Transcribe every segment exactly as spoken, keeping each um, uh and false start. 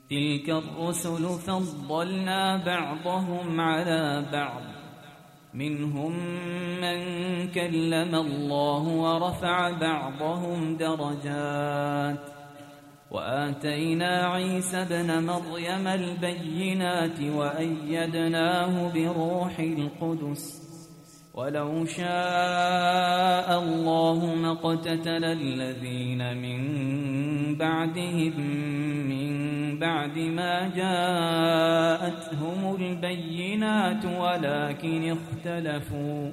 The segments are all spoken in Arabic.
تلك الرسل فضلنا بعضهم على بعض منهم من كلم الله ورفع بعضهم درجات وآتينا عيسى ابن مريم البينات وأيدناه بروح القدس ولو شاء الله ما اقتتل الذين من بعدهم من بعد ما جاءتهم البينات ولكن اختلفوا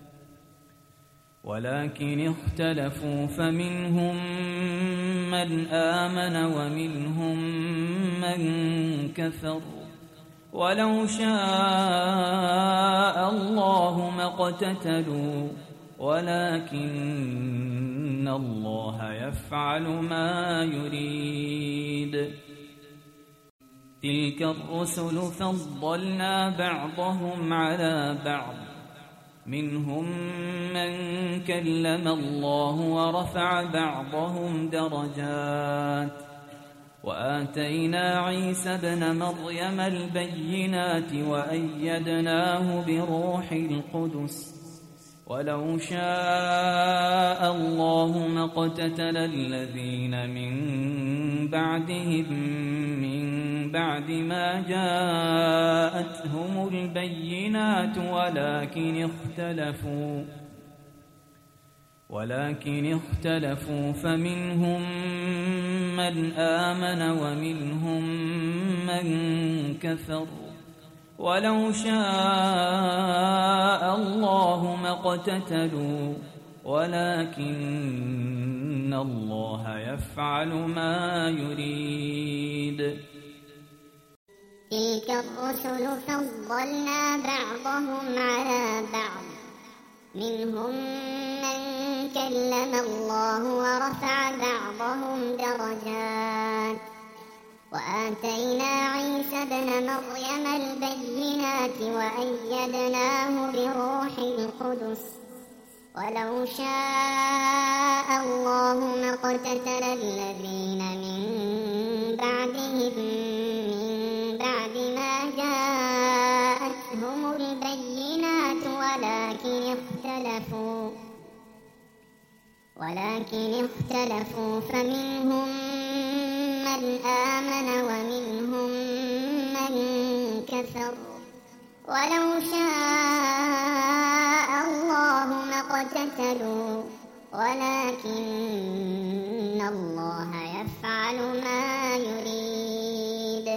ولكن اختلفوا فمنهم من آمن ومنهم من كفر ولو شاء الله ما اقتتلوا ولكن الله يفعل ما يريد. تلك الرسل فضلنا بعضهم على بعض منهم من كلم الله ورفع بعضهم درجات وآتينا عيسى ابن مريم البينات وأيدناه بروح القدس ولو شاء الله ما اقتتل الذين من بعدهم من بعد ما جاءتهم البينات ولكن اختلفوا ولكن اختلفوا فمنهم من آمن ومنهم من كفر ولو شاء الله ما اقتتلوا ولكن الله يفعل ما يريد. تلك الرسل فضلنا بعضهم على بعض منهم من كلم الله ورفع بعضهم درجات وآتينا عيسى ابن مريم البينات وأيدناه بروح القدس ولو شاء الله ما اقتتل الذين من بعدهم من بعد ما جاءتهم البينات ولكن اختلفوا ولكن اختلفوا فمنهم من آمن ومنهم من كفر ولو شاء الله ما اقتتلوا ولكن الله يفعل ما يريد.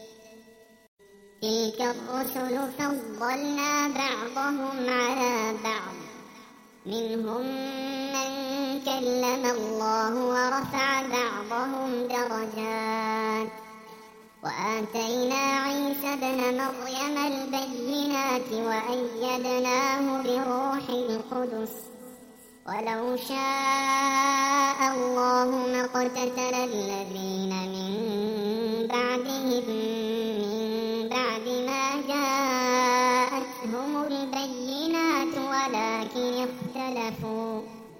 تلك الرسل فضلنا بعضهم على بعض منهم من كلم الله ورفع بعضهم درجات وآتينا عيسى ابن مريم البينات وأيدناه بروح القدس ولو شاء الله ما اقتتل الذين من بعدهم من بعد ما جاءتهم البينات ولكن اختلفوا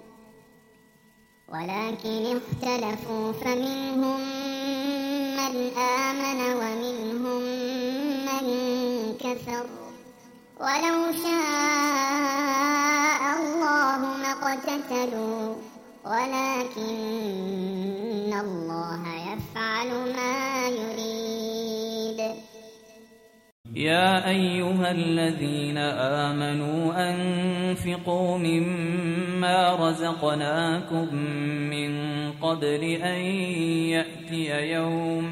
ولكن اختلفوا فمنهم من آمن ومنهم من كفر ولو شاء الله ما اقتتلوا ولكن الله يفعل ما يريد. يا أيها الذين آمنوا أنفقوا مما رزقناكم من قبل أن يأتي يوم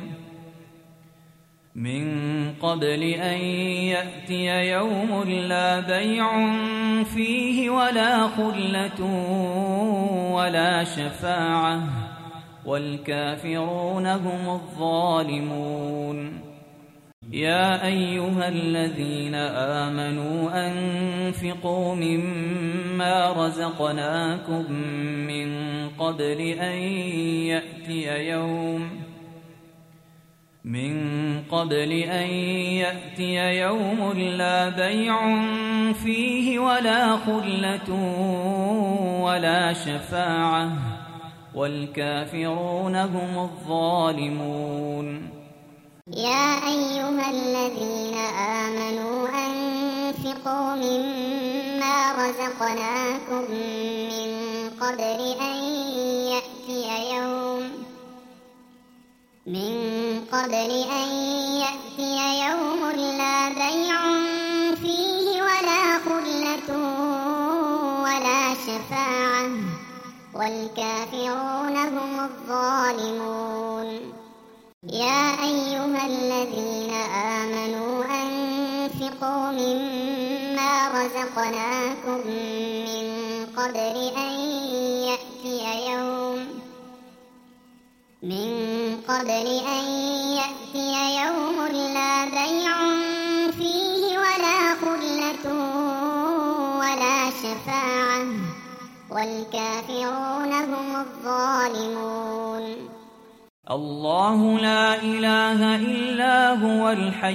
من قبل أن يأتي يوم لا بيع فيه ولا خلة ولا شفاعة والكافرون هم الظالمون. يا أيها الذين آمنوا أنفقوا مما رزقناكم من قبل أن يأتي يوم من قبل أن يأتي يوم لا بيع فيه ولا خلة ولا شفاعة والكافرون هم الظالمون. الذين آمنوا أنفقوا مما رزقناكم من قبل أن يأتي يوم من قبل أن يأتي يوم لا بيع فيه ولا خلة ولا شفاعة والكافرون هم الظالمون. يا أيها الذين آمنوا أنفقوا مما رزقناكم من قبل أن يأتي يوم من قبل أن يأتي يوم لا بيع فيه ولا خلة ولا شفاعة والكافرون هم الظالمون. الله لا إله إلا هو الحي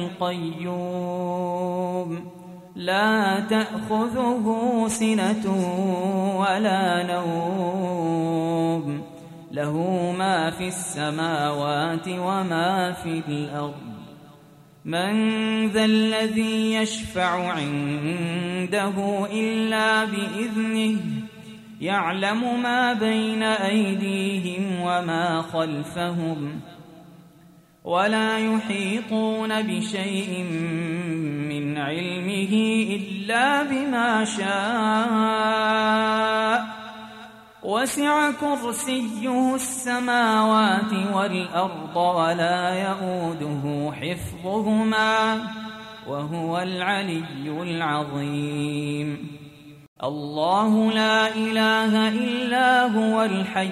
القيوم لا تأخذه سنة ولا نوم له ما في السماوات وما في الأرض. من ذا الذي يشفع عنده إلا بإذنه يعلم ما بين أيديهم وما خلفهم ولا يحيطون بشيء من علمه إلا بما شاء وسع كرسيه السماوات والأرض ولا يئوده حفظهما وهو العلي العظيم. الله لا إله إلا هو الحي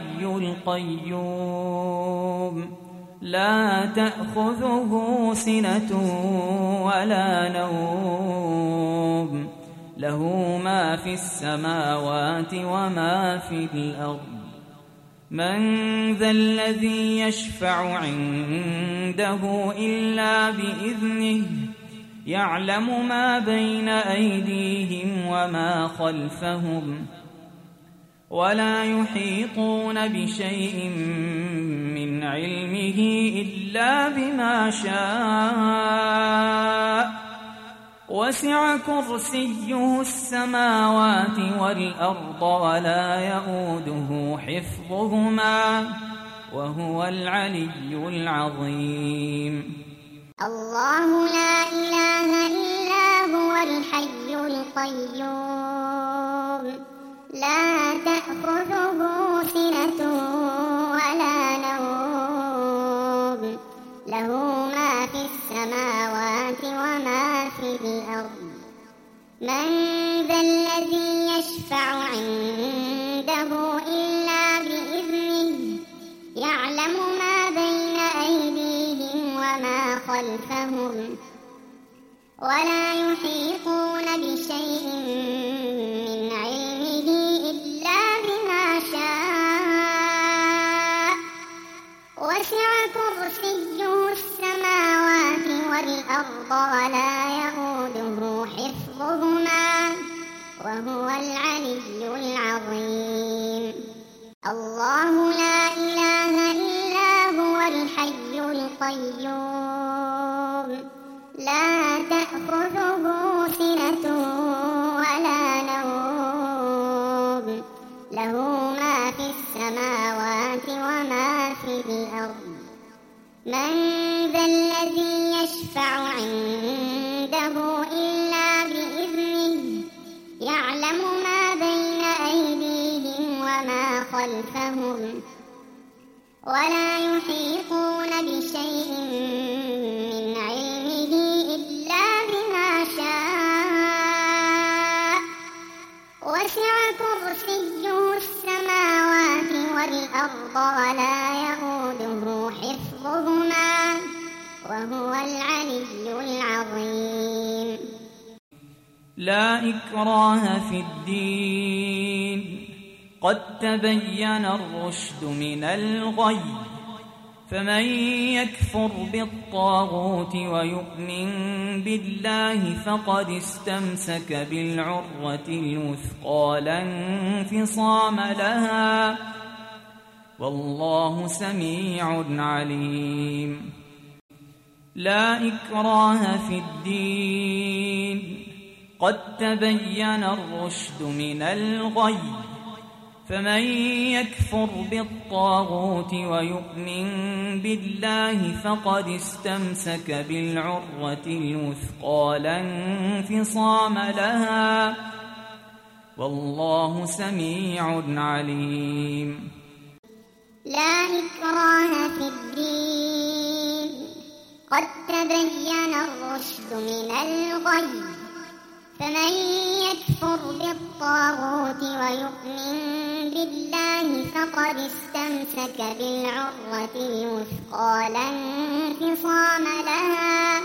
القيوم لا تأخذه سنة ولا نوم له ما في السماوات وما في الأرض. من ذا الذي يشفع عنده إلا بإذنه يعلم ما بين أيديهم وما خلفهم ولا يحيطون بشيء من علمه إلا بما شاء وسع كرسيه السماوات والأرض ولا يئوده حفظهما وهو العلي العظيم. الله لا إله إلا هو الحي القيوم لا تأخذه سنة ولا نوم له ما في السماوات وما في الأرض. من ذا الذي يشفع عنده إلا بإذنه يعلم ما بين أيديهم وما خلفهم ولا يحيطون بشيء من علمه إلا بما شاء وسع كرسيه السماوات والأرض ولا يئوده حفظهما وهو العلي العظيم. الله لا إله إلا هو الحي القيوم لا تأخذه سنة ولا نوم له ما في السماوات وما في الأرض. من ذا الذي يشفع عنده إلا بإذنه يعلم ما بين أيديهم وما خلفهم ولا يحيطون بشيء من علمه إلا بما شاء وسع كرسيه السماوات والأرض ولا يئوده حفظهما وهو العلي العظيم. لا إكراه في الدين قد تبين الرشد من الغي. فمن يكفر بالطاغوت ويؤمن بالله فقد استمسك بالعروة الوثقى لا انفصام لها والله سميع عليم. لا إكراه في الدين قد تبين الرشد من الغي فمن يكفر بالطاغوت ويؤمن بالله فقد استمسك بالعروة الوثقى لا انفصام لها والله سميع عليم. لا إكراه في الدين قد تبين الرشد من الغي فمن يكفر بالطاغوت ويؤمن بالله فقد استمسك بالعروة الوثقى لا انفصام لها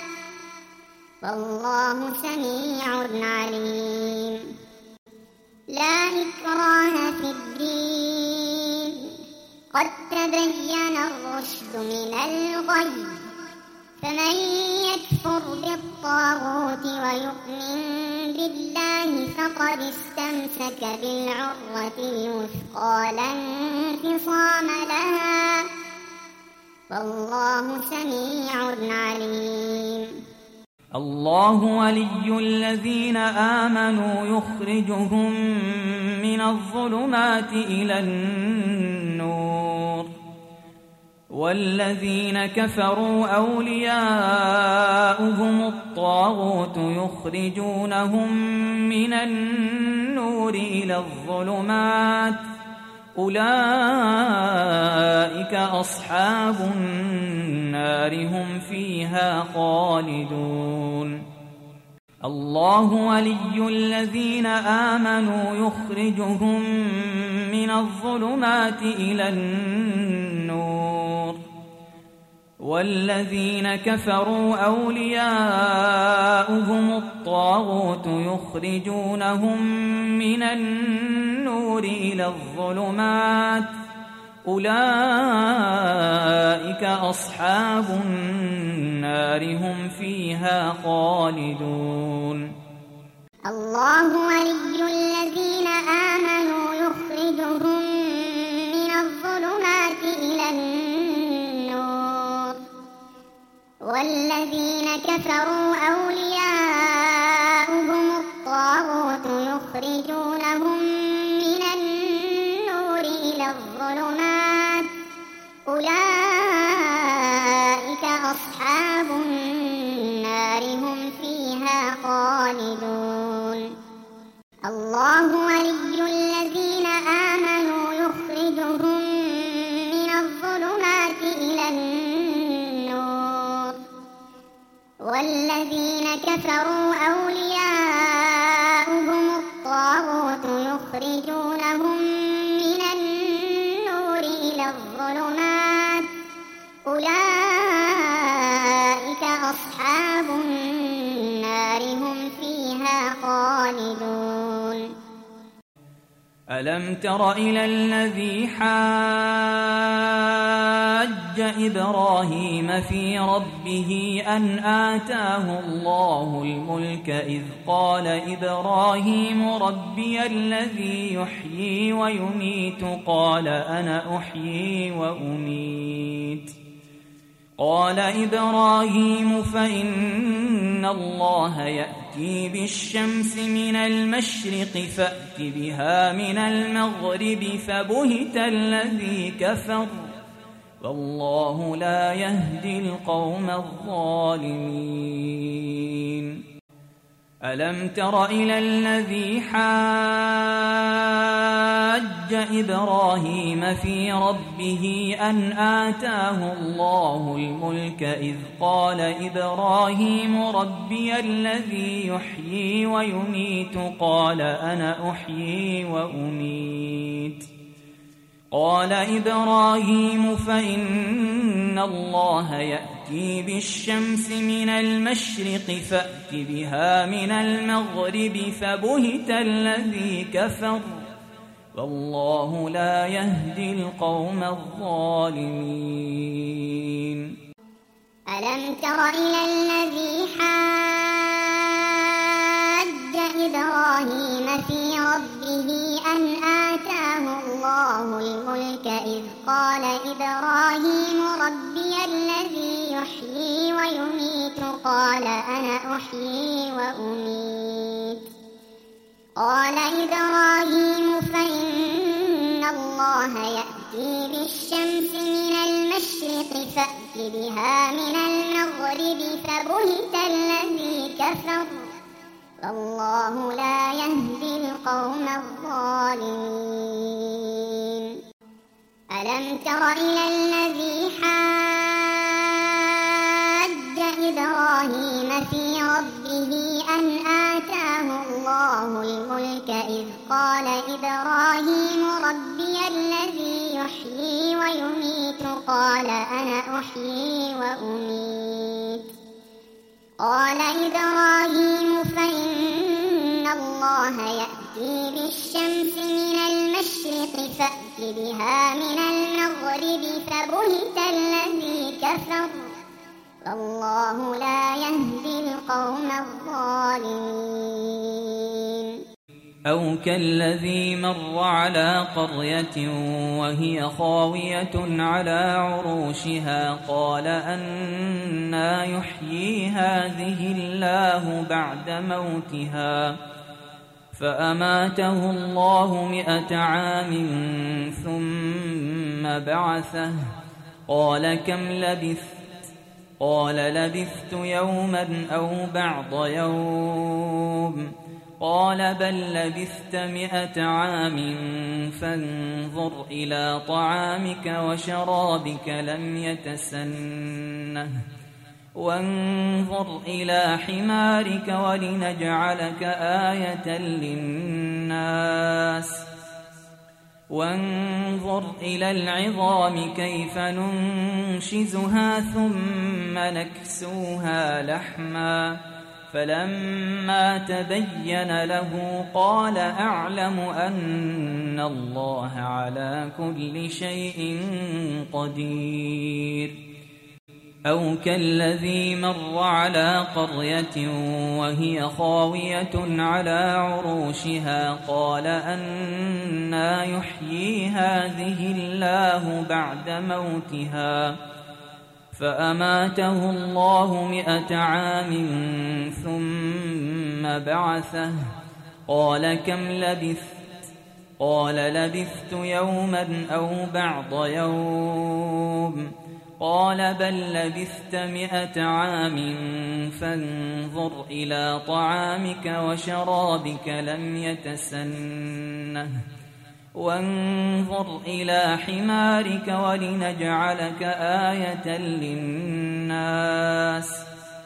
والله سميع عليم. لا إكراه في الدين قد تبين الرشد من الغي فمن يكفر بالطاغوت ويؤمن بالله فقد استمسك بالعروة الوثقى لا انفصام لها والله سميع عليم. الله ولي الذين آمنوا يخرجهم من الظلمات إلى النور والذين كفروا أولياؤهم الطاغوت يخرجونهم من النور إلى الظلمات أولئك أصحاب النار هم فيها خالدون. الله ولي الذين آمنوا يخرجهم من الظلمات إلى النور والذين كفروا أولياؤهم الطاغوت يخرجونهم من النور إلى الظلمات أولئك أصحاب النار هم فيها خالدون. الله ولي الذين آمنوا يخرجهم من الظلمات إلى النور والذين كفروا أولياؤهم الطاغوت يخرجونهم من النور إلى الظلمات أولئك أصحاب النار هم فيها خالدون. الله ولي الذين آمنوا يخرجهم من الظلمات إلى النور والذين كفروا أولياؤهم الطاغوت يخرجونهم من النور إلى الظلمات أولئك أصحاب النار هم فيها خالدون. ألم تر إلى الذي حاج إبراهيم في ربه أن آتاه الله الملك إذ قال إبراهيم ربي الذي يحيي ويميت قال أنا أحيي وأميت قال إبراهيم فإن الله يأتي بالشمس من المشرق فأت بها من المغرب فبهت الذي كفر والله لا يهدي القوم الظالمين. ألم تر إلى الذي حاج إبراهيم في ربه أن آتاه الله الملك إذ قال إبراهيم ربي الذي يحيي ويميت قال أنا أحيي وأميت قال إبراهيم فإن الله يأتي بالشمس من المشرق فأت بها من المغرب فبهت الذي كفر والله لا يهدي القوم الظالمين. ألم تر إلى الذي حاج إبراهيم في ربه أن آتاه الله الملك إذ قال إبراهيم ربي الذي يحيي ويميت قال أنا أحيي وأميت قال إبراهيم فإن الله يأتي بالشمس من المشرق فأت بها من المغرب فبهت الذي كفر والله لا يهدي القوم الظالمين. ألم تر إلى الذي حاج إبراهيم في ربه أن آتاه الله الملك إذ قال إبراهيم ربي الذي يحيي ويميت قال أنا أحيي وأميت قال إبراهيم فإن الله يأتي بالشمس من المشرق فأت بها من المغرب فبهت الذي كفر والله لا يهدي القوم الظالمين. أو كالذي مر على قرية وهي خاوية على عروشها قال أنى يحيي هذه الله بعد موتها فأماته الله مئة عام ثم بعثه قال كم لبثت قال لبثت يوما أو بعض يوم قال بل لبثت مئة عام فانظر إلى طعامك وشرابك لم يتسنه وانظر إلى حمارك ولنجعلك آية للناس وانظر إلى العظام كيف ننشزها ثم نكسوها لحما فلما تبين له قال أعلم أن الله على كل شيء قدير. أو كالذي مر على قرية وهي خاوية على عروشها قال أنى يحيي هذه الله بعد موتها فأماته الله مئة عام ثم بعثه قال كم لبثت قال لبثت يوما أو بعض يوم قال بل لبثت مئة عام فانظر إلى طعامك وشرابك لم يتسنه وانظر إلى حمارك ولنجعلك آية للناس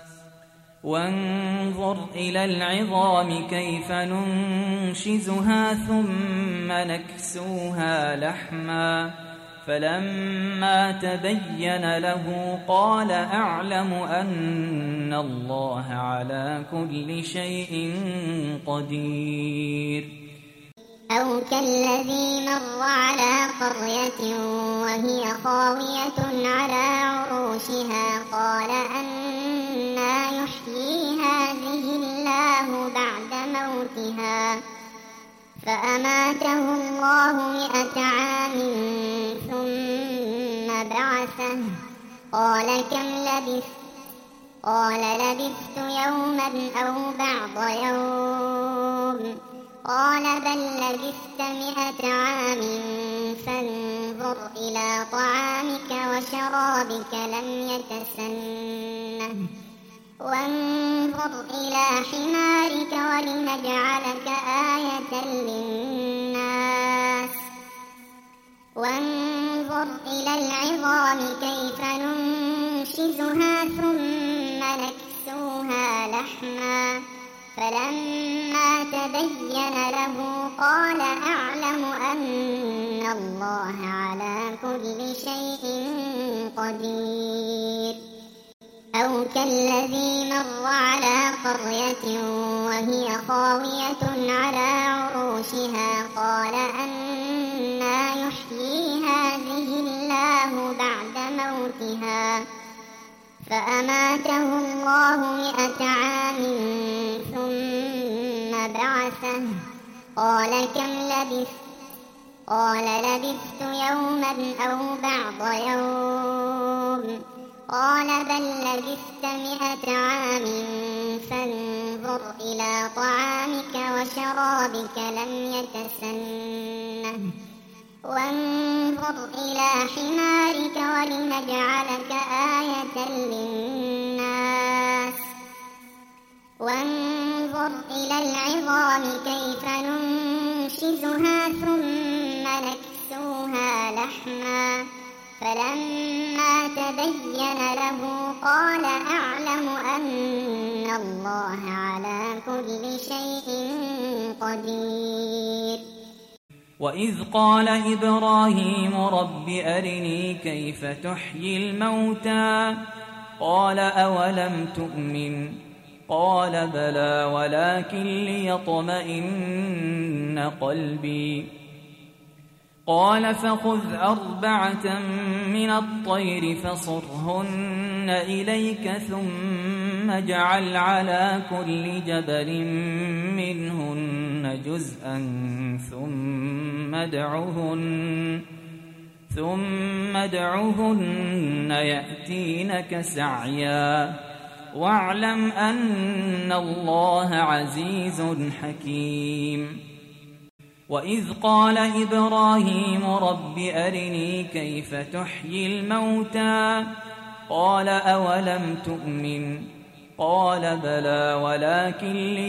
وانظر إلى العظام كيف ننشزها ثم نكسوها لحما فلما تبين له قال أعلم أن الله على كل شيء قدير. أو كالذي مر على قرية وهي خاوية على عروشها قال أنى يحيي هذه الله بعد موتها فأماته الله مئة عام ثم بعثه قال كم لبثت قال لبثت يوما أو بعض يوم قال بل لبثت مئة عام فانظر إلى طعامك وشرابك لم يتسنه وانظر إلى حمارك ولنجعلك آية للناس وانظر إلى العظام كيف ننشزها ثم نكسوها لحما فلما تبين له قال أعلم أن الله على كل شيء قدير. أو كالذي مر على قرية وهي خاوية على عروشها قال أنى يحيي هذه الله بعد موتها فأماته الله مئة عام ثم بعثه قال كم لبثت قال لبثت يوما أو بعض يوم قال بل لبثت مئة عام فانظر إلى طعامك وشرابك لم يتسنه وانظر إلى حمارك ولنجعلك آية للناس وانظر إلى العظام كيف ننشزها ثم نكسوها لحما فلما تبين له قال أعلم أن الله على كل شيء قدير. وإذ قال إبراهيم رب أرني كيف تحيي الموتى قال أولم تؤمن قال بلى ولكن ليطمئن قلبي قال فخذ أربعة من الطير فصرهن إليك ثم اجعل على كل جبل منهن جزءا ثم ادعهن ثم ادعهن يأتينك سعيا واعلم أن الله عزيز حكيم. وإذ قال إبراهيم رب أرني كيف تحيي الموتى قال أولم تؤمن قال بلى ولكن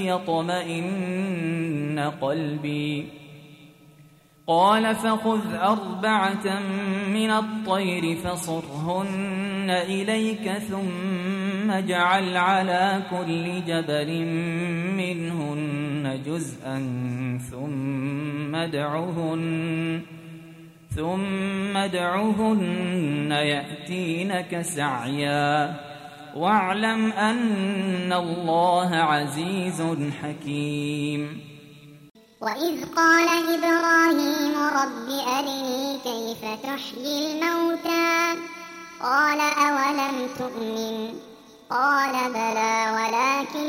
ليطمئن قلبي قال فخذ أربعة من الطير فصرهن إليك ثم اجعل على كل جبل منهن جزءا ثم ادعهن ثم ادعهن يأتينك سعيا واعلم أن الله عزيز حكيم. وإذ قال إبراهيم رب أرني كيف تحيي الموتى قال أولم تؤمن قال بلى ولكن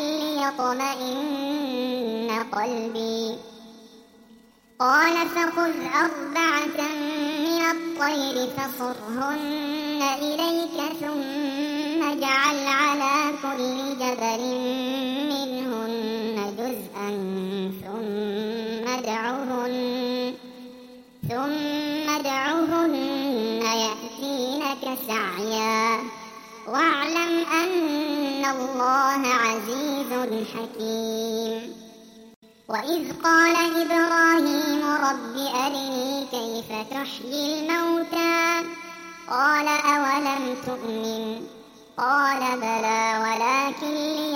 ليطمئن قلبي قال فخذ أربعة من الطير فصرهن إليك ثم اجعل على كل جبل منهن جزءا ثم ادعهن ثم ادعهن يأتينك سعيا واعلم أن الله عزيز حكيم. وإذ قال إبراهيم رب أرني كيف تحيي الموتى قال أولم تؤمن قال بلى ولكن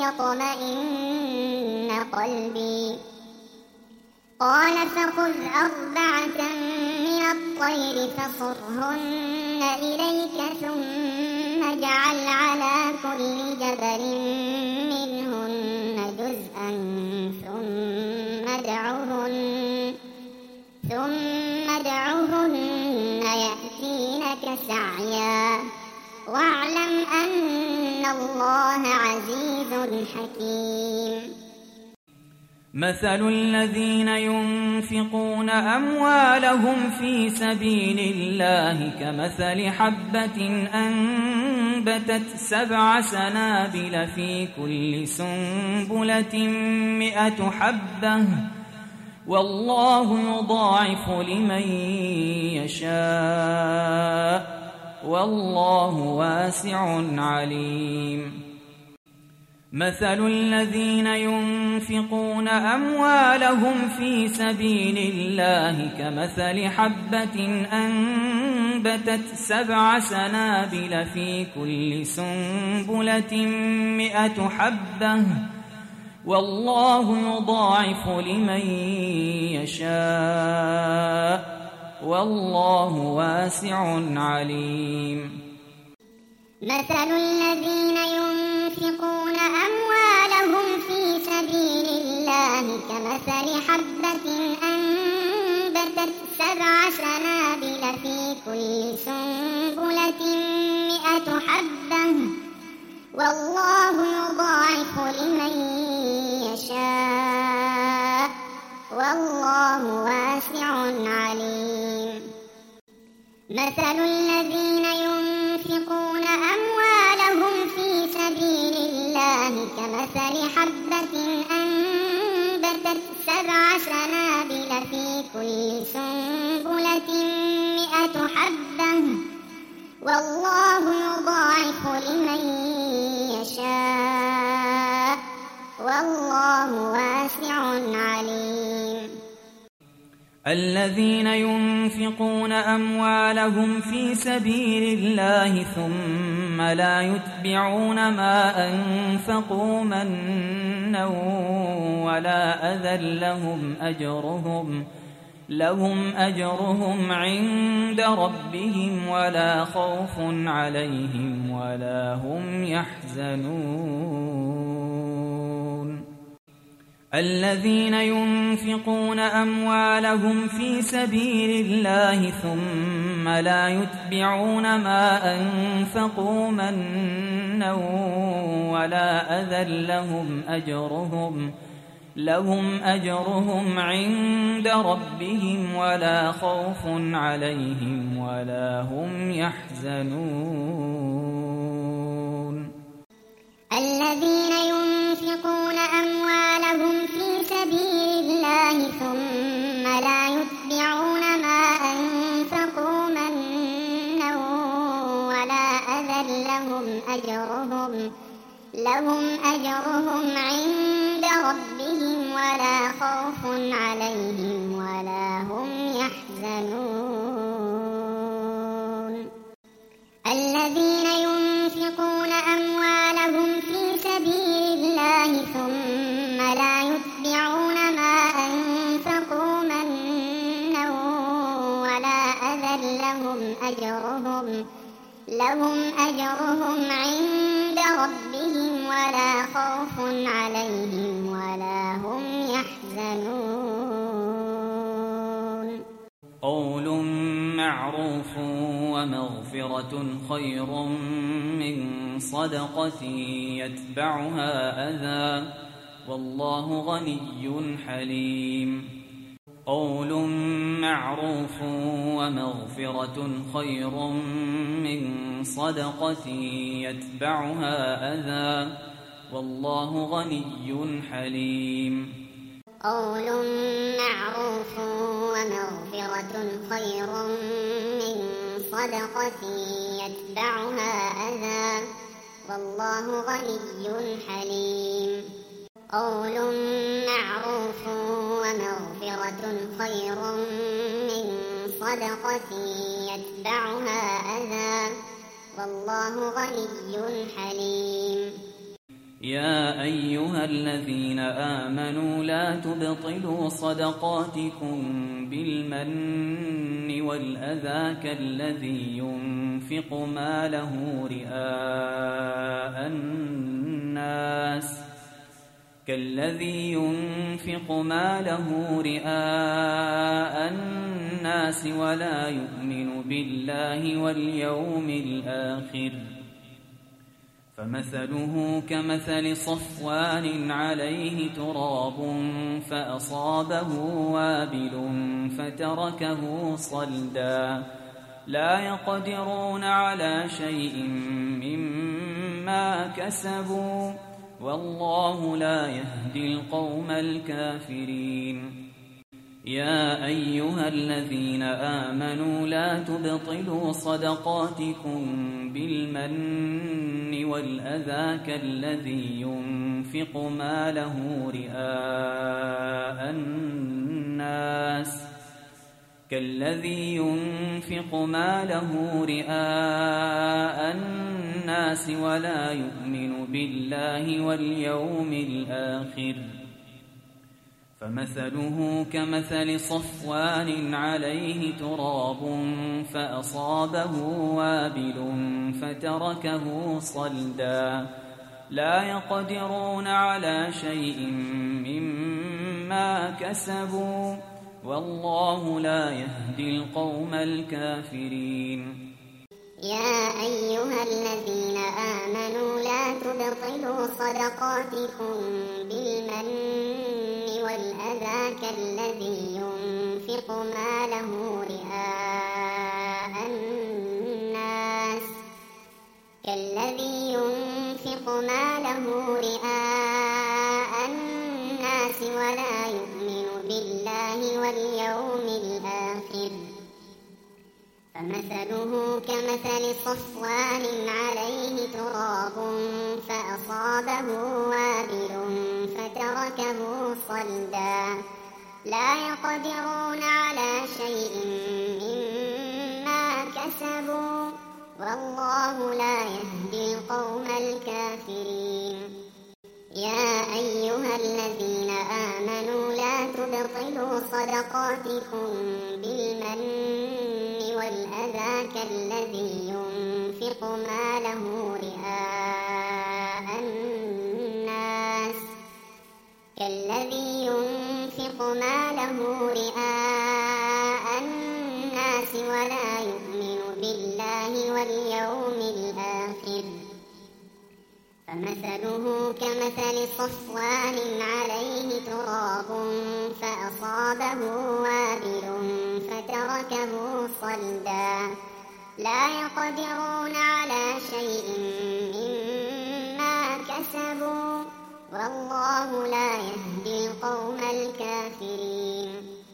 ليطمئن قلبي قال فخذ أربعة من الطير فصرهن إليك ثم اجعل على كل جبل منهن جزءا ثم ادعهن ثم ادعهن يأتينك سعيا واعلم أن الله عزيز حكيم. مثل الذين ينفقون أموالهم في سبيل الله كمثل حبة أنبتت سبع سنابل في كل سنبلة مئة حبة والله يضاعف لمن يشاء والله واسع عليم. مثل الذين ينفقون أموالهم في سبيل الله كمثل حبة أنبتت سبع سنابل في كل سنبلة مئة حبة والله يضاعف لمن يشاء والله واسع عليم. مثل الذين ينفقون أموالهم في سبيل الله كمثل حبة أنبتت سبع سنابل في كل سنبلة مئة حبة والله يضاعف لمن يشاء والله واسع عليم. مثل الذين ينفقون أموالهم كمثل حبة أنبتت سبع سنابل في كل سنبلة مئة حبة والله يضاعف لمن يشاء والله واسع عليم. الذين ينفقون أموالهم في سبيل الله ثم لا يتبعون ما أنفقوا منا ولا أذى لهم أجرهم لهم أجرهم عند ربهم ولا خوف عليهم ولا هم يحزنون. الذين ينفقون أموالهم في سبيل الله ثم لا يتبعون ما أنفقوا منا ولا أذى لهم أجرهم لهم أجرهم عند ربهم ولا خوف عليهم ولا هم يحزنون. الذين ينفقون أموالهم في سبيل الله ثم لا يتبعون ما أنفقوا منا ولا أذى لهم أجرهم لهم أجرهم عند ربهم ولا خوف عليهم ولا هم يحزنون. الذين ينفقون أموالهم في سبيل الله ثم لا يتبعون ما أنفقوا منا ولا أذى لهم أجرهم لهم أجرهم عند ربهم ولا خوف عليهم ولا هم يحزنون. قول معروف ومغفرة خير من صدقة يتبعها أذى والله غني حليم. قول معروف ومغفرة خير من صدقة يتبعها أذى والله غني حليم. قول معروف ومغفرة خير من صدقة يتبعها أذى والله غني حليم. قول معروف ومغفرة خير من صدقة يتبعها أذى والله غني حليم. يا أيها الذين آمنوا لا تبطلوا صدقاتكم بالمن والأذى كالذي ينفق ماله رئاء الناس كالذي ينفق ماله رئاء الناس ولا يؤمن بالله واليوم الآخر فمثله كمثل صفوان عليه تراب فأصابه وابل فتركه صلدا لا يقدرون على شيء مما كسبوا والله لا يهدي القوم الكافرين. يا أيها الذين آمنوا لا تبطلوا صدقاتكم بالمن والأذى كالذي ينفق ماله رئاء الناس كالذي ينفق ماله رئاء الناس ولا يؤمن بالله واليوم الآخر فمثله كمثل صفوان عليه تراب فأصابه وابل فتركه صلدا لا يقدرون على شيء مما كسبوا والله لا يهدي القوم الكافرين. يا أيها الذين آمنوا لا تبطلوا صدقاتكم بالمن والأذى كالذي ينفق ماله رئاء الناس كالذي ينفق ماله رئاء الناس ولا يؤمن بالله واليوم الآخر فمثله كمثل صفوان عليه تراب فأصابه وابل فتركه صلدا لا يقدرون على شيء مما كسبوا والله لا يهدي القوم الكافرين يا أيها الذين آمنوا لا تبطلوا صدقاتكم بالمن والأذى كالذي ينفق ماله رئاء الناس كالذي ينفق ماله رئاء الناس ولا يؤمن بالله واليوم الآخر فمثله كمثل صفوان عليه تراب فأصابه وابل فتركه صلدا لا يقدرون على شيء مما كسبوا والله لا يهدي القوم الكافرين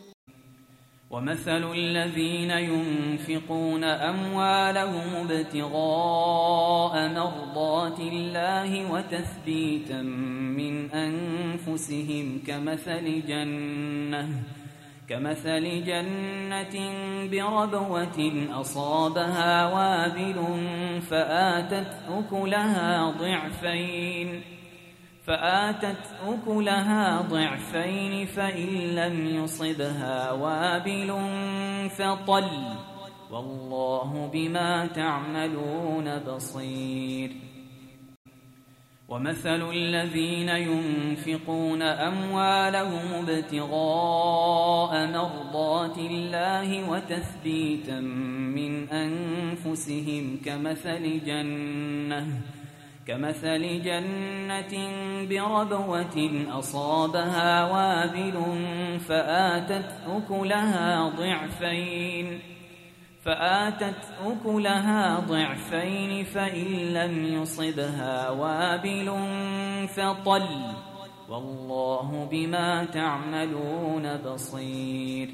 ومثل الذين ينفقون أموالهم ابتغاء مرضات الله وتثبيتا من أنفسهم كمثل جنة كمثل جنة بربوة أصابها وابل فآتت أكلها ضعفين فآتت أكلها ضعفين فإن لم يصبها وابل فطل والله بما تعملون بصير ومثل الذين ينفقون أموالهم ابتغاء مرضات الله وتثبيتا من أنفسهم كمثل جنة كمثل جنة بربوة أصابها وابل فآتت أكلها ضعفين فآتت أكلها ضعفين فإن لم يصبها وابل فطل والله بما تعملون بصير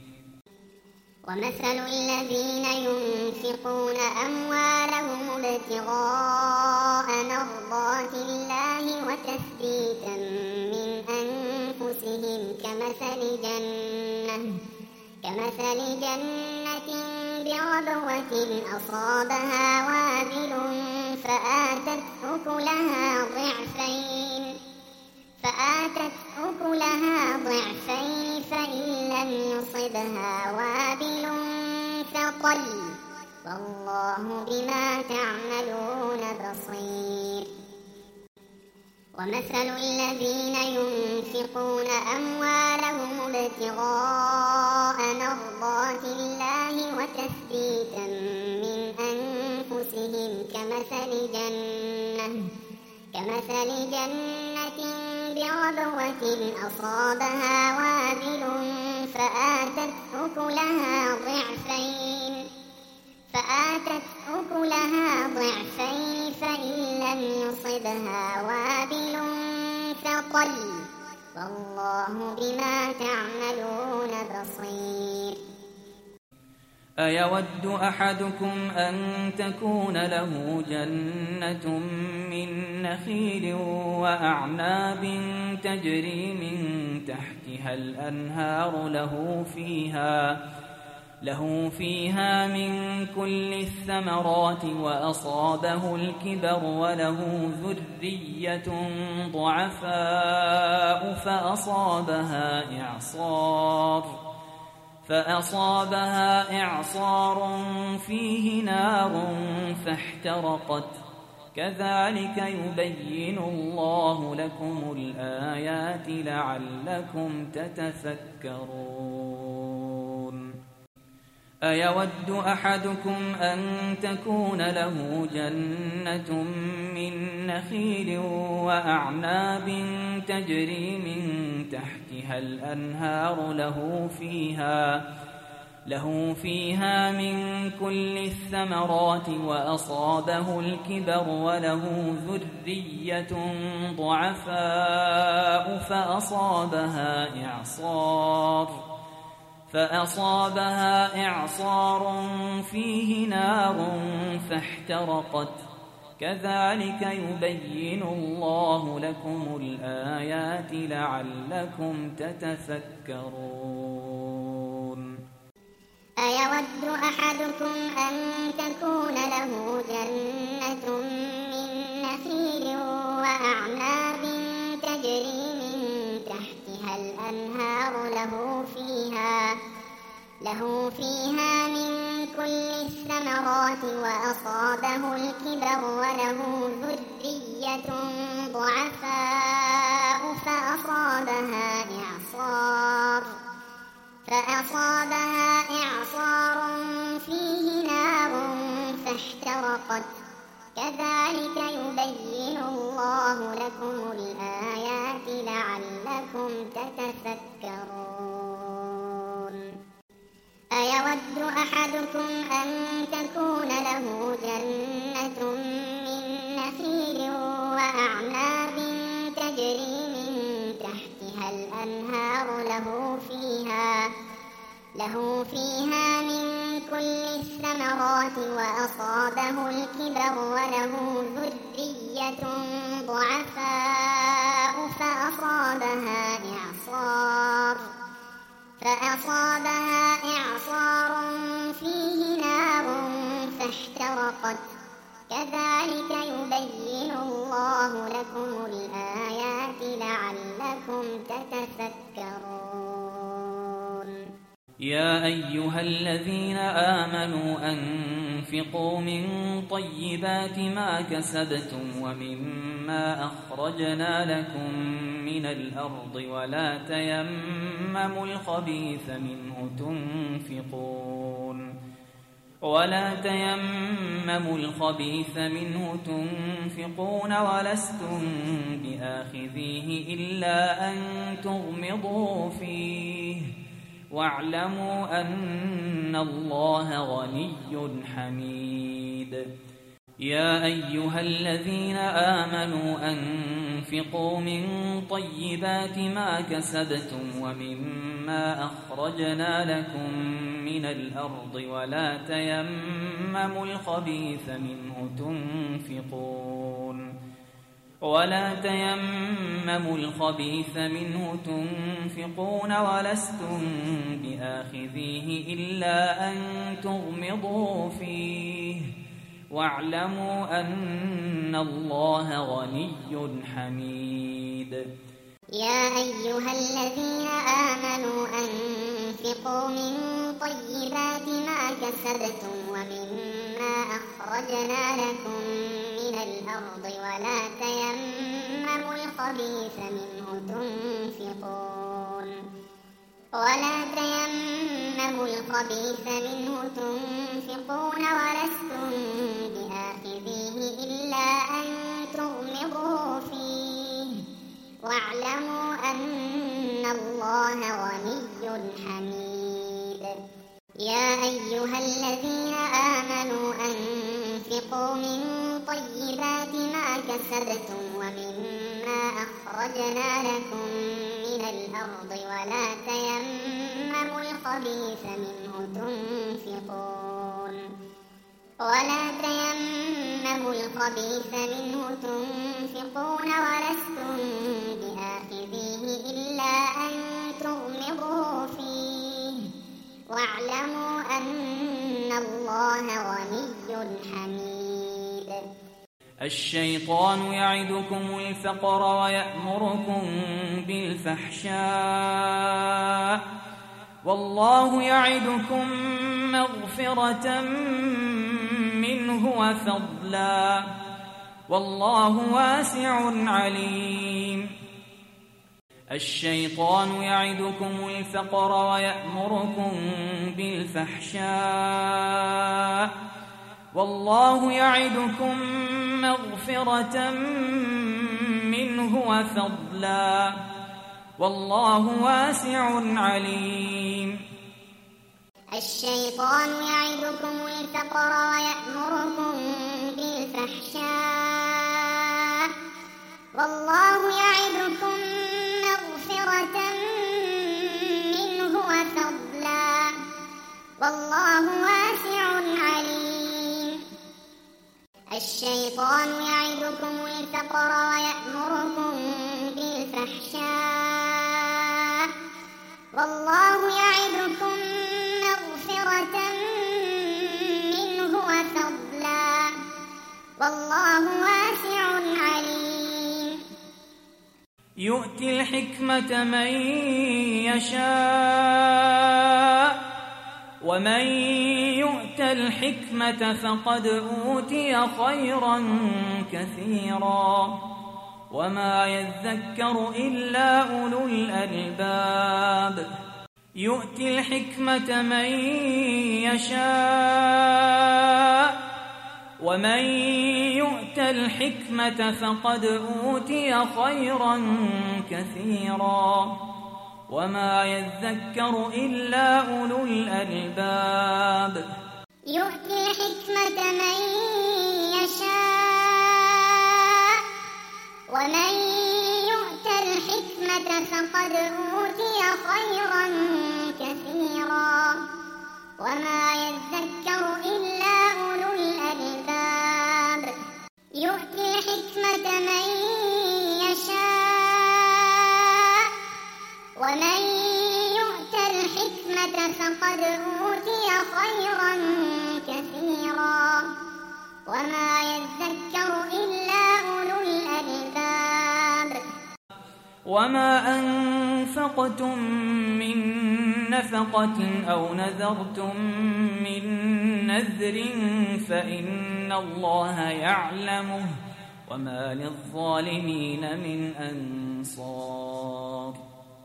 ومثل الذين ينفقون أموالهم ابتغاء مرضات الله وتثبيتا من أنفسهم كمثل جنة كمثل جنة بربوة أصابها وابل فآتت أكلها ضعفين فآتت أكلها ضعفين فإن لم يصبها وابل فطل والله بما تعملون بصير ومثل الذين ينفقون أموالهم ابتغاء مرضات الله وتثبيتا من أنفسهم كمثل جنة كمثل جنة بربوة أصابها وابل فآتت أكلها ضعفين فآتت أكلها ضعفين فإن لم يصبها وابل فطل والله بما تعملون بصير أيود أحدكم أن تكون له جنة من نخيل وأعناب تجري من تحتها الأنهار له فيها له فيها من كل الثمرات وأصابه الكبر وله ذرية ضعفاء فأصابها إعصار فأصابها إعصار فيه نار فاحترقت كذلك يبين الله لكم الآيات لعلكم تتفكرون أيود أحدكم أن تكون له جنة من نخيل وأعناب تجري من تحتها الأنهار له فيها له فيها من كل الثمرات وأصابه الكبر وله ذرية ضعفاء فأصابها إعصار فأصابها إعصار فيه نار فاحترقت كذلك يبين الله لكم الآيات لعلكم تتفكرون. أيود أحدكم أن تكون له جنة من نخيل وأعناب تجري من تحتها الأنهار له فيها له فيها من كل الثمرات وأصابه الكبر وله ذرية ضعفاء فأصابها إعصار فأصابها إعصار فيه نار فاحترقت كذلك يبين الله لكم الآيات لعلكم تتفكرون. أيود أحدكم أن تكون له جنة من نخيل وأعناب تجري من تحتها الأنهار له فيها له فيها من كل الثمرات وأصابه الكبر وله ذرية ضعفاء فأصابها إعصار فأصابها إعصار فيه نار فاحترقت كذلك يبين الله لكم الآيات لعلكم تتفكرون. يا أيها الذين آمنوا أنفقوا من طيبات ما كسبتم ومما أخرجنا لكم من الأرض ولا تيمموا الخبيث منه تنفقون ولا تيمموا الخبيث منه تنفقون ولستم بآخذيه إلا أن تغمضوا فيه واعلموا أن الله غني حميد. يا أيها الذين آمنوا أنفقوا من طيبات ما كسبتم ومما أخرجنا لكم من الأرض ولا تيمموا الخبيث منه تنفقون ولا تيمموا الخبيث منه تنفقون ولستم بآخذيه إلا أن تغمضوا فيه واعلموا أن الله غني حميد. يا أيها الذين آمنوا أنفقوا من طيبات ما كسبتم ومما أخرجنا لكم من الأرض ولا تيمموا الخبيث منه تنفقون ولا تيمموا الخبيث منه تنفقون ولستم بآخذيه إلا أن تغمضوا فيه واعلموا أن الله غني حميد. يا أيها الذين آمنوا أنفقوا من طيبات ما كسبتم ومما أخرجنا لكم من الأرض ولا تيمموا الخبيث منه تنفقون ولا تيمموا الخبيث منه تنفقون ولستم بآخذيه إلا أن تغمضوا فيه واعلموا أن الله غني حميد. الشيطان يعدكم الفقر ويأمركم بالفحشاء والله يعدكم مغفرة منه وفضلا والله واسع عليم. الشيطان يعدكم الفقر ويأمركم بالفحشاء والله يعدكم مغفرة منه وفضلا والله واسع عليم. الشيطان يعدكم الفقر ويأمركم بالفحشاء والله يعدكم مغفرة منه وفضلا والله واسع عليم. الشيطان يعدكم الفقر ويأمركم بالفحشاء والله يعدكم مغفرة منه وفضلا والله واسع عليم. يؤتي الحكمة من يشاء ومن يؤت الحكمة فقد أوتي خيرا كثيرا وما يذكر إلا أولو الألباب. يؤتي الحكمة من يشاء ومن يؤت الحكمة فقد أوتي خيرا كثيرا وما يذكر إلا أولو الألباب. يؤتي الحكمة من يشاء ومن يؤت الحكمة فقد أوتي خيرا كثيرا وما يذكر إلا أولو الألباب. يؤتي الحكمة من يشاء ومن يؤت الحكمة فقد أوتي خيرا كثيرا وما يذكر إلا أولو الألباب. وما أنفقتم من نفقة أو نذرتم من نذر فإن الله يعلمه وما للظالمين من أنصار.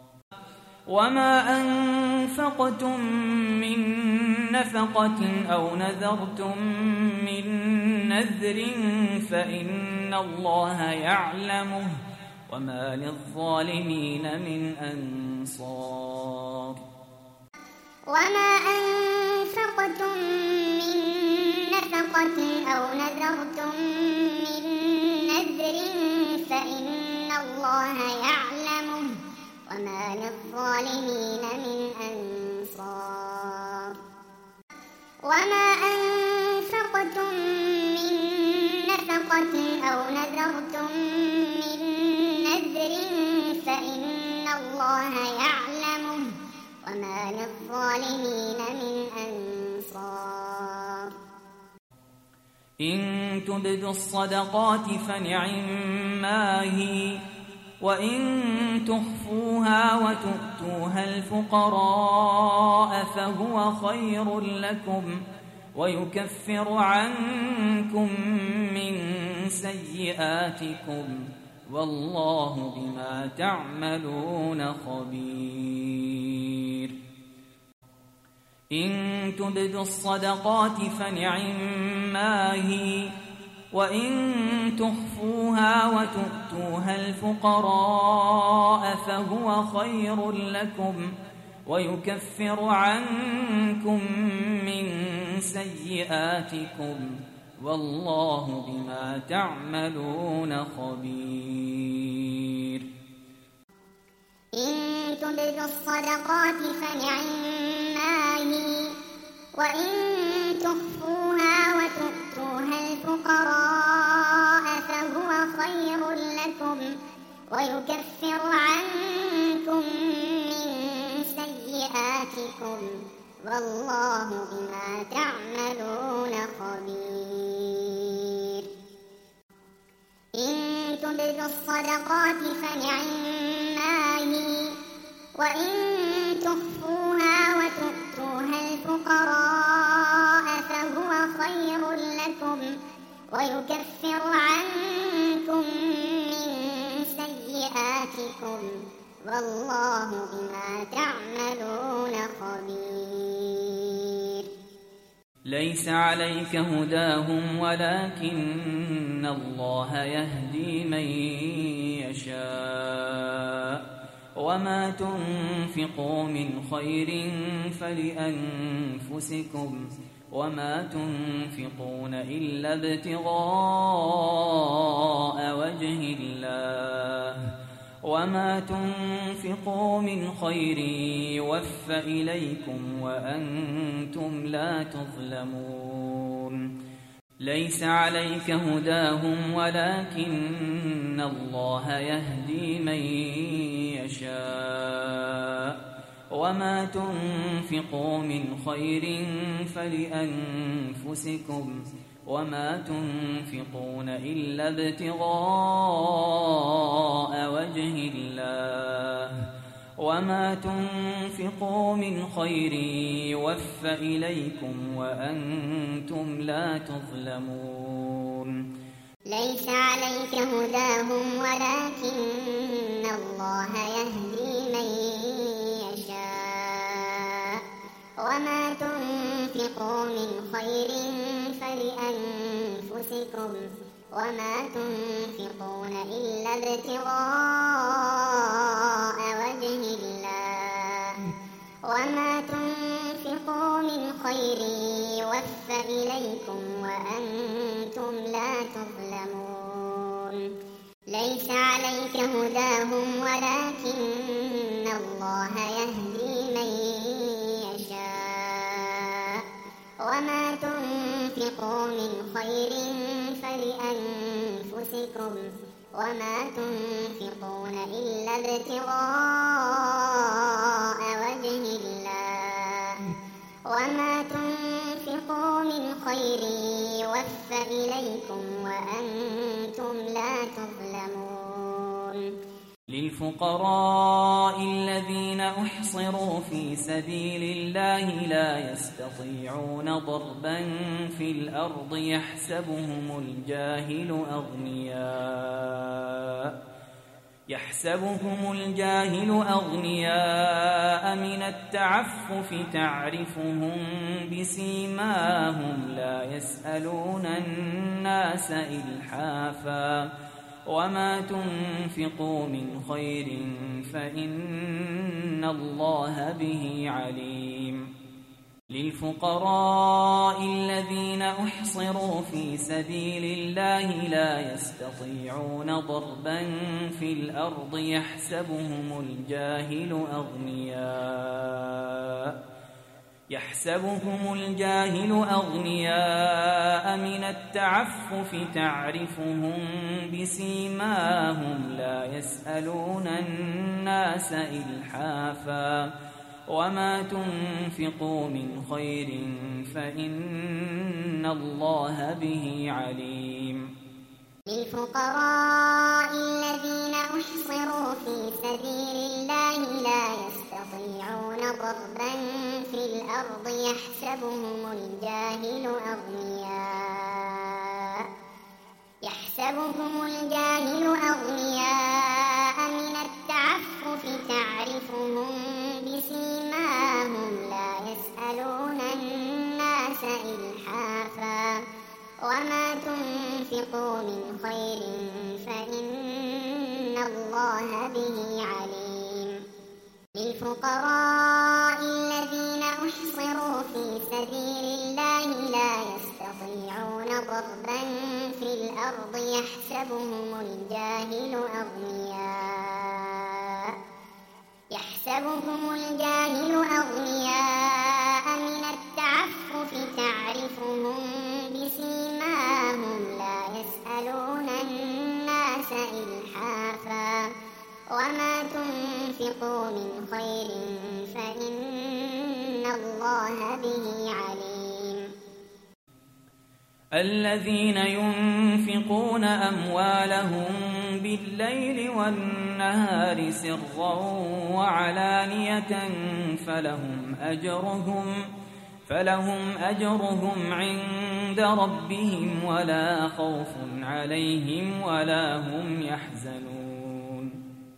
وما أنفقتم من نفقة أو نذرتم من نذر فإن الله يعلمه وما للظالمين من أنصار. وما أنفقتم من نفقة أو نذرتم من نذر فإن الله يعلمه وما للظالمين من أنصار. وما أنفقتم من نفقة أو نذرتم من نذر فإن الله يعلمه وما للظالمين من أنصار. إن تبدوا الصدقات فنعما هي وإن تخفوها وتؤتوها الفقراء فهو خير لكم ويكفر عنكم من سيئاتكم والله بما تعملون خبير. إن تبدوا الصدقات فنعما هي وإن تخفوها وتؤتوها الفقراء فهو خير لكم ويكفر عنكم من سيئاتكم والله بما تعملون خبير. إن تبدوا الصدقات فنعما هي وإن تخفوها وتؤتوها الفقراء فهو خير لكم ويكفر عنكم من سيئاتكم والله بما تعملون خبير. إن تبدوا الصدقات فنعما هي وإن تخفوها وتؤتوها الفقراء فهو خير لكم ويكفر عنكم من سيئاتكم والله بما تعملون خبير. ليس عليك هداهم ولكن الله يهدي من يشاء وما تنفقوا من خير فلأنفسكم وما تنفقون إلا ابتغاء وجه الله وما تنفقوا من خير يوفى إليكم وأنتم لا تظلمون ليس عليك هداهم ولكن الله يهدي من يشاء وما تنفقوا من خير فلأنفسكم وما تنفقون إلا ابتغاء وجه الله وما تنفقوا من خير يوفى إليكم وأنتم لا تظلمون ليس عليك هداهم ولكن الله يهدي من يشاء وما تنفقوا من خير فلأنفسكم وما تنفقون إلا ابتغاء وجه الله وما تنفقوا من خير يوفى إليكم وأنتم لا تظلمون ليس عليك هداهم ولكن الله يهدي من يشاء وما تنفقوا من خير فلأنفسكم وما تنفقون إلا ابتغاء وجه الله وما تنفقوا من خير يوفى إليكم وأنتم لا تظلمون للفقراء الذين أحصروا في سبيل الله لا يستطيعون ضربا في الأرض يحسبهم الجاهل أغنياء يحسبهم الجاهل أغنياء من التعفف تعرفهم بسيماهم لا يسألون الناس إلحافا وما تنفقوا من خير فإن الله به عليم للفقراء الذين أحصروا في سبيل الله لا يستطيعون ضربا في الأرض يحسبهم الجاهل أغنياء يحسبهم الجاهل أغنياء من التعفف تعرفهم بسيماهم لا يسألون الناس إلحافا وما تنفقوا من خير فإن الله به عليم للفقراء الذين أحصروا في سبيل الله لا يستطيعون ضربا في الأرض يحسبهم الجاهل أغنياء يحسبهم الجاهل أغنياء من التعفف تعرفهم بسيماهم لا يسألون الناس إلحافا وما تنفقوا من خير فإن الله به عليم للفقراء الذين أحصروا في سبيل الله لا يستطيعون ضربا في الأرض يحسبهم الجاهل أغنياء يحسبهم الجاهل أغنياء من التعفف تعرفهم بسيماهم لا يسألون الناس إلحافا وما تنفقوا من خير فإن الله به عليم الذين ينفقون أموالهم بالليل والنهار سرا وعلانية فلهم أجرهم فلهم أجرهم عند ربهم ولا خوف عليهم ولا هم يحزنون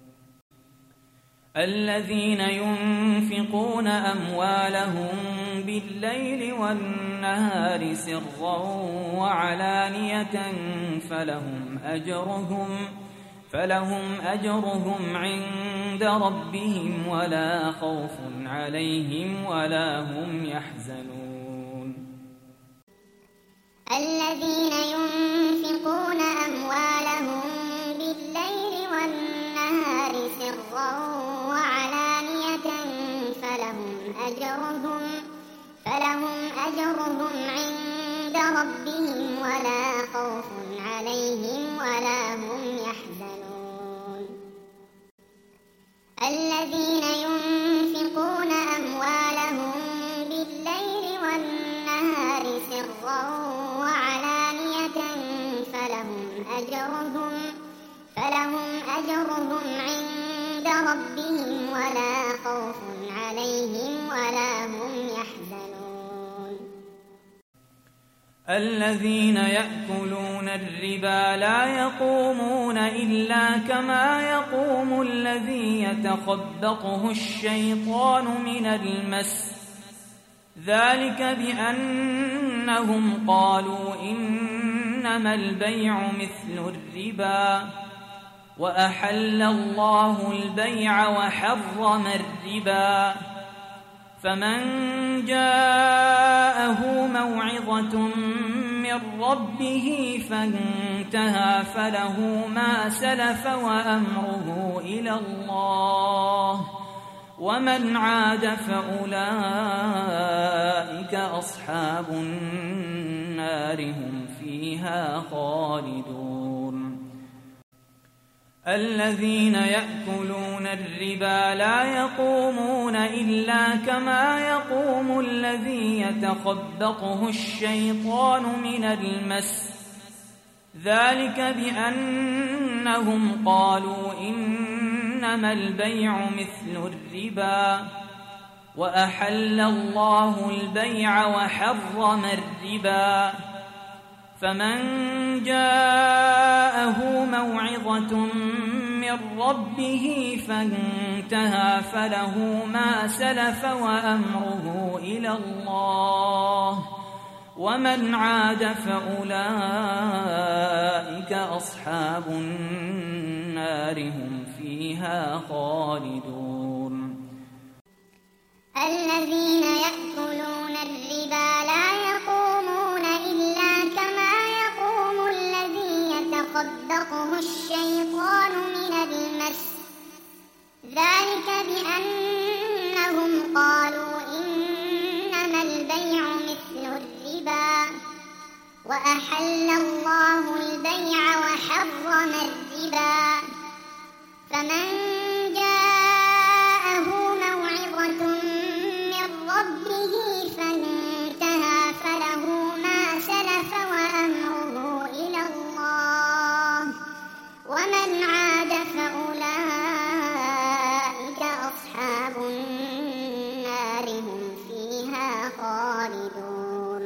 الذين ينفقون أموالهم بالليل والنهار سرا وعلانية فلهم أجرهم فلهم أجرهم عند ربهم ولا خوف عليهم ولا هم يحزنون. الذين ينفقون أموالهم بالليل والنهار سرا وعلانية فلهم أجرهم فلهم أجرهم عند ربهم ولا خوف عليهم ولا هم يحزنون. الذين ينفقون أموالهم بالليل والنهار سرا وعلانية فلهم أجرهم فلهم أجرهم عند ربهم ولا خوف عليهم ولا هم يحزنون. الذين يأكلون الربا لا يقومون إلا كما يقوم الذي يتخبطه الشيطان من المس، ذلك بأنهم قالوا إنما البيع مثل الربا وأحل الله البيع وحرم الربا، فمن جاءه موعظة من ربه فانتهى فله ما سلف وأمره إلى الله، ومن عاد فأولئك أصحاب النار هم فيها خالدون. الذين يأكلون الربا لا يقومون إلا كما يقوم الذي يتخبطه الشيطان من المس، ذلك بأنهم قالوا إنما البيع مثل الربا وأحل الله البيع وحرم الربا، فمن جاءه موعظة من ربه فانتهى فله ما سلف وأمره إلى الله، ومن عاد فأولئك أصحاب النار هم فيها خالدون. الذين يأكلون الربا لا يقومون إلا كما يقوم الذي يتخبطه الشيطان من المس، ذلك بأنهم قالوا إنما البيع مثل الربا وأحل الله البيع وحرم الربا، فمن جاءه موعظة من ربه فانتهى فله ما سلف وأمره إلى الله، ومن عاد فأولئك أصحاب النار هم فيها خالدون.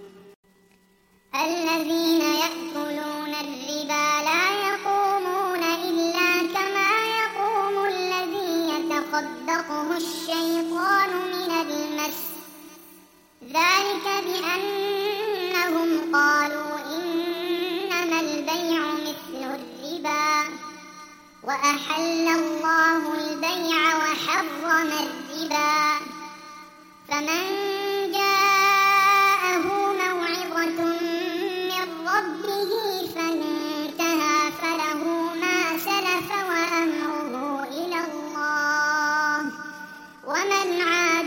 الذين يأكلون الربا لا يقومون إلا كما يقوم الذي يتخبطه الشيطان من المس، ذلك بأنهم قالوا إنما البيع مثل الربا وأحل الله البيع وحرم الربا، فمن جاءه موعظة من ربه فانتهى فله ما سلف وأمره إلى الله، ومن عاد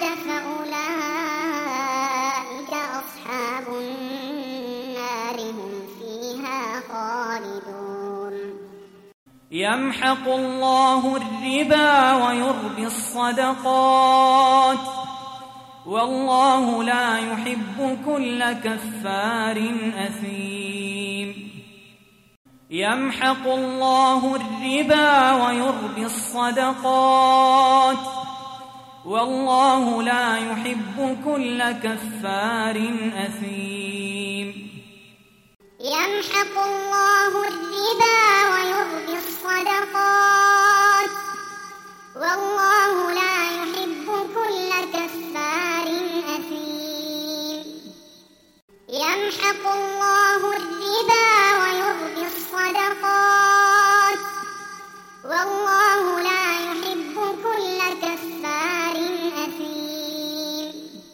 فأولئك أصحاب النار هم فيها خالدون. يمحق الله الربا ويربي الصدقات والله لا يحب كل كفار أثيم. يمحق الله الربا ويربي الصدقات والله لا يحب كل كفار أثيم. يمحق الله الربا ويربي الصدقات والله لا يحب كل كفار أثيم. يمحق الله الربا ويربي الصدقات والله لا يحب كل كفار أثيم.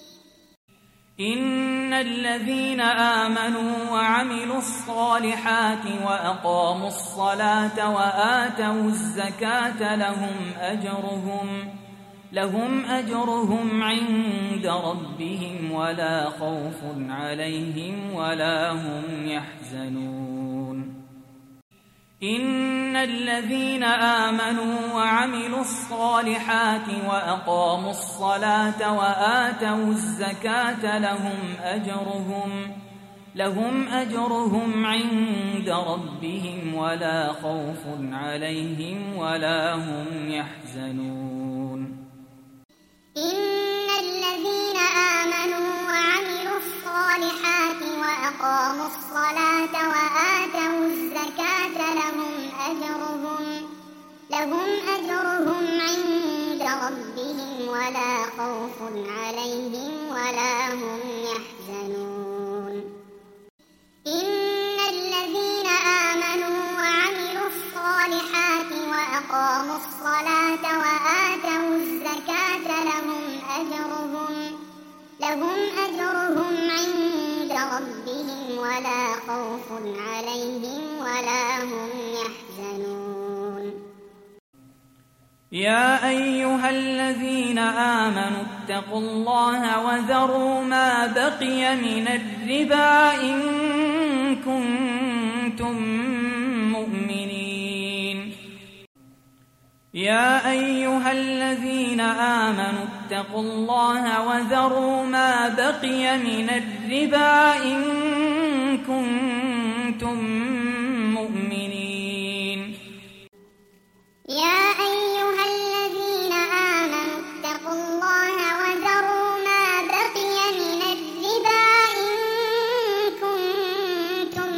إن الذين آمنوا وعملوا الصالحات وأقاموا الصلاة وآتوا الزكاة لهم أجرهم لهم أجرهم عند ربهم ولا خوف عليهم ولا هم يحزنون. إن الذين آمنوا وعملوا الصالحات وأقاموا الصلاة وآتوا الزكاة لهم أجرهم لهم أجرهم عند ربهم ولا خوف عليهم ولا هم يحزنون. إن الذين آمنوا وعملوا الصالحات وأقاموا الصلاة وآتوا الزكاة لهم أجرهم لهم أجرهم عند ربهم ولا خوف عليهم ولا هم يحزنون. إن الذين آمنوا وعملوا الصالحات وأقاموا الصلاة وآتوا الزكاة لهم أجرهم لهم أجرهم عند ربهم ولا خوف عليهم ولا هم يحزنون. يا أيها الذين آمنوا اتقوا الله وذروا ما بقي من الربا إن كنتم مؤمنين. يا أيها الذين آمنوا اتقوا الله وذروا ما بقي من الربا إن كنتم مؤمنين. يا أيها الذين آمنوا اتقوا الله وذروا ما بقي من الربا إن كنتم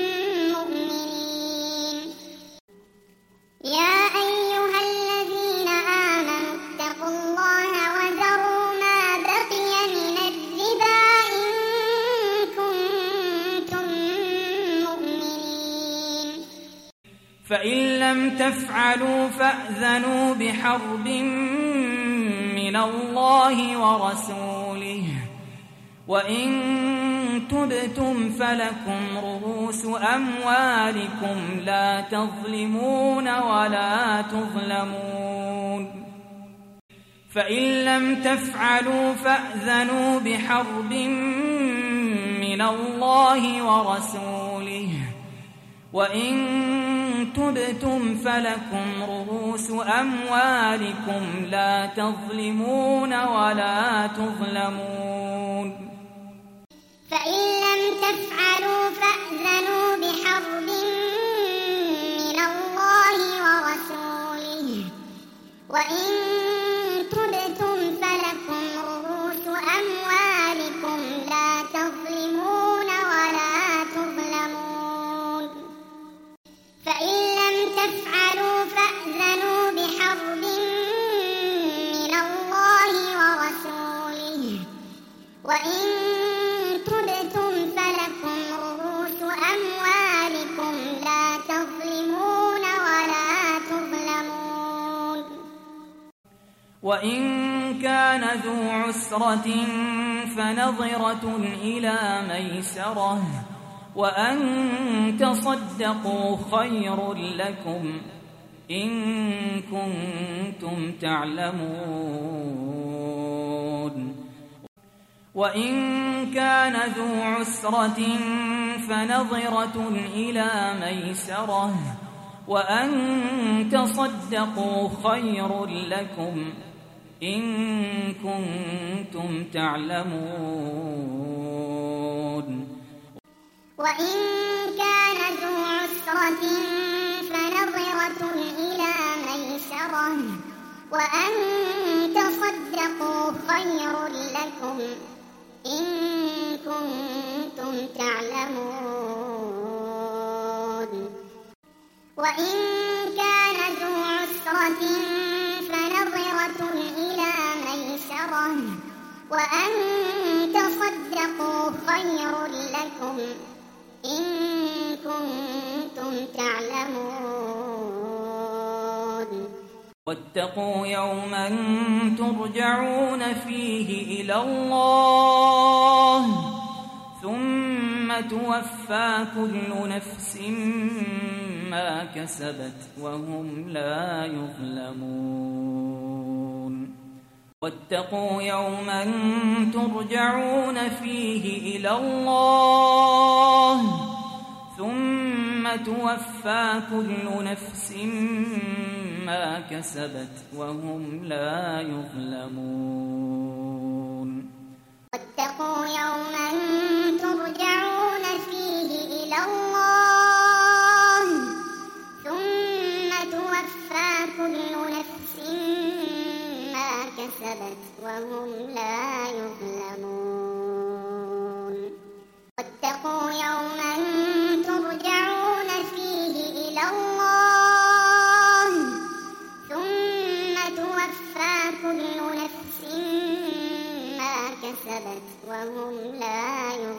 مؤمنين. يا أيها الذين آمنوا اتقوا الله وذروا ما بقي من الربا إن كنتم مؤمنين. فإن لم تفعلوا فأذنوا بحرب من الله ورسوله وإن تبتم فلكم رؤوس أموالكم لا تظلمون ولا تظلمون. فإن لم تفعلوا فأذنوا بحرب من الله ورسوله وإن تبتم فلكم رؤوس أموالكم لا تظلمون ولا تظلمون. فإن لم تفعلوا فأذنوا بحرب من الله ورسوله وإن تبتم فلكم رؤوس أموالكم لا تظلمون ولا تظلمون. فإن لم تفعلوا فأذنوا بحرب من الله ورسوله وإن تبتم فلكم رؤوس أموالكم لا تظلمون ولا تظلمون. وإن كان ذو عسرة فنظرة إلى ميسرة وأن تصدقوا خير لكم إن كنتم تعلمون. وإن كان ذو عسرة فنظرة إلى ميسرة وأن تصدقوا خير لكم إن كنتم تعلمون. وإن كان ذو عسرة فنظرة إلى ميسرة وأن تصدقوا خير لكم إن كنتم تعلمون. وإن كان ذو عسرة فنظرة إلى ميسرة وأن تصدقوا خير لكم إن كنتم تعلمون. واتقوا يوما ترجعون فيه إلى الله ثم توفى كل نفس ما كسبت وهم لا يظلمون واتقوا يوما ترجعون فيه إلى الله ثم توفى كل نفس ما كسبت وهم لا يظلمون واتقوا يوما ترجعون فيه إلى الله ثم توفى كل نفس ما كسبت وهم لا يظلمون واتقوا يوما ترجعون فيه إلى الله ثم توفى كل نفس ما كسبت وهم لا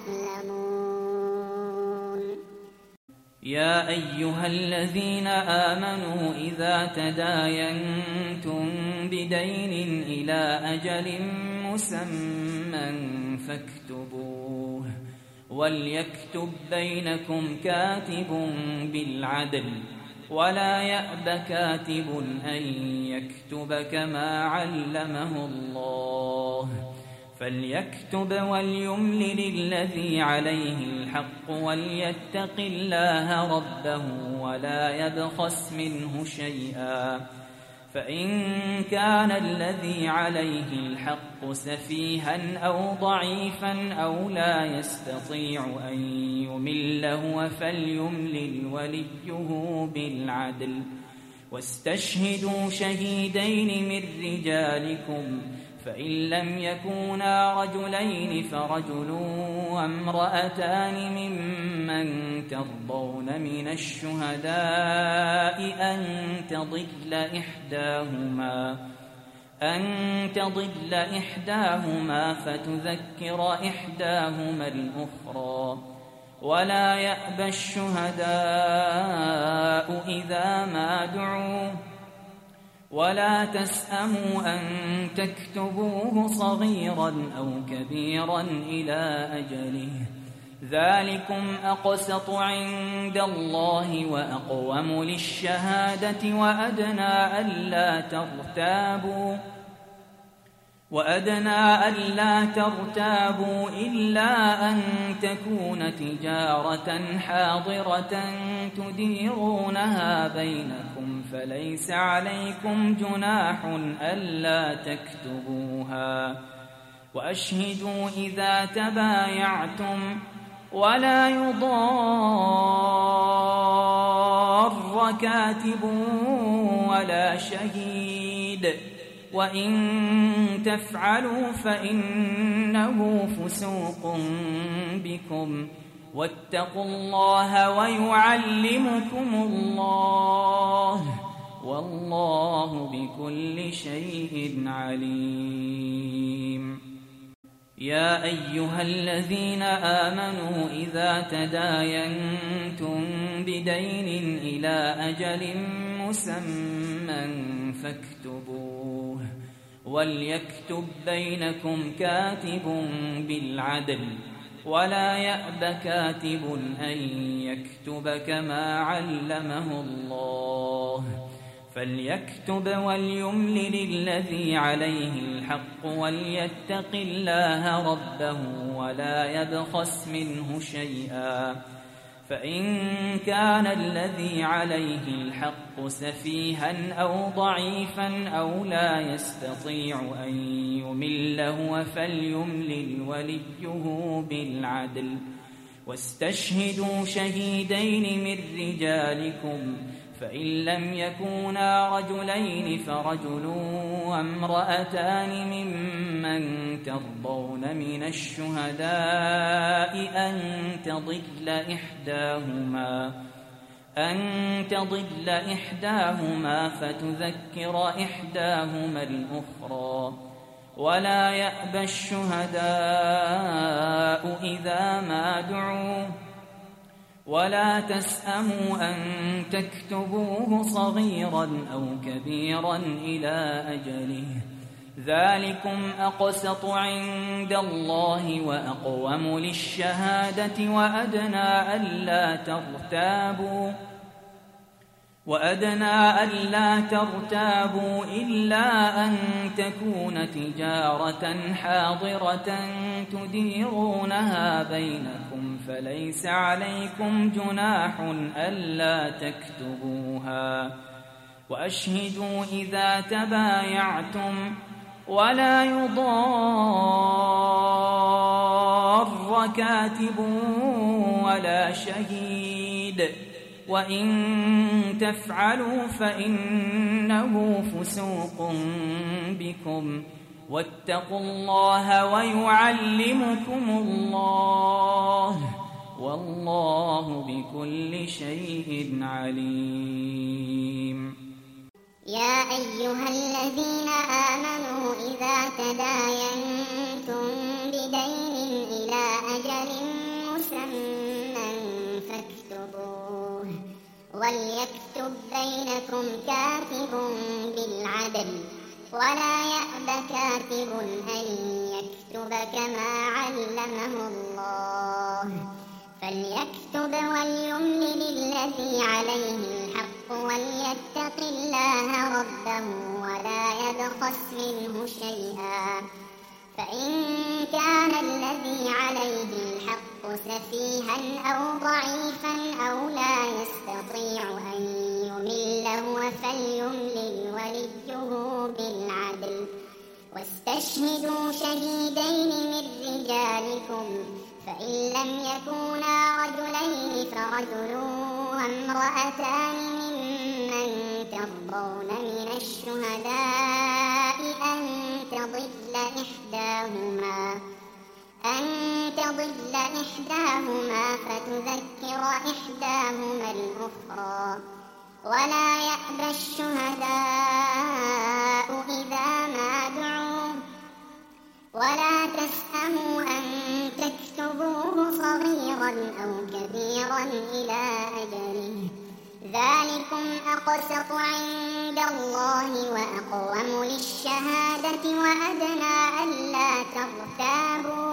يظلمون يا أيها الذين آمنوا إذا تداينتم بدين إلى أجل مسمى فاكتبوه وليكتب بينكم كاتب بالعدل ولا يأب كاتب أن يكتب كما علمه الله فليكتب وليملل الذي عليه الحق وليتق الله ربه ولا يبخس منه شيئا فإن كان الذي عليه الحق سفيها أو ضعيفا أو لا يستطيع أن يمل هو فليملل وليه بالعدل واستشهدوا شهيدين من رجالكم فإن لم يكونا رجلين فرجل وامرأتان ممن ترضون من الشهداء أن تضل إحداهما أن تضل إحداهما فتذكر إحداهما الأخرى ولا يأبى الشهداء إذا ما دعوا ولا تسأموا أن تكتبوه صغيرا أو كبيرا إلى أجله ذلكم أقسط عند الله وأقوم للشهادة وأدنى ألا ترتابوا وأدنى ألا ترتابوا إلا أن تكون تجارة حاضرة تديرونها بينكم فليس عليكم جناح ألا تكتبوها وأشهدوا إذا تبايعتم ولا يضار كاتب ولا شهيد وإن تفعلوا فإنه فسوق بكم واتقوا الله ويعلمكم الله والله بكل شيء عليم يا أيها الذين آمنوا إذا تداينتم بدين إلى أجل مسمى فاكتبوه وليكتب بينكم كاتب بالعدل ولا يأب كاتب أن يكتب كما علمه الله فليكتب وليملل الذي عليه الحق وليتق الله ربه ولا يبخس منه شيئا فإن كان الذي عليه الحق سفيها أو ضعيفا أو لا يستطيع أن يمل هو فليملل وليه بالعدل واستشهدوا شهيدين من رجالكم فإن لم يكونا رجلين فرجل وامرأتان ممن ترضون من الشهداء أن تضل إحداهما أن تضل إحداهما فتذكر إحداهما الأخرى ولا يأبى الشهداء إذا ما دعوا ولا تسأموا أن تكتبوه صغيرا أو كبيرا إلى أجله ذلكم أقسط عند الله وأقوم للشهادة وأدنى ألا ترتابوا وأدنى ألا ترتابوا إلا أن تكون تجارة حاضرة تديرونها بينكم فليس عليكم جناح ألا تكتبوها وأشهدوا إذا تبايعتم ولا يضار كاتب ولا شهيد وإن تفعلوا فإنه فسوق بكم واتقوا الله ويعلمكم الله والله بكل شيء عليم. يا أيها الذين آمنوا إذا تداينتم بدين إلى أجل مسمى فاكتبوه وليكتب بينكم كاتب بالعدل ولا يأب كاتب أن يكتب كما علمه الله فليكتب وليملل الذي عليه الحق وليتق الله ربه ولا يبخس منه شيئا فإن كان الذي عليه الحق سفيها أو ضعيفا أو لا يستطيع أن يمل هو فليملل وليه بالعدل واستشهدوا شهيدين من رجالكم فإن لم يكونا رجلين فرجل وامرأتان ممن ترضون من الشهداء أن تضل إحداهما أن تضل إحداهما فتذكر إحداهما الأخرى ولا يأبى الشهداء إذا ما دعوا ولا تسأموا أن تكتبوه صغيرا أو كبيرا إلى أجله ذلكم أقسط عند الله وأقوم للشهادة وأدنى ألا ترتابوا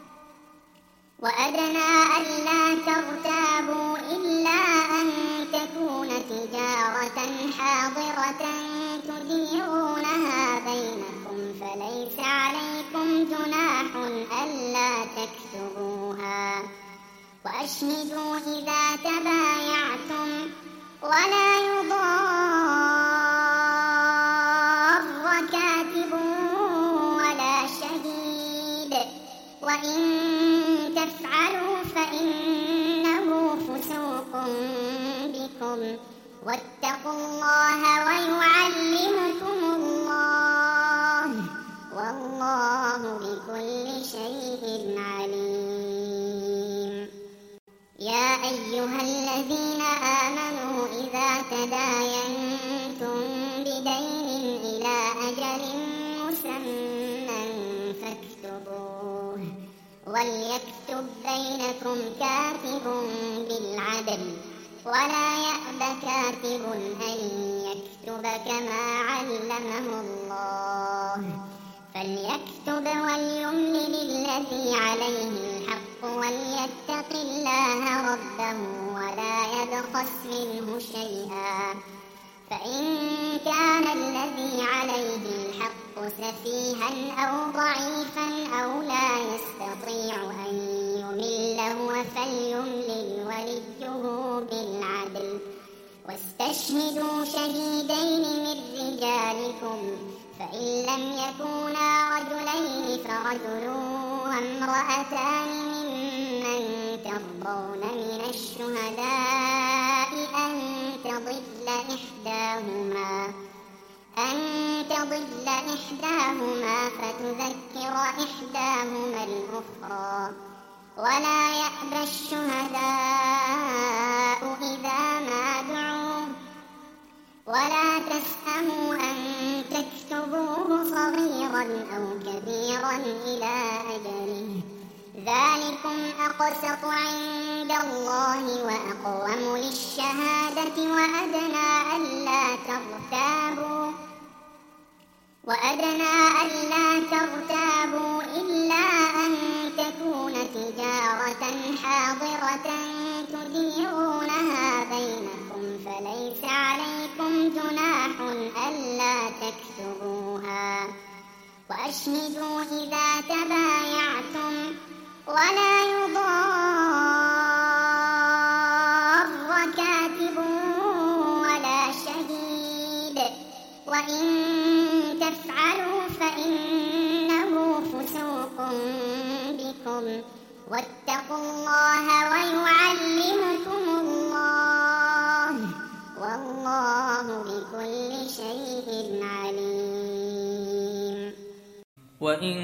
وأدنى ألا ترتابوا إلا أن تكون تجارة حاضرة تديرونها بينكم فليس عليكم جناح ألا تكتبوها وأشهدوا إذا تبايعتم ولا يضار كاتب ولا شهيد وإن تفعلوا فإنه فسوق بكم واتقوا الله ويعلمكم الله والله بكل شيء عليم. يا أيها الذين آمنوا إذا تداينتم بدين إلى أجل مسمى فاكتبوه وليكتب بينكم كاتب بالعدل ولا يأب كاتب أن يكتب كما علمه الله فليكتب وليملل الذي عليه الحق وليتق الله ربه ولا يبخس منه شيئا فإن كان الذي عليه الحق سفيها أو ضعيفا أو لا يستطيع أن يمل هو فليملل وليه بالعدل واستشهدوا شهيدين من رجالكم فإن لم يكونا رجلين فرجل وامرأتان ممن ترضون من الشهداء أن تضل إحداهما أن تضل إحداهما فتذكر إحداهما الأخرى ولا يأبى الشهداء إذا ما دعوا ولا تسأموا أن تكتبوه صغيرا أو كبيرا إلى أجله ذلكم أقسط عند الله وأقوم للشهادة وأدنى ألا ترتابوا وأدنى ألا ترتابوا إلا أن تكون تجارة حاضرة تديرونها بينكم فليس عليكم جناح ألا تكتبوها وأشهدوا إذا تبايعتم ولا يضار كاتب ولا شهيد وإن تفعلوا فإنه فسوق بكم واتقوا الله ويعلمكم الله والله بكل شيء عليم. وإن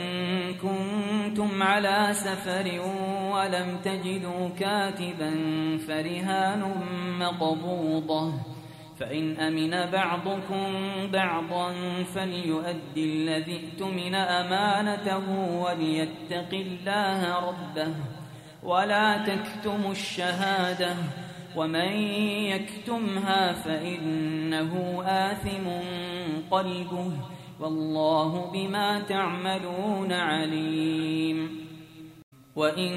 كنتم على سفر ولم تجدوا كاتبا فرهان مقبوضة فإن أمن بعضكم بعضا فليؤدي الذي ائتمن أمانته وليتق الله ربه ولا تكتموا الشهادة ومن يكتمها فإنه آثم قلبه والله بما تعملون عليم. وإن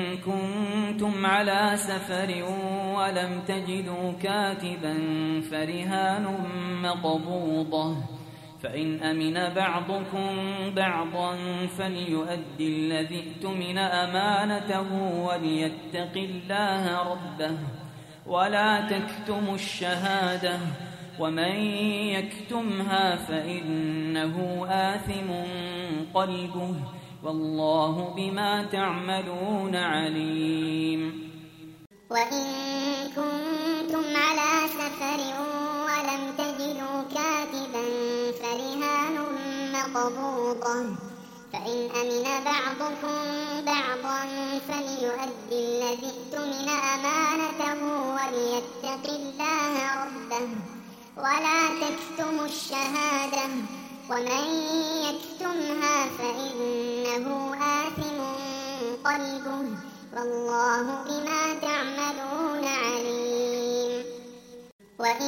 كنتم على سفر ولم تجدوا كاتبا فرهان مقبوضة فإن أمن بعضكم بعضا فليؤدي الذي ائتمن أمانته وليتق الله ربه ولا تكتموا الشهادة ومن يكتمها فإنه آثم قلبه والله بما تعملون عليم. وإن كنتم على سفر ولم تجدوا كاتبا فرهان مقبوضة فإن أمن بعضكم بعضا فليؤدي الذي ائتمن أمانته وليتق الله ربه ولا تكتموا الشهادة ومن يكتمها فإنه آثم قلبه والله بما تعملون عليم. وإن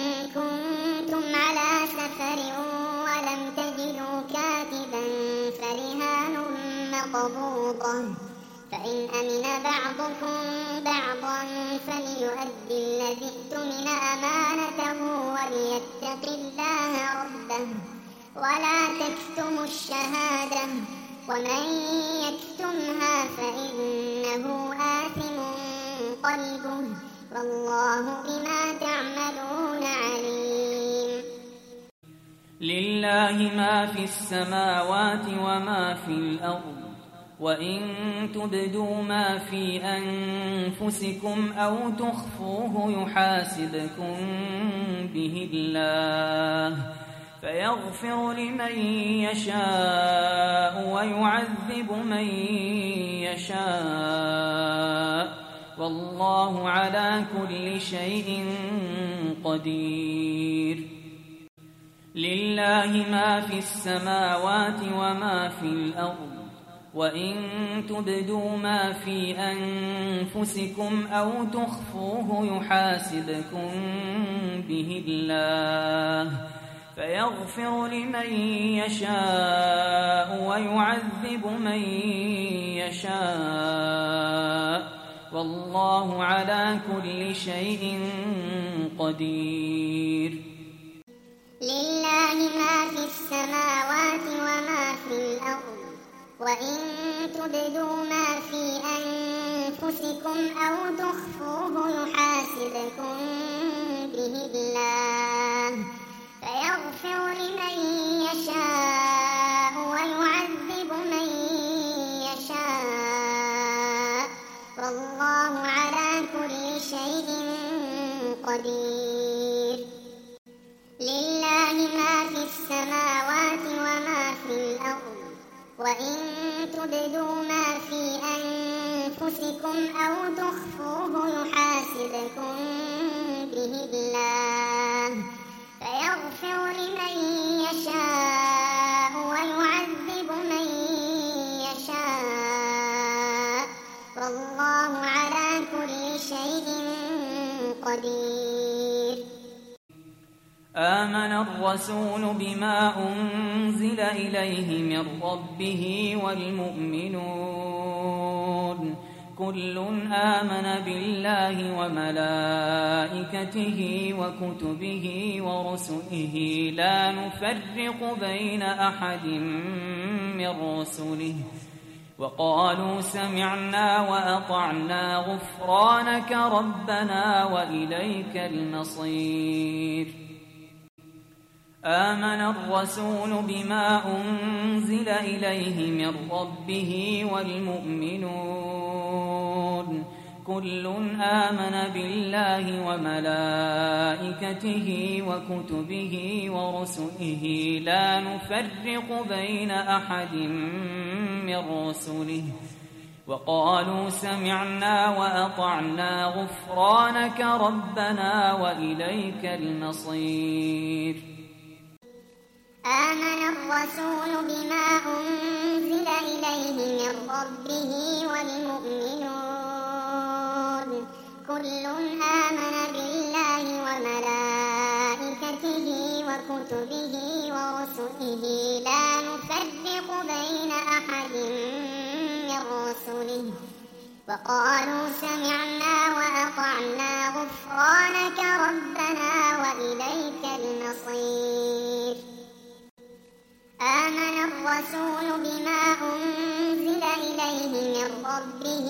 كنتم على سفر ولم تجدوا كاتبا فرهان مقبوضة فإن أمن بعضكم بعضا فليؤدي الذي ائتمن أمانته وليتق الله ربه ولا تكتموا الشهادة ومن يكتمها فإنه آثم قلبه والله بما تعملون عليم. لله ما في السماوات وما في الأرض وإن تبدوا ما في أنفسكم أو تخفوه يحاسبكم به الله فيغفر لمن يشاء ويعذب من يشاء والله على كل شيء قدير. لله ما في السماوات وما في الأرض وإن تبدوا ما في أنفسكم أو تخفوه يحاسبكم به الله فيغفر لمن يشاء ويعذب من يشاء والله على كل شيء قدير. لله ما في السماوات وما في الأرض وإن تبدوا ما في أنفسكم أو تخفوه يحاسبكم به الله فيغفر لمن يشاء ويعذب من يشاء والله على كل شيء قدير. لله ما في السماوات وما في الأرض وإن تبدوا ما في أنفسكم أو تخفوه يحاسبكم به الله فيغفر لمن يشاء ويعذب من يشاء الرسول بما أنزل إليه من ربه والمؤمنون كل آمن بالله وملائكته وكتبه ورسله لا نفرق بين أحد من رسله وقالوا سمعنا وأطعنا غفرانك ربنا وإليك المصير. آمن الرسول بما أنزل إليه من ربه والمؤمنون كل آمن بالله وملائكته وكتبه ورسله لا نفرق بين أحد من رسله وقالوا سمعنا وأطعنا غفرانك ربنا وإليك المصير. آمن الرسول بما أنزل إليه من ربه والمؤمنون كل آمن بالله وملائكته وكتبه ورسله لا نفرق بين أحد من رسله وقالوا سمعنا وأطعنا غفرانك ربنا وإليك المصير. آمن الرسول بما أنزل إليه من ربه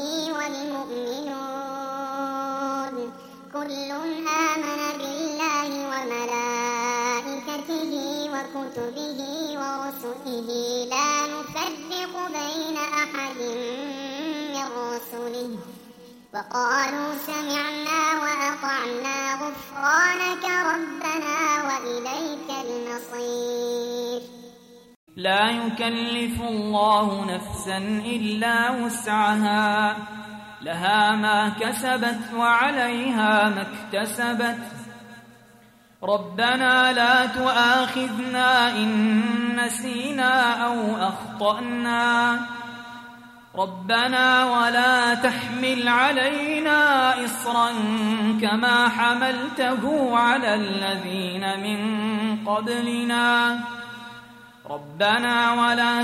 والمؤمنون كل آمن بالله وملائكته وكتبه ورسله لا نفرق بين أحد من رسله وقالوا سمعنا وأطعنا غفرانك ربنا وإليك المصير. لا يكلف الله نفسا إلا وسعها لها ما كسبت وعليها ما اكتسبت ربنا لا تؤاخذنا إن نسينا أو أخطأنا ربنا ولا تحمل علينا إصرا كما حملته على الذين من قبلنا ربنا ولا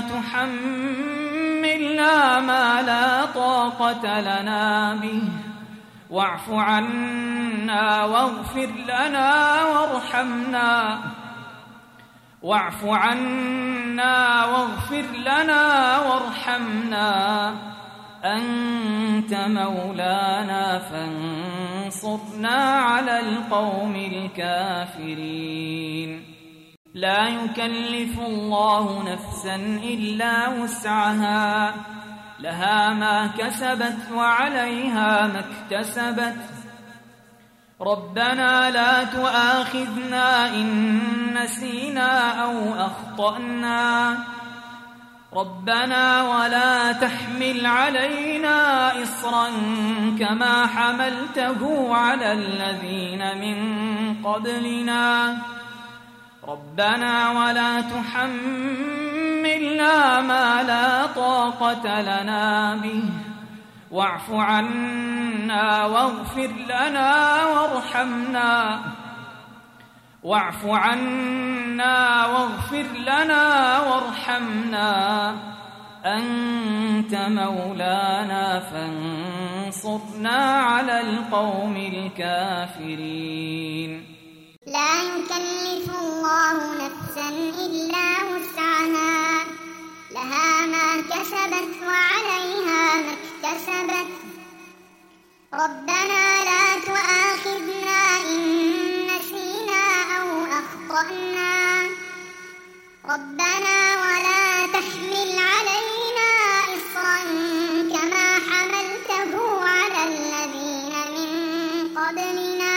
تحملنا ما لا طاقة لنا به واعف عنا واغفر لنا وارحمنا واعف عنا واغفر لنا وارحمنا أنت مولانا فانصرنا على القوم الكافرين. لا يكلف الله نفسا إلا وسعها لها ما كسبت وعليها ما اكتسبت ربنا لا تؤاخذنا إن نسينا أو أخطأنا ربنا ولا تحمل علينا إصرا كما حملته على الذين من قبلنا ربنا ولا تحملنا ما لا طاقة لنا به واعف عنا واغفر لنا وارحمنا واعف عنا واغفر لنا وارحمنا أنت مولانا فانصرنا على القوم الكافرين. لا يكلف الله نفسا إلا وسعها لها ما كسبت وعليها ما اكتسبت ربنا لا تؤاخذنا إن نسينا أو أخطأنا ربنا ولا تحمل علينا إصرا كما حملته على الذين من قبلنا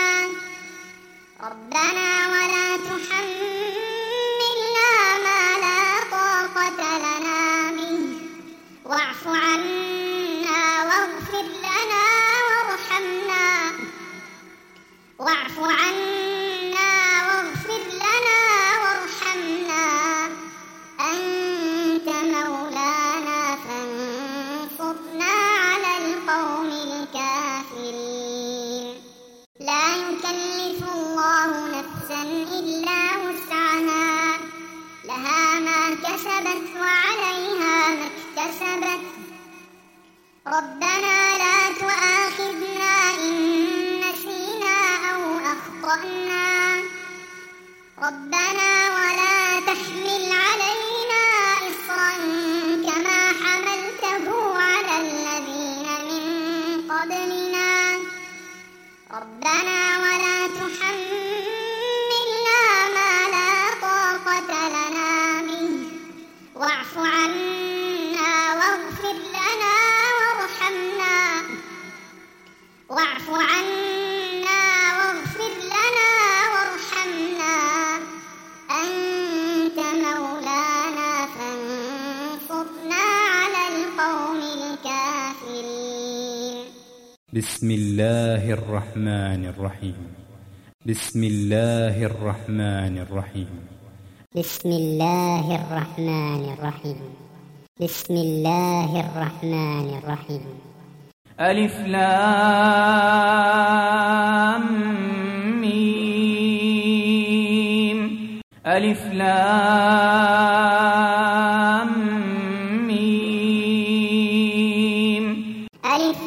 ربنا ولا تحملنا ما لا طاقة لنا به واعف عنا واغفر لنا وارحمنا واعف عنا واغفر لنا وارحمنا كسبت ربنا لا تؤاخذنا إن نسينا أو أخطأنا ربنا ولا تحمل علينا إصرا كما حملته على الذين من قبلنا ربنا ولا تحملنا ما لا طاقة لنا به واعف عنا واغفر لنا وارحمنا واعف عنا واغفر لنا وارحمنا أنت مولانا فانصرنا على القوم الكافرين. بسم الله الرحمن الرحيم. بسم الله الرحمن الرحيم. بسم الله الرحمن الرحيم. بسم الله الرحمن الرحيم. ألف لام ميم ألف لام ميم ألف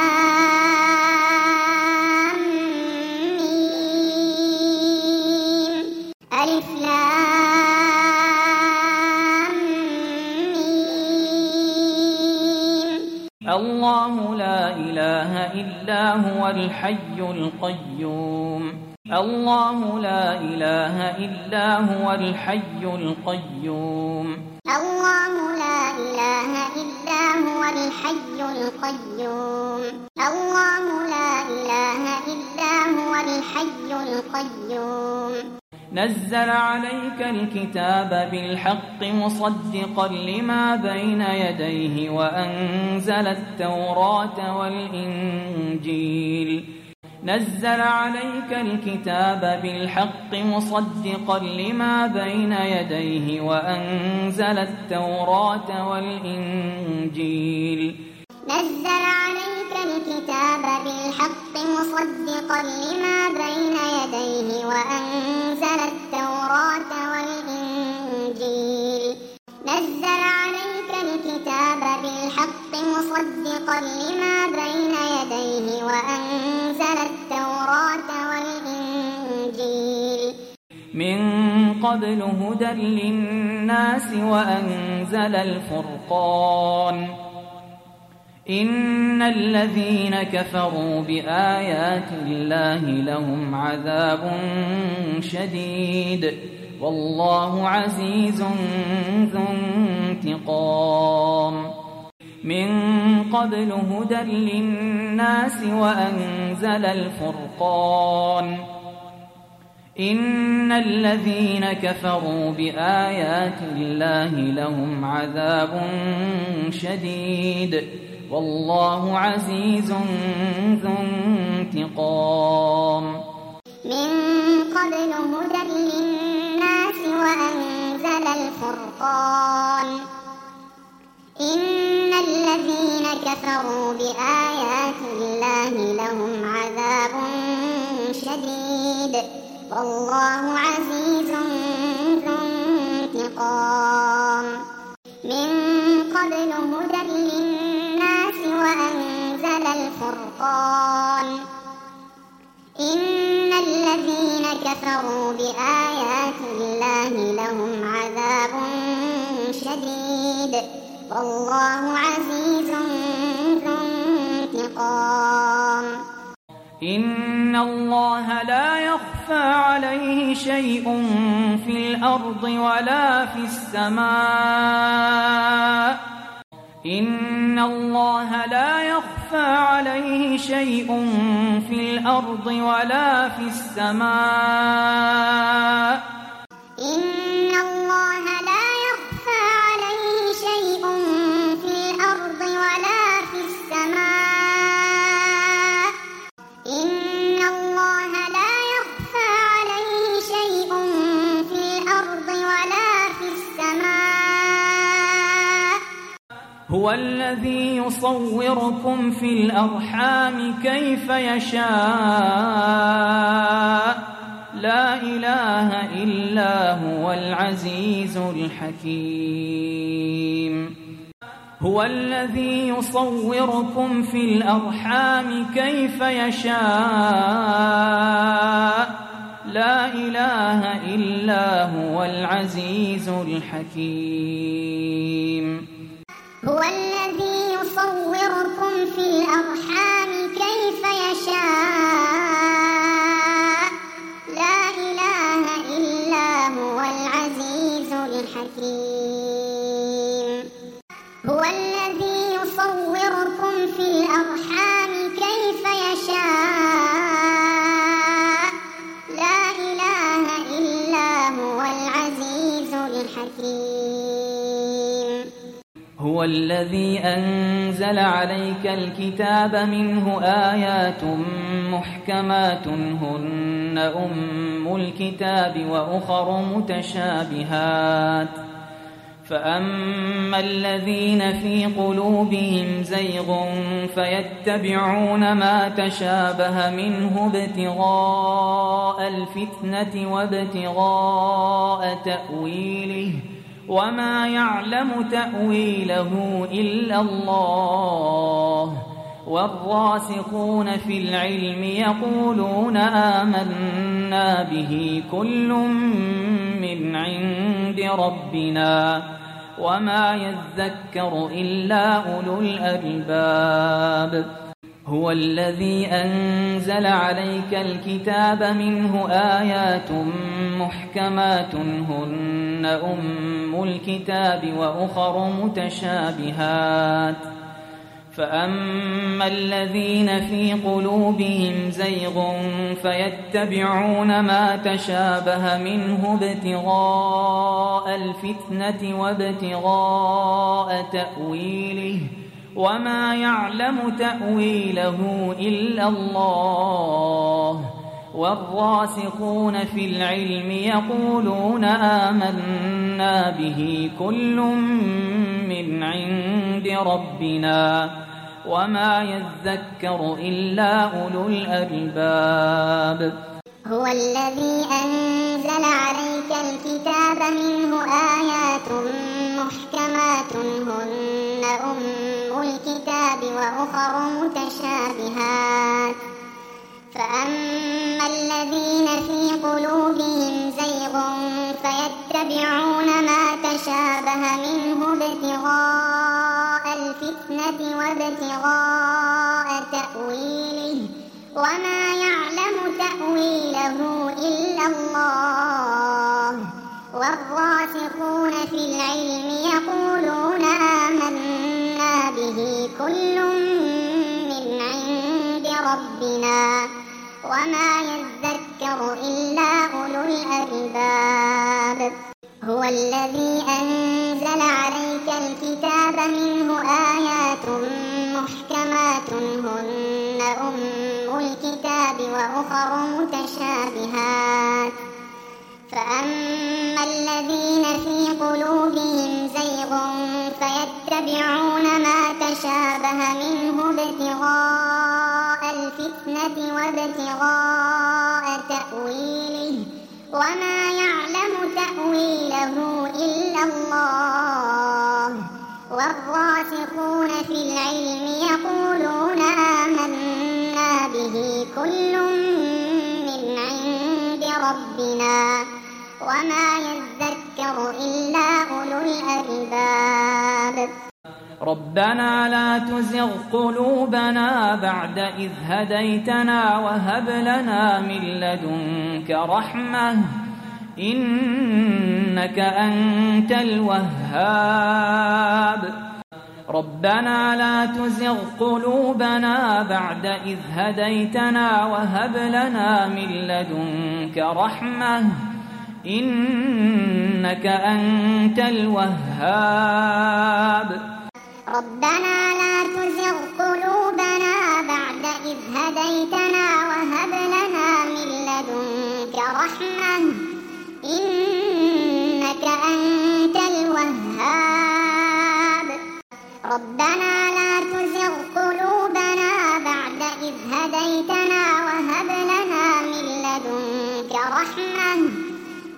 لام ميم ألف لام ميم الله لا إله إلا هو الحي القيوم الله لا إله إلا هو الحي القيوم الله لا إله إلا هو الحي القيوم الله لا إله إلا هو الحي القيوم نزل عليك الكتاب بالحق مصدقا لما بين يديه وأنزل التوراة والإنجيل نزل عليك الكتاب بالحق مصدقا لما بين يديه وأنزل التوراة والإنجيل نزل عليك الكتاب بالحق مصدقا لما بين يديه وأنزل التوراة والإنجيل نزل عليك الكتاب بالحق مصدقا لما بين يديه وأنزل التوراة والإنجيل من قبل هدى للناس وأنزل الفرقان إن الذين كفروا بآيات الله لهم عذاب شديد والله عزيز ذو انتقام من قبل هدى للناس وأنزل الفرقان إن الذين كفروا بآيات الله لهم عذاب شديد والله عزيز ذو انتقام من قبل هدى للناس وأنزل الفرقان إن الذين كفروا بآيات الله لهم عذاب شديد والله عزيز ذو انتقام من قبل هدى للناس وأنزل الفرقان إن الذين كفروا بآيات الله لهم عذاب شديد والله عزيز ذو انتقام إن الله لا يخفى عليه شيء في الأرض ولا في السماء إن الله لا يخفى عليه شيء في الأرض ولا في السماء إن الله لا يخفى عليه شيء في الأرض ولا في السماء إن الله لا يخفى عليه شيء في الأرض ولا في السماء هو الذي يصوركم في الأرحام كيف يشاء لا إله إلا هو العزيز الحكيم هو الذي يصوركم في الأرحام كيف يشاء لا إله إلا هو العزيز الحكيم هو الذي يصوركم في الأرحام كيف يشاء لا إله إلا هو العزيز الحكيم هو الذي يصوركم في الأرحام كيف يشاء لا إله إلا هو العزيز الحكيم هو الذي أنزل عليك الكتاب منه آيات محكمات هن أم الكتاب وأخر متشابهات فأما الذين في قلوبهم زيغ فيتبعون ما تشابه منه ابتغاء الفتنة وابتغاء تأويله وما يعلم تأويله إلا الله والراسخون في العلم يقولون آمنا به كل من عند ربنا وما يذكر إلا أولو الألباب هو الذي أنزل عليك الكتاب منه آيات محكمات هن أم الكتاب وأخر متشابهات فأما الذين في قلوبهم زيغ فيتبعون ما تشابه منه ابتغاء الفتنة وابتغاء تأويله وما يعلم تأويله إلا الله والراسخون في العلم يقولون آمنا به كل من عند ربنا وما يذكر إلا أولو الألباب هو الذي أنزل عليك الكتاب منه آيات محكمات هن أم الكتاب وأخر متشابهات فأما الذين في قلوبهم زيغ فيتبعون ما تشابه منه ابتغاء الفتنة وابتغاء تأويله وما يعلم تأويله إلا الله والراسخون في العلم يقولون آمنا به كل من عند ربنا وما يذكر إلا أولو الألباب هو الذي أنزل عليك الكتاب منه آيات محكمات هن أم الكتاب وأخر متشابهات فأما الذين في قلوبهم زيغ فيتبعون ما تشابه منه ابتغاء الفتنة وابتغاء تأويله وما يعلم تأويله إلا الله والراسخون في العلم يقولون آمنا به كل من عند ربنا وما يذكر إلا أولو الألباب ربنا لا تزغ قلوبنا بعد إذ هديتنا وهب لنا من لدنك رحمة إنك أنت الوهاب ربنا لا تزغ قلوبنا بعد إذ هديتنا وهب لنا من لدنك رحمة إنك أنت الوهاب ربنا لا تزغ قلوبنا بعد إذ هديتنا وهب لنا من لدنك رحمة إنك أنت الوهاب ربنا لا تزغ قلوبنا بعد إذ هديتنا وهب لنا من لدنك رحمة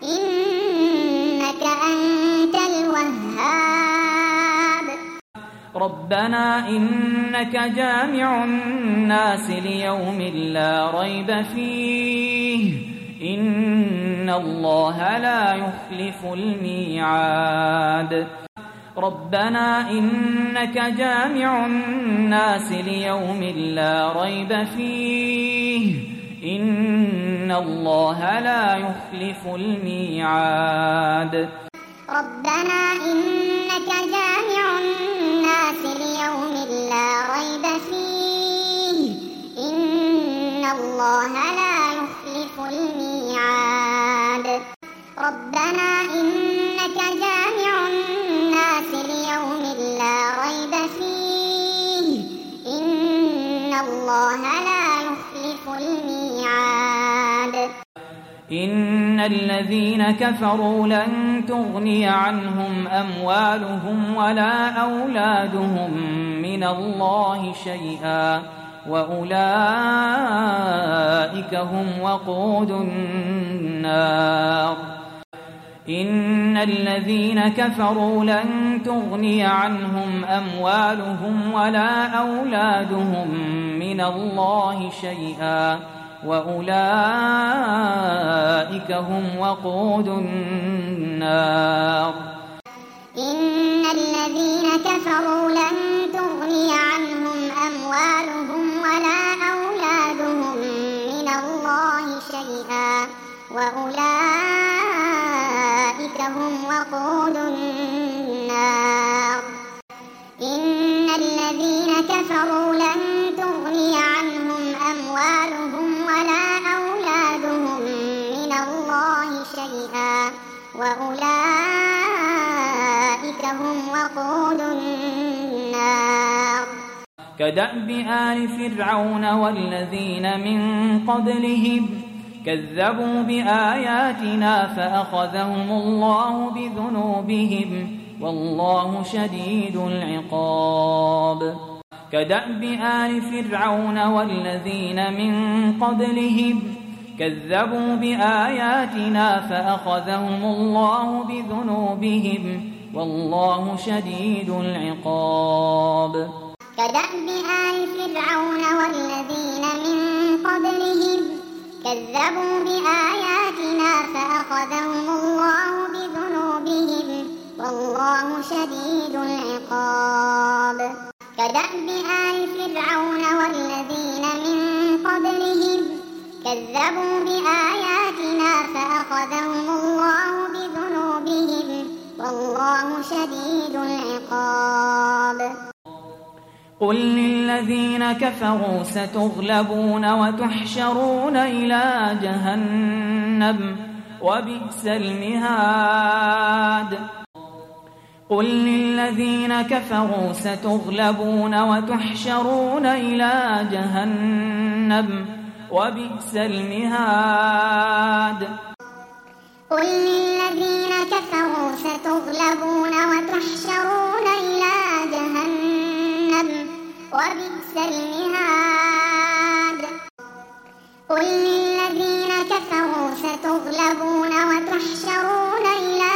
إنك أنت الوهاب ربنا إنك جامع الناس ليوم لا ريب فيه إن الله لا يخلف الميعاد ربنا إنك جامع الناس ليوم لا ريب فيه إن الله لا يخلف الميعاد ربنا إنك جامع الناس ليوم لا ريب فيه إن الله لا يخلف الميعاد ربنا إنك جامع الناس ليوم لا ريب فيه إن الله لا يخلف الميعاد إن الذين كفروا لن تغني عنهم أموالهم ولا أولادهم من الله شيئا وأولئك هم وقود النار إن الذين كفروا لن تغني عنهم أموالهم ولا أولادهم من الله شيئا وأولئك هم وقود النار إن الذين كفروا لن تغني عنهم أموالهم ولا أولادهم من الله شيئا وأولئك هم وقود النار إن الذين كفروا لن تغني عنهم أموالهم ولا أولادهم من الله شيئا وأولئك هم وقود النار كدأب آل فرعون والذين من قبلهم كذبوا بآياتنا فأخذهم الله بذنوبهم والله شديد العقاب كدأب آل فرعون والذين من قبلهم كذبوا بآياتنا فأخذهم الله بذنوبهم والله شديد العقاب كدأب آل فرعون والذين من قبلهم كذبوا بآياتنا فأخذهم الله بذنوبهم والله شديد العقاب كدأب آل فرعون والذين من قبلهم كذبوا بآياتنا فأخذهم الله بذنوبهم والله شديد العقاب قل للذين كفروا ستغلبون وتحشرون إلى جهنم وبئس المهاد قل للذين كفروا ستغلبون وتحشرون إلى جهنم وبئس المهاد قل للذين كفروا ستغلبون وتحشرون إلى جهنم وبئس المهاد قل للذين كفروا ستغلبون وتحشرون إلى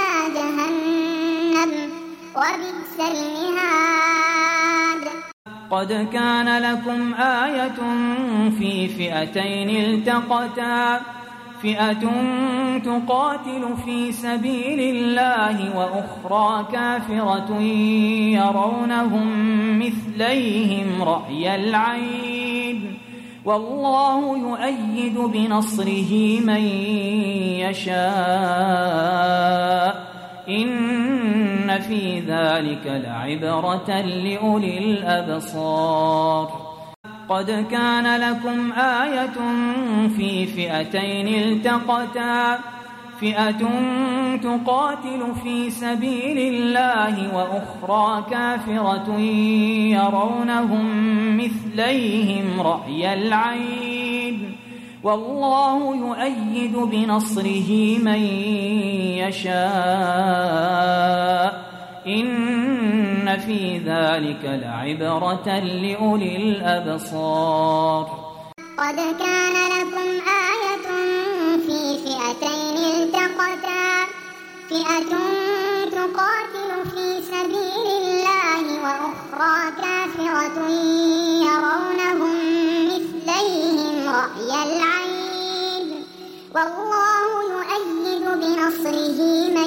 جهنم وبئس المهاد قد كان لكم آية في فئتين التقتا فئة تقاتل في سبيل الله وأخرى كافرة يرونهم مثليهم رأي العين والله يؤيد بنصره من يشاء إن في ذلك لعبرة لأولي الأبصار قد كان لكم آية في فئتين التقتا فئة تقاتل في سبيل الله وأخرى كافرة يرونهم مثليهم رأي العين والله يؤيد بنصره من يشاء إن في ذلك لعبرة لأولي الأبصار قد كان لكم آية في فئتين التقتا فئة تقاتل في سبيل الله وأخرى كافرة يرونهم مثليهم رأي العين والله يؤيد بنصره من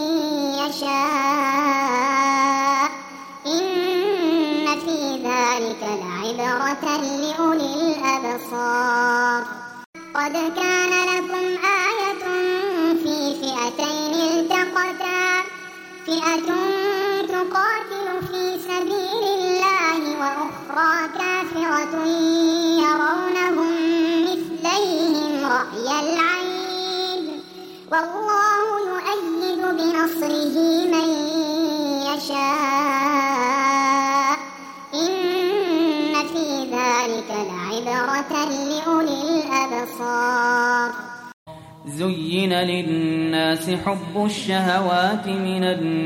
يشاء إن في ذلك لعبرة لأولي الأبصار قد كان لكم آية في فئتين التقتا فئة تقاتل في سبيل الله وأخرى كافرة يرونهم مثليهم رأي العين والله يؤيد بنصره من يشاء إن في ذلك لعبرة لأولي الأبصار زين للناس حب الشهوات من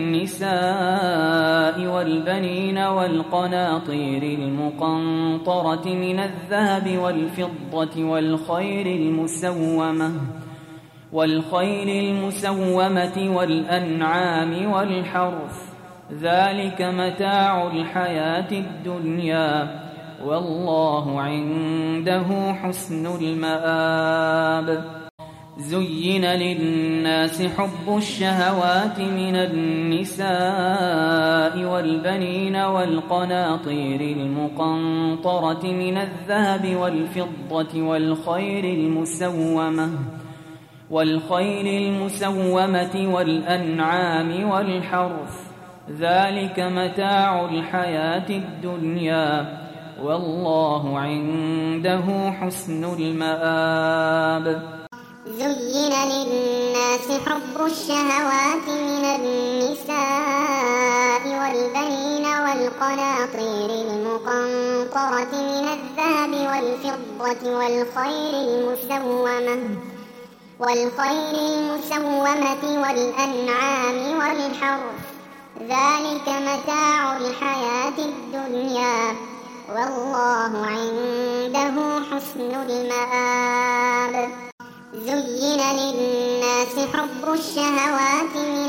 النساء والبنين والقناطير المقنطرة من الذهب والفضة والخيل المسومة والخيل المسومة والأنعام والحرث ذلك متاع الحياة الدنيا والله عنده حسن المآب زين للناس حب الشهوات من النساء والبنين والقناطير المقنطرة من الذهب والفضة والخيل المسومة والخيل المسومة والأنعام والحرث ذلك متاع الحياة الدنيا والله عنده حسن المآب زين للناس حب الشهوات من النساء والبنين والقناطير المقنطرة من الذهب والفضة والخيل المسومة والخيل المسومة والأنعام والحرث ذلك متاع الحياة الدنيا والله عنده حسن المآب زين للناس حب الشهوات من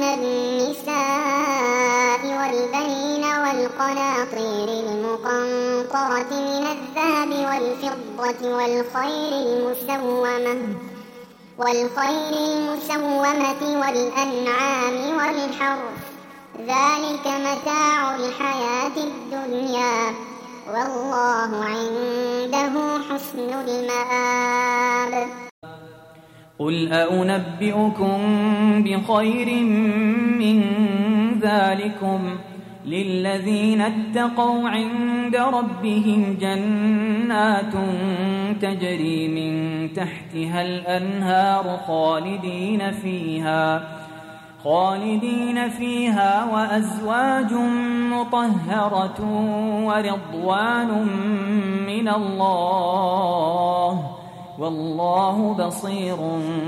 النساء والبنين والقناطير المقنطرة من الذهب والفضة والخيل المسومة والخيل المسومة والأنعام والحرث ذلك متاع الحياة الدنيا والله عنده حسن المآب قل أنبئكم بخير من ذلكم للذين اتقوا عند ربهم جنات تجري من تحتها الأنهار خالدين فيها خالدين فيها وأزواج مطهرة ورضوان من الله والله بصير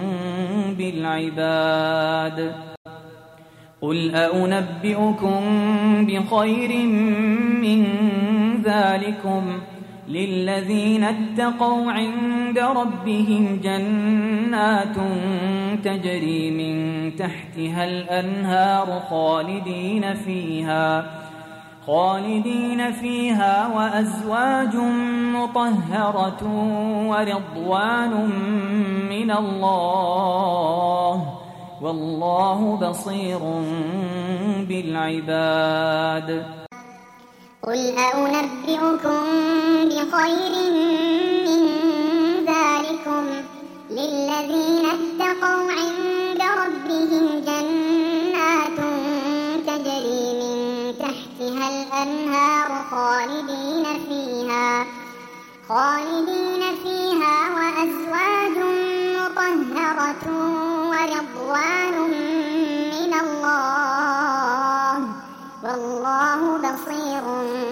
بالعباد قل أنبئكم بخير من ذلكم للذين اتقوا عند ربهم جنات تجري من تحتها الأنهار خالدين فيها خالدين فيها وأزواج مطهرة ورضوان من الله والله بصير بالعباد قل أنبئكم بخير من ذلكم للذين اتقوا عند ربهم جنات تجري من تحتها الأنهار خالدين فيها خالدين فيها وأزواج مطهرة ورضوان من الله والله بصير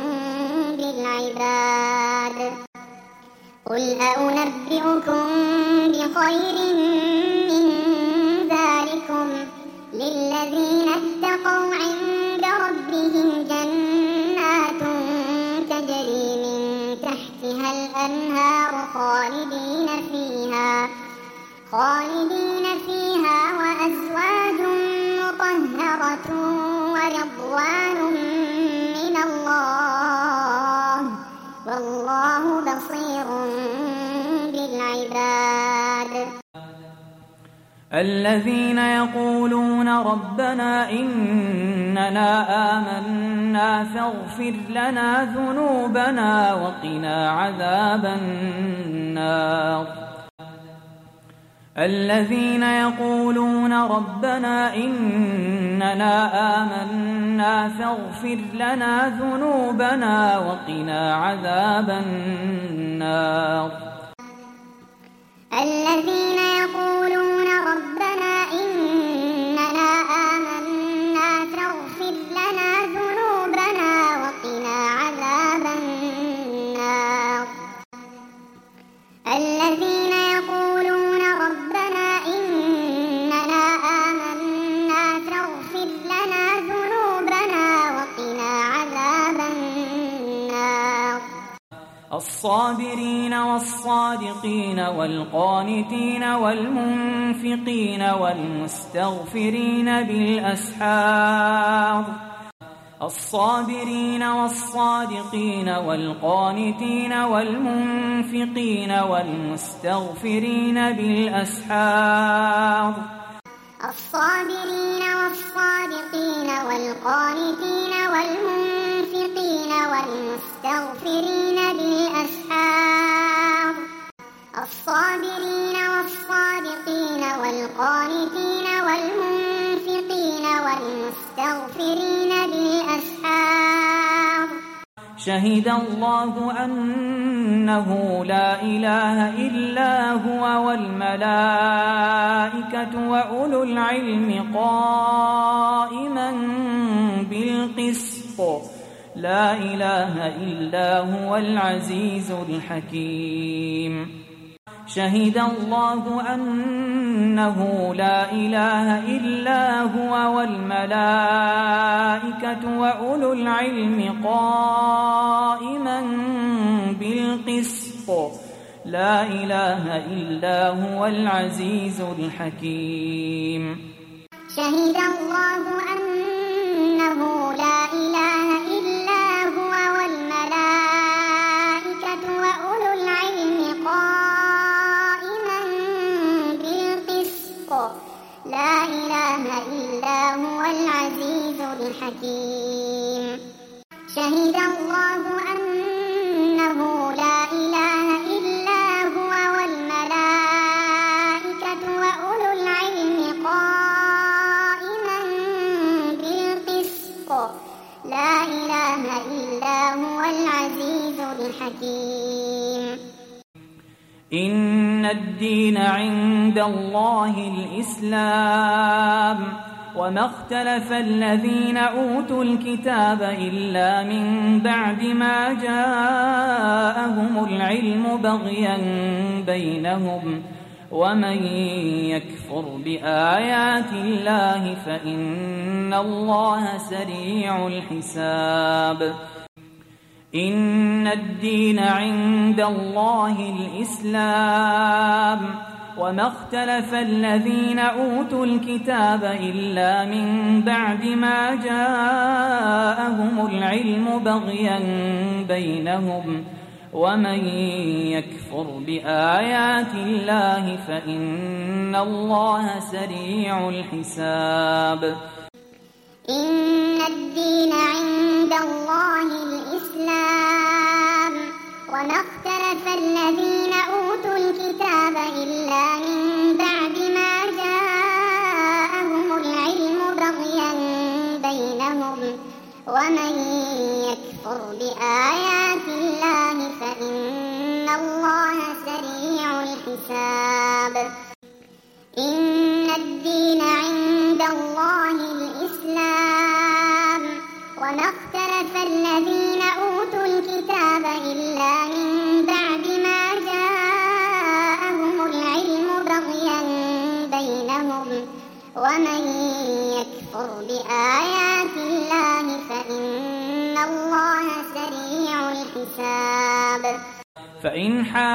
بالعباد قل أنبئكم بخير من ذلكم للذين اتقوا عند ربهم جنات تجري من تحتها الأنهار خالدين فيها خالدين فيها وأزواج مطهرة ورضوان من الله بصير بالعباد. الذين يقولون ربنا إننا آمنا فاغفر لنا ذنوبنا وقنا عذاب النار. الذين يقولون ربنا إننا آمنا فاغفر لنا ذنوبنا وقنا عذاب النار. الذين يقولون ربنا إننا آمنا فاغفر لنا ذنوبنا وقنا عذاب النار. الذين يقولون ربنا إننا آمنا فاغفر لنا ذنوبنا وقنا عذاب النار. الصابرين والصادقين والقانتين والمنفقين والمستغفرين بالأسحار. الصابرين والصادقين والقانتين والمنفقين والمستغفرين بالأسحار. الصابرين والصادقين والقانتين والمنفقين والمستغفرين بالأسحار. الصابرين والصادقين والقانتين والمنفقين والمستغفرين بالأسحار. شهد الله أنه لا إله إلا هو والملائكة وأولو العلم قائما بالقسط لا إله إلا هو العزيز الحكيم. شهد الله أنه لا إله إلا هو والملائكة وأولو العلم قائما بالقسط لا إله إلا هو العزيز الحكيم. شهد الله أنه لا إله إلا هو والملائكة وأولو العلم قائما بالقسط لا إله إلا هو العزيز الحكيم. شهد الله أنه لا إله إلا هو والملائكة وأولو العلم قائما بالقسط لا إله إلا هو العزيز الحكيم. إن الدين عند الله الإسلام وما اختلف الذين أوتوا الكتاب إلا من بعد ما جاءهم العلم بغيا بينهم ومن يكفر بآيات الله فإن الله سريع الحساب. إن الدين عند الله الإسلام وما اختلف الذين أوتوا الكتاب إلا من بعد ما جاءهم العلم بغيا بينهم ومن يكفر بآيات الله فإن الله سريع الحساب. إن الدين عند الله الإسلام وما اختلف الذين أوتوا الكتاب إلا من بعد ما جاءهم العلم بغيا بينهم ومن يكفر بآيات الله فإن الله سريع الحساب. إن الدين عند الله الإسلام وما اختلف الذين أوتوا الكتاب إلا من بعد ما جاءهم العلم بغيا بينهم ومن يكفر بآيات الله فإن الله سريع الحساب. فإن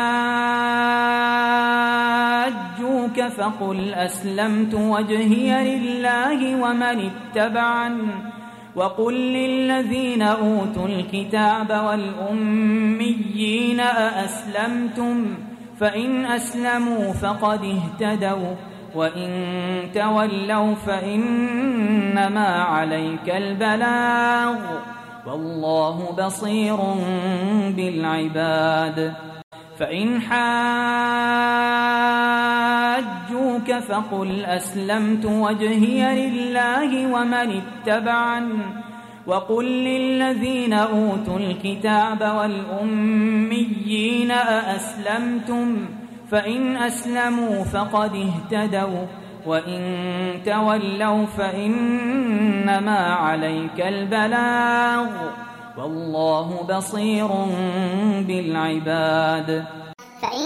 حاجوك فقل أسلمت وجهي لله ومن اتبعني وقل للذين أوتوا الكتاب والأميين أأسلمتم فإن أسلموا فقد اهتدوا وإن تولوا فإنما عليك البلاغ والله بصير بالعباد. فإن حاجوك فقل أسلمت وجهي لله ومن اتبعني وقل للذين أوتوا الكتاب والأميين أأسلمتم فإن أسلموا فقد اهتدوا وإن تولوا فإنما عليك البلاغ والله بصير بالعباد. فإن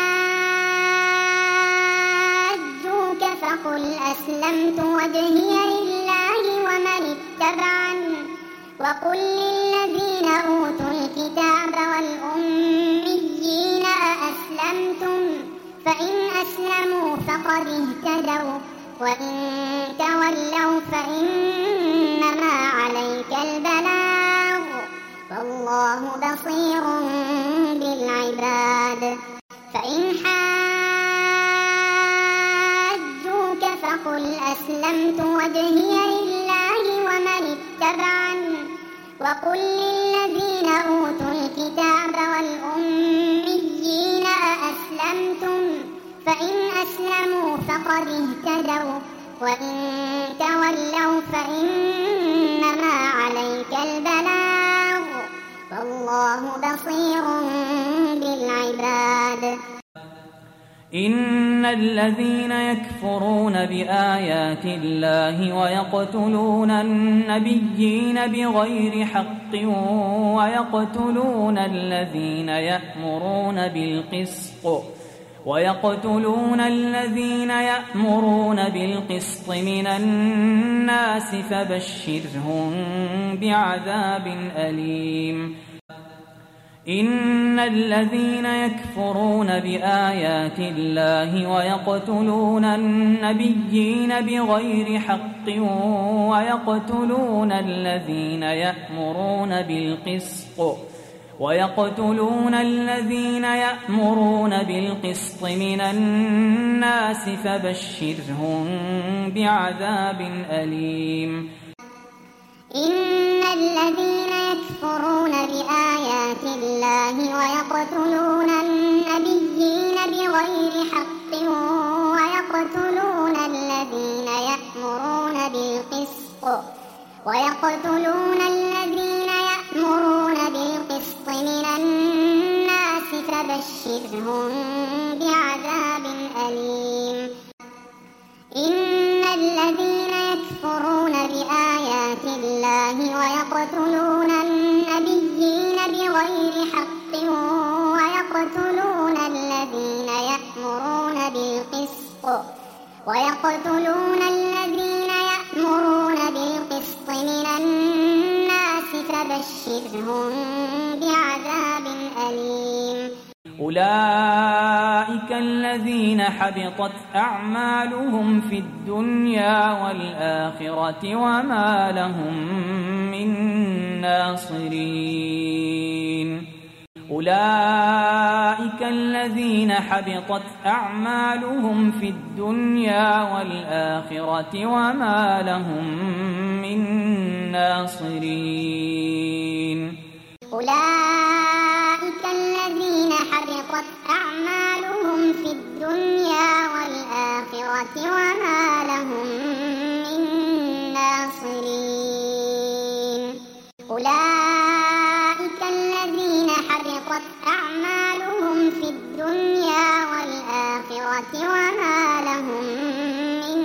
حاجوك فقل أسلمت وجهي لله ومن اتبعني وقل للذين أوتوا الكتاب والأميين أأسلمتم فإن أسلموا فقد اهتدوا وإن تولوا فإنما عليك البلاغ والله بصير بالعباد. فإن حاجوك فقل أسلمت وجهي لله ومن اتبعني وقل للذين أوتوا الكتاب والأميين أأسلمتم فإن أسلموا فقد اهتدوا وإن تولوا فإنما عليك البلاغ والله بصير بالعباد. إن الذين يكفرون بآيات الله ويقتلون النبيين بغير حق ويقتلون الذين يأمرون بالقسط ويقتلون الذين يأمرون بالقسط من الناس فبشرهم بعذاب أليم. إن الذين يكفرون بآيات الله ويقتلون النبيين بغير حق ويقتلون الذين يأمرون بالقسط ويقتلون الذين يأمرون بالقسط من الناس فبشرهم بعذاب أليم. إن الذين يكفرون بآيات الله ويقتلون النبيين بغير حق ويقتلون الذين يأمرون بالقسط ويقتلون الذين يأمرون بالقسط من الناس فبشرهم بعذاب أليم. إن الذين يكفرون بآيات الله ويقتلون النبيين بغير حق ويقتلون الذين يأمرون بالقسط ويقتلون الذين يأمرون بالقسط من الناس فبشرهم بعذاب أليم. أولئك الذين حبطت أعمالهم في الدنيا والآخرة وما لهم من ناصرين. أولئك الذين حبطت أعمالهم في الدنيا والآخرة وما لهم من ناصرين. أولئك الذين حبطت أعمالهم في الدنيا والآخرة وما لهم من ناصرين. أولئك الذين حبطت أعمالهم في الدنيا والآخرة وما لهم من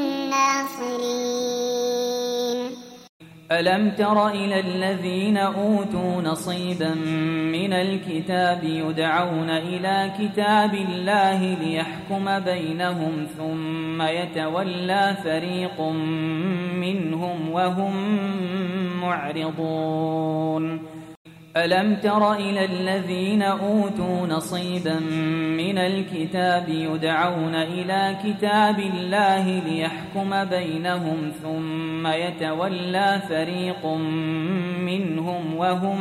ناصرين. ألم تر إلى الذين أوتوا نصيبا من الكتاب يدعون إلى كتاب الله ليحكم بينهم ثم يتولى فريق منهم وهم معرضون. ألم تر إلى الذين أوتوا نصيبا من الكتاب يدعون إلى كتاب الله ليحكم بينهم ثم يتولى فريق منهم وهم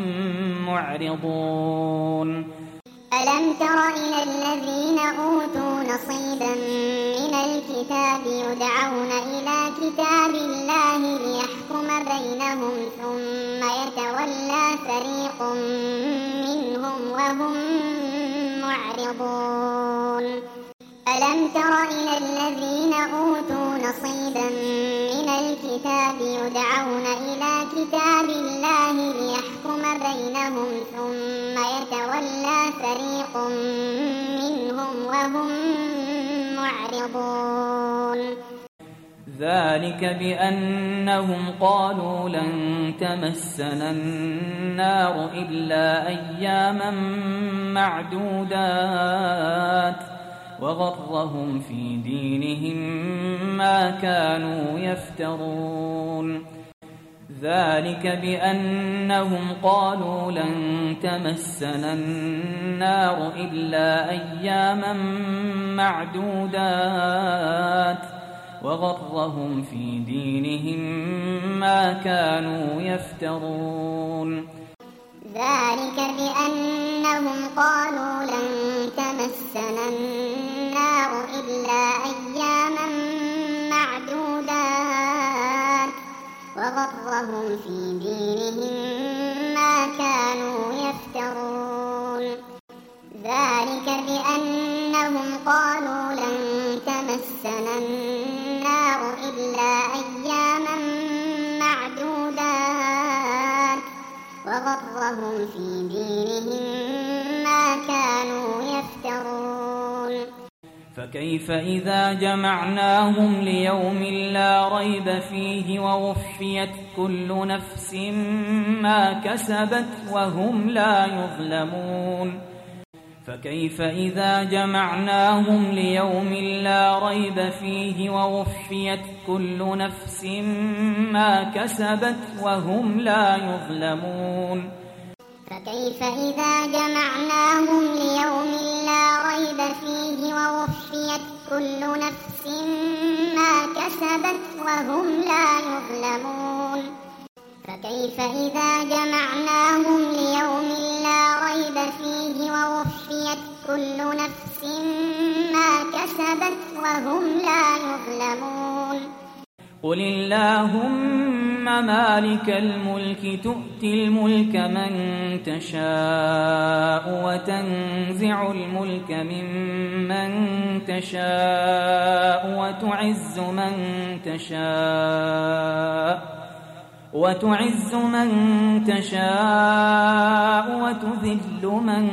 معرضون ألم تر إلى الذين أوتوا نصيبا من الكتاب يدعون إلى كتاب الله ليحكم بينهم ثم يتولى فريق منهم وهم معرضون ألم تر إلى الذين أوتوا نصيبا من الكتاب يدعون إلى كتاب الله ليحكم بينهم ثم يتولى فريق منهم وهم معرضون ذلك بأنهم قالوا لن تمسنا النار إلا أياما معدودات وغرهم في دينهم ما كانوا يفترون ذلك بأنهم قالوا لن تمسنا النار إلا أياما معدودات وغرهم في دينهم ما كانوا يفترون ذلك بأنهم قالوا لن تمسنا النار إلا أياما معدودات وغرهم في دينهم ما كانوا يفترون ذلك بأنهم قالوا لن تمسنا النار إلا أياما معدودات وغرهم في دينهم ما كانوا يفترون فكيف إذا جمعناهم ليوم لا ريب فيه ووفيت كل نفس ما كسبت وهم لا يظلمون فكيف إذا جمعناهم ليوم لا ريب فيه ووفيت كل نفس ما كسبت وهم لا يظلمون فكيف إذا جمعناهم ليوم لا ريب فيه ووفيت كل نفس ما كسبت وهم لا يظلمون فكيف إذا جمعناهم ليوم لا ريب فيه ووفيت كل نفس ما كسبت وهم لا يظلمون قل اللهم مالك الملك تؤتي الملك من تشاء وتنزع الملك ممن تشاء وتعز من تشاء وتعز من تشاء وتذل من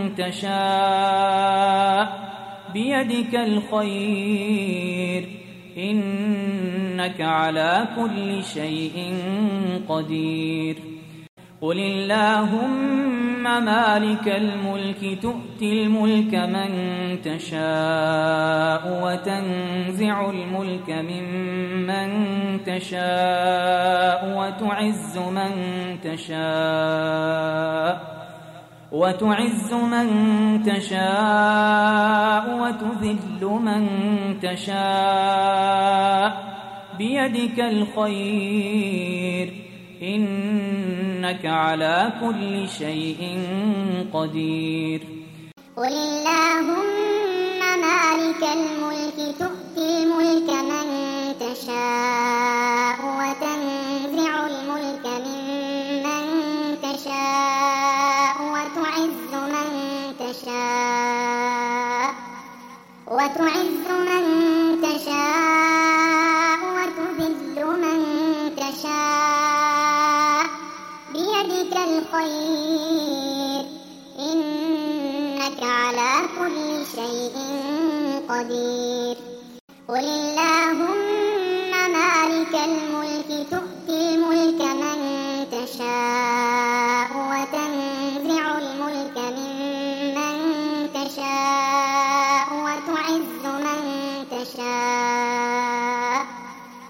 تشاء بيدك الخير إنك على كل شيء قدير قل اللهم مالك الملك تؤتي الملك من تشاء وتنزع الملك ممن تشاء وتعز من تشاء وتعز من تشاء وتذل من تشاء بيدك الخير إنك على كل شيء قدير قل اللهم مالك الملك تؤتي الملك من تشاء وتنزع الملك ممن تشاء وتعز من تشاء وتعز من تشاء وتذل من تشاء بيدك الخير إنك على كل شيء قدير قل اللهم مالك الملك تؤتي الملك من تشاء وتنزع الملك ممن تشاء وتعز من تشاء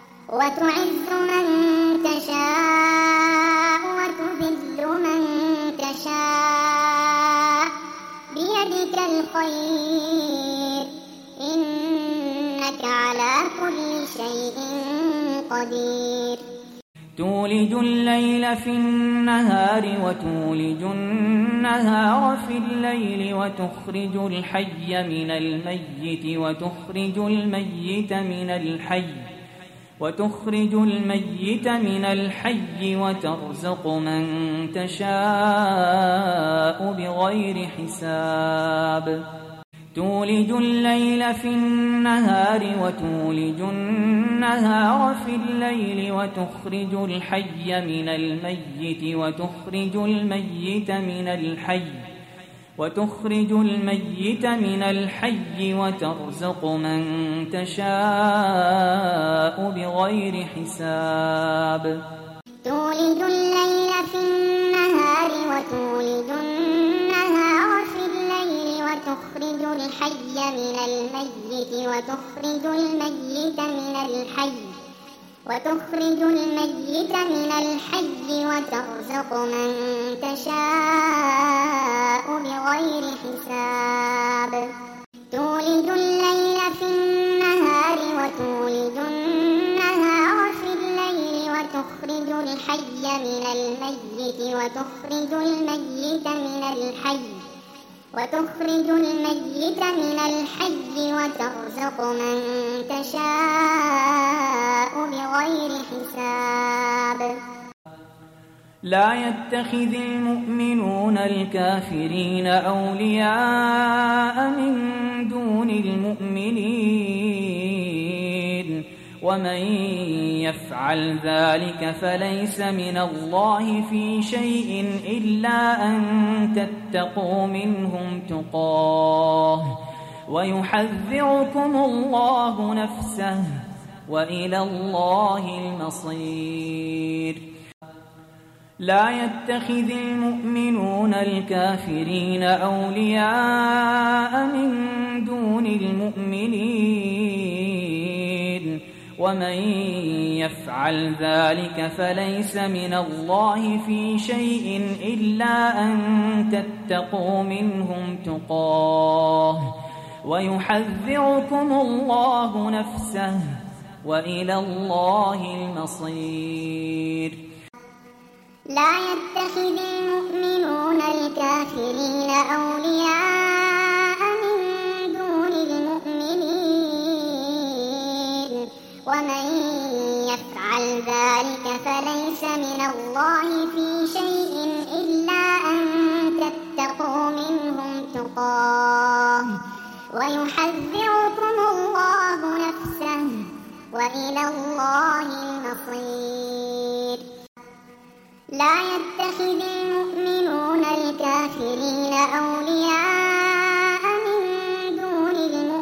وتعز من تشاء وتذل من قدير. تولج الليل في النهار وتولج النهار في الليل وتخرج الحي من الميت وتخرج الميت من الحي وتخرج الميت من الحي وترزق من تشاء بغير حساب. تولج الليل في النهار وتولج النهار في الليل وتخرج الحي من الميت وتخرج الميت من الحي وتخرج الميت من الحي وترزق من تشاء بغير حساب. تولج الليل في النهار وتولج النهار في الليل وتخرج الحي من الميت وتخرج الميت من الحي وتخرج الميت من الحي وترزق من تشاء بغير حساب. تولج الليل في النهار وتولج النهار في الليل وتخرج الحي من الميت وتخرج الميت من الحي وتخرج الميت من الحي وترزق من تشاء بغير حساب. لا يتخذ المؤمنون الكافرين أولياء من دون المؤمنين ومن يفعل ذلك فليس من الله في شيء إلا أن تتقوا منهم تقاه ويحذركم الله نفسه وإلى الله المصير. لا يتخذ المؤمنون الكافرين أولياء من دون المؤمنين ومن يفعل ذلك فليس من الله في شيء إلا أن تتقوا منهم تقاه ويحذركم الله نفسه وإلى الله المصير. لا يتخذ المؤمنون الكافرين أولياء من دون المؤمنين ومن يفعل ذلك فليس من الله في شيء إلا أن تتقوا منهم تقاه ويحذركم الله نفسه وإلى الله المصير. لا يتخذ المؤمنون الكافرين أولياء من دون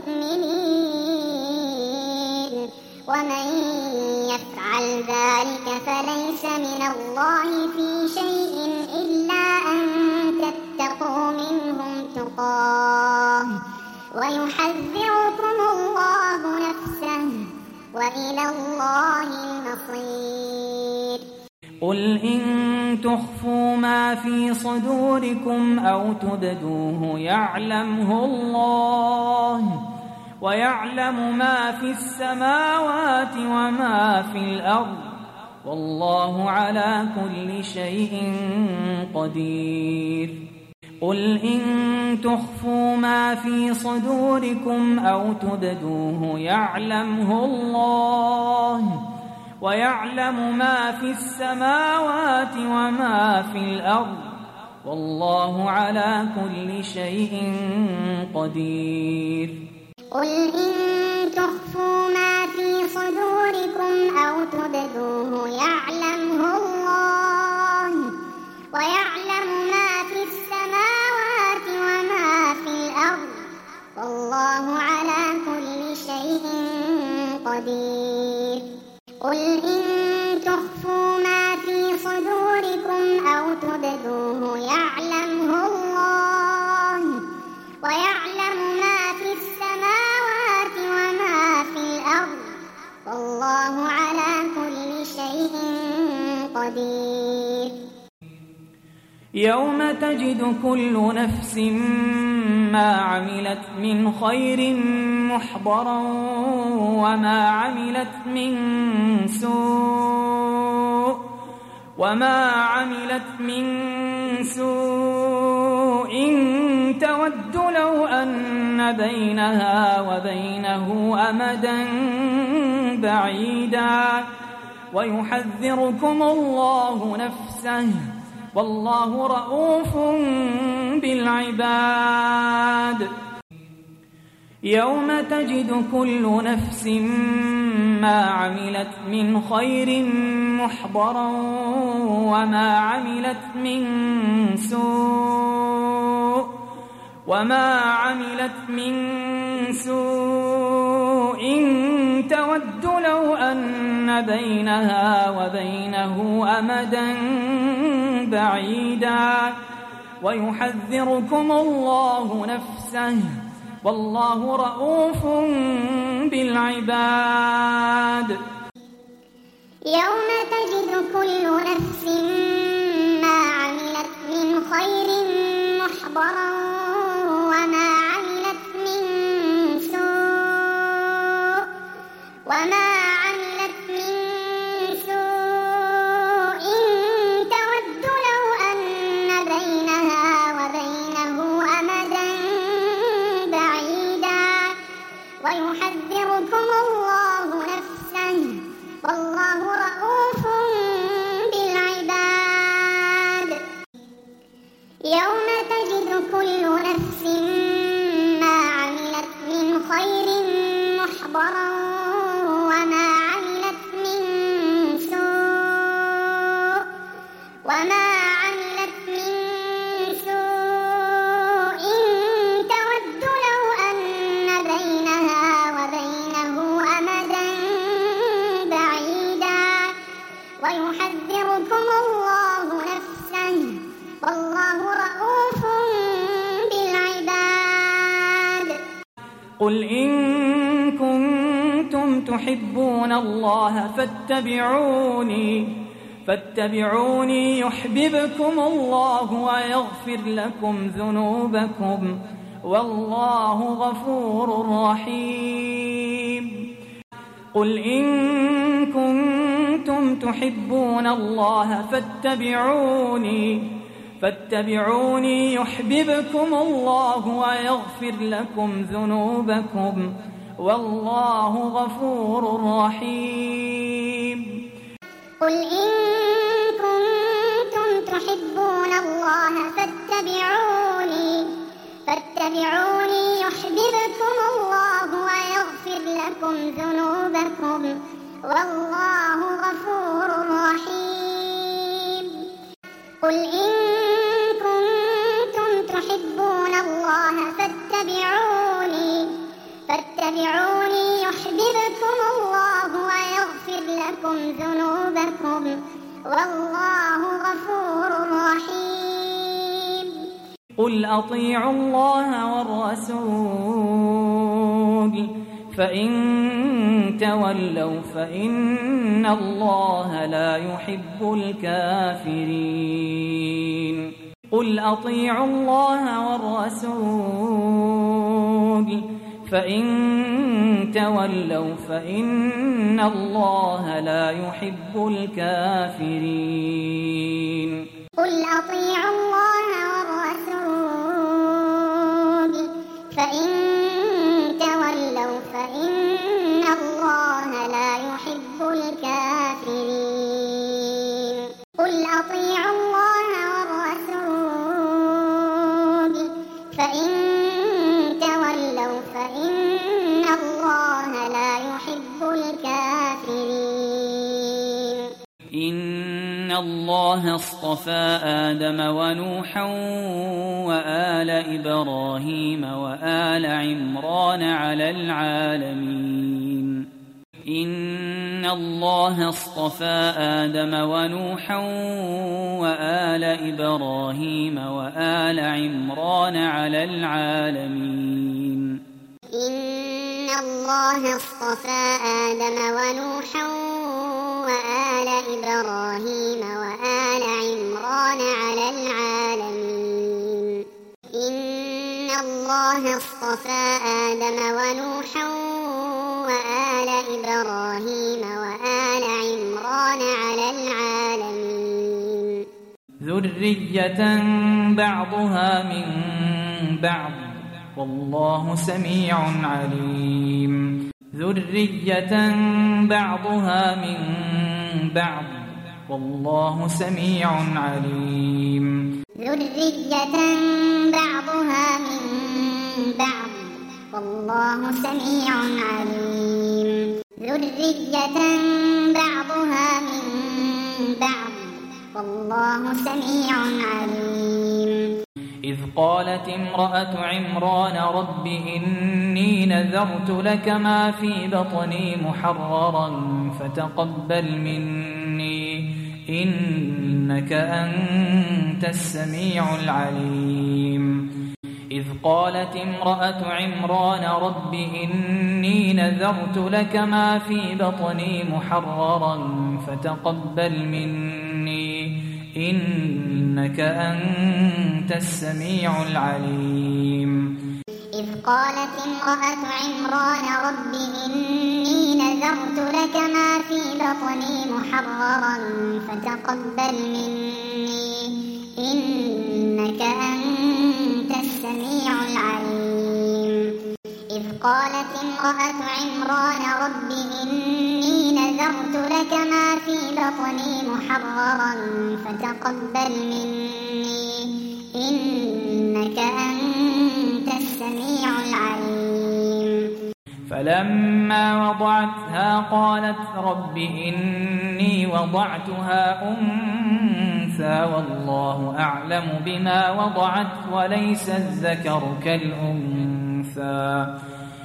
المؤمنين ومن يفعل ذلك فليس من الله في شيء إلا أن تتقوا منهم تقاه ويحذركم الله نفسه وإلى الله المصير. قل إن تخفوا ما في صدوركم أو تبدوه يعلمه الله ويعلم ما في السماوات وما في الأرض والله على كل شيء قدير. قل إن تخفوا ما في صدوركم أو تبدوه يعلمه الله ويعلم ما في السماوات وما في الأرض والله على كل شيء قدير. قل إن تخفوا ما في صدوركم أو تبدوه يعلمه الله ويعلم ما في السماوات وما في الأرض والله على كل شيء قدير. قل إن تخفوا ما في صدوركم أو تبدوه يعلمه الله ويعلم ما في السماوات وما في الأرض والله على كل شيء قدير. يوم تجد كل نفس ما عملت من خير محضرا وما عملت من سوء وما عملت من سوء تود لو أن بينها وبينه أمدا بعيدا ويحذركم الله نفسه والله رؤوف بالعباد. يوم تجد كل نفس ما عملت من خير محضرا وما عملت من سوء وما عملت من سوء تود لو أن بينها وبينه أمدا بعيدا ويحذركم الله نفسه والله رؤوف بالعباد. يوم تجد كل نفس ما عملت من خير محضرا وما عملت من سوء وما عملت من سوء تود لو أن بينها وبينه أمدا بعيدا ويحذركم الله نفسه والله رؤوف بالعباد. يوم تجد كل نفس ما عملت من خير محضرا وما عملت من سوء وما عملت من سوء تود لو أن بينها وبينه أمدا بعيدا ويحذركم الله نفسه والله رؤوف بالعباد. قل إن كنتم تحبون الله فاتبعوني فاتبعوني يحببكم الله ويغفر لكم ذنوبكم والله غفور رحيم. قل إن كنتم تحبون الله فاتبعوني فاتبعوني يحببكم الله ويغفر لكم ذنوبكم والله غفور رحيم. قل إن كنتم تحبون الله فاتبعوني فاتبعوني يحببكم الله ويغفر لكم ذنوبكم والله غفور رحيم. قل إن كنتم تحبون الله فاتبعوني فاتبعوني يحببكم الله ويغفر لكم ذنوبكم والله غفور رحيم. قل أطيعوا الله والرسول فإن تولوا فإن الله لا يحب الكافرين. قل أطيعوا الله والرسول فإن تولوا فإن الله لا يحب الكافرين. قل أطيعوا الله والرسول فإن تولوا فإن الله لا يحب الكافرين. قل أطيعوا الله والرسول فإن تولوا فإن الله لا يحب الكافرين. إن الله اصطفى آدم ونوحا وآل إبراهيم وآل عمران على العالمين. إن الله اصطفى آدم ونوحا وآل إبراهيم وآل عمران على العالمين. إن الله اصطفى آدم ونوحا وآل إبراهيم وآل عمران على العالمين. إن الله الله اصطفى آدم ونوحا وآل إبراهيم وآل عمران على العالمين ذرية بعضها من بعض والله سميع عليم ذرية بعضها من بعض والله سميع عليم ذرية بعضها من بعض والله سميع عليم ذرية بعضها من بعض والله سميع عليم إذ قالت امرأة عمران رب إني نذرت لك ما في بطني محررا فتقبل مني إنك أنت السميع العليم إذ قالت امرأة عمران رب إني نذرت لك ما في بطني محررا فتقبل مني إنك أنت السميع العليم إذ قالت امرأة عمران رب إني نذرت لك ما في بطني محررا فتقبل مني إنك أنت السميع العليم إذ قالت امرأة عمران رب إني نذرت لك ما في بطني محررا فتقبل مني إنك أنت السميع العليم فلما وضعتها قالت رب إني وضعتها أنثى والله أعلم بما وضعت وليس الذكر كالأنثى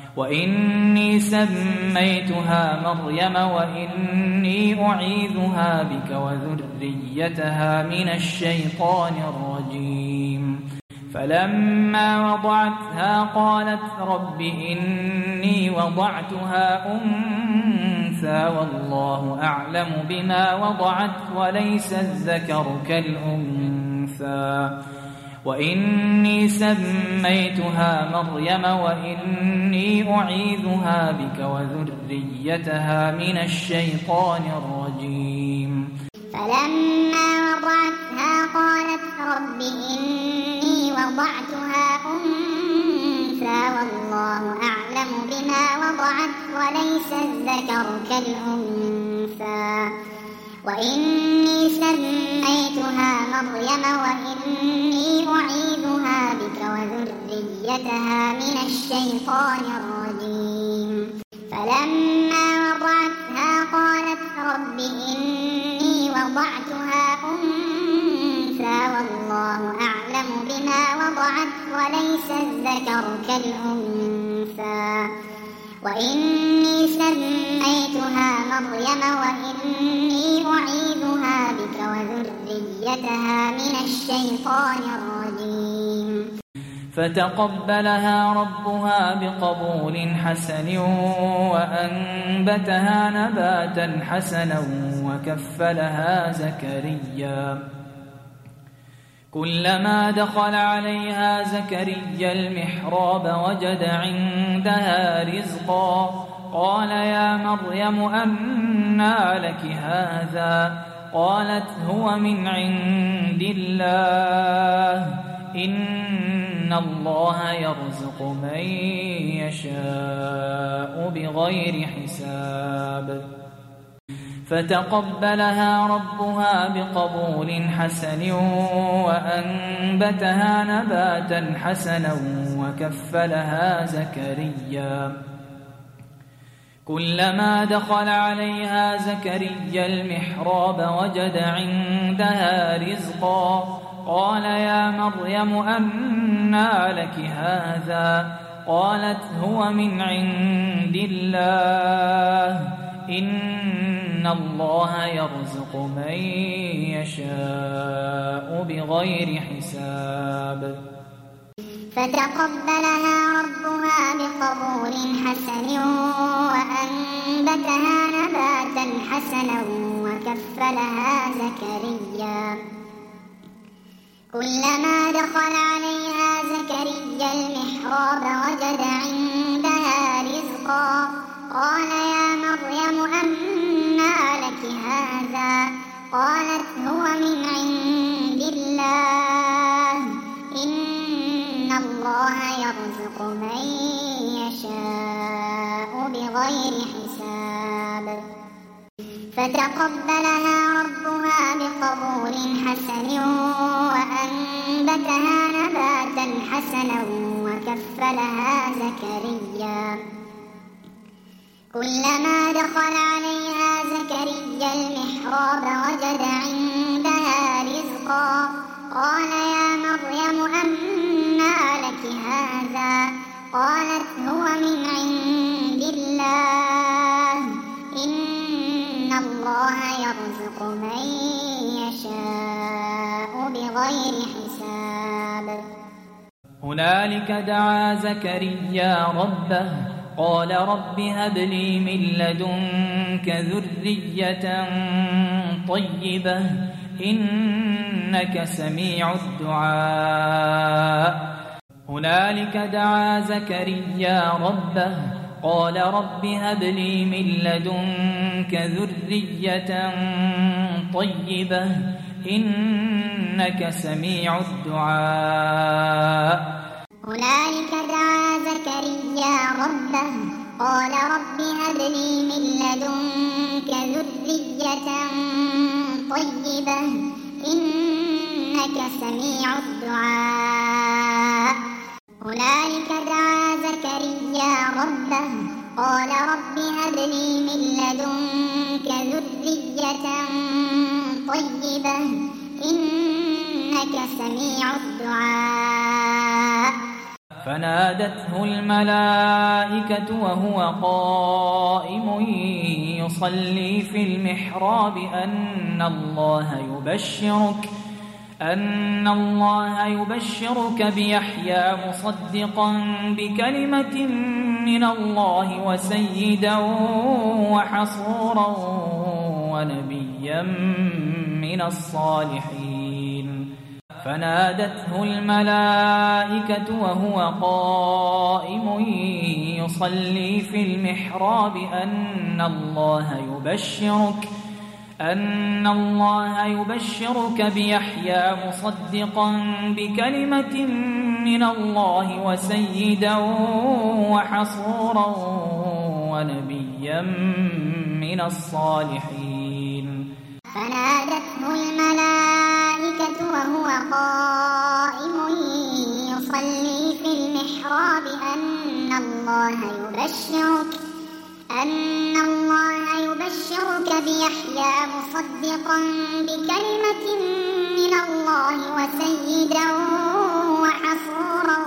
وإني سميتها مريم وإني أعيذها بك وذريتها من الشيطان الرجيم فلما وضعتها قالت رب إني وضعتها أنثى والله أعلم بما وضعت وليس الذكر كالأنثى وإني سميتها مريم وإني أعيذها بك وذريتها من الشيطان الرجيم فلما وضعتها قالت رب إني وضعتها أنثى والله أعلم بما وضعت وليس الذكر كالأنثى وإني سميتها مريم وإني أعيذها بك وذريتها من الشيطان الرجيم فلما وضعتها قالت رب إني وضعتها أنثى والله أعلم بما وضعت وليس الذكر كالأنثى وإني سميتها مريم وإني أعيذها بك وذريتها من الشيطان الرجيم فتقبلها ربها بقبول حسن وأنبتها نباتا حسنا وكفلها زكريا كلما دخل عليها زكريا المحراب وجد عندها رزقا قال يا مريم أنى لك هذا قالت هو من عند الله إن الله يرزق من يشاء بغير حساب فتقبلها ربها بقبول حسن وأنبتها نباتا حسنا وكفلها زكريا كلما دخل عليها زكريا المحراب وجد عندها رزقا قال يا مريم أنى لك هذا قالت هو من عند الله إن الله يرزق من يشاء بغير حساب فتقبلها ربها بقبول حسن وأنبتها نباتا حسنا وكفلها زكريا كلما دخل عليها زكريا المحراب وجد عندها رزقا قال يا مريم أنى لك هذا قالت هو من عند الله إن الله يرزق من يشاء بغير حساب فتقبلها ربها بقبول حسن وأنبتها نباتا حسنا وكفلها زكريا كلما دخل عليها زكريا المحراب وجد عندها رزقا قال يا مريم أنى لك هذا قالت هو من عند الله إن الله يرزق من يشاء بغير حساب هنالك دعا زكريا ربه قال رب هب لي من لدنك ذرية طيبة إنك سميع الدعاء هنالك دعا زكريا ربه قال رب هب لي من لدنك ذرية طيبة إنك سميع الدعاء هنالك دعا زكريا ربه قال رب هب لي من لدنك ذرية طيبة إنك سميع الدعاء هنالك دعا زكريا ربه قال رب هب لي من لدنك ذرية طيبة إنك سميع الدعاء فنادته الملائكة وهو قائم يصلي في المحراب أن الله يبشرك أن الله يبشرك بيحيى مصدقا بكلمة من الله وسيدا وحصورا ونبيا من الصالحين فنادته الملائكة وهو قائم يصلي في المحراب أن الله يبشرك أن الله يبشرك بيحيى مصدقا بكلمة من الله وسيدا وحصورا ونبيا من الصالحين فنادته الملائكة وهو قائم يصلي في المحراب أن الله يبشرك أن الله يبشرك بيحيى مصدقا بكلمة من الله وسيدا وحصورا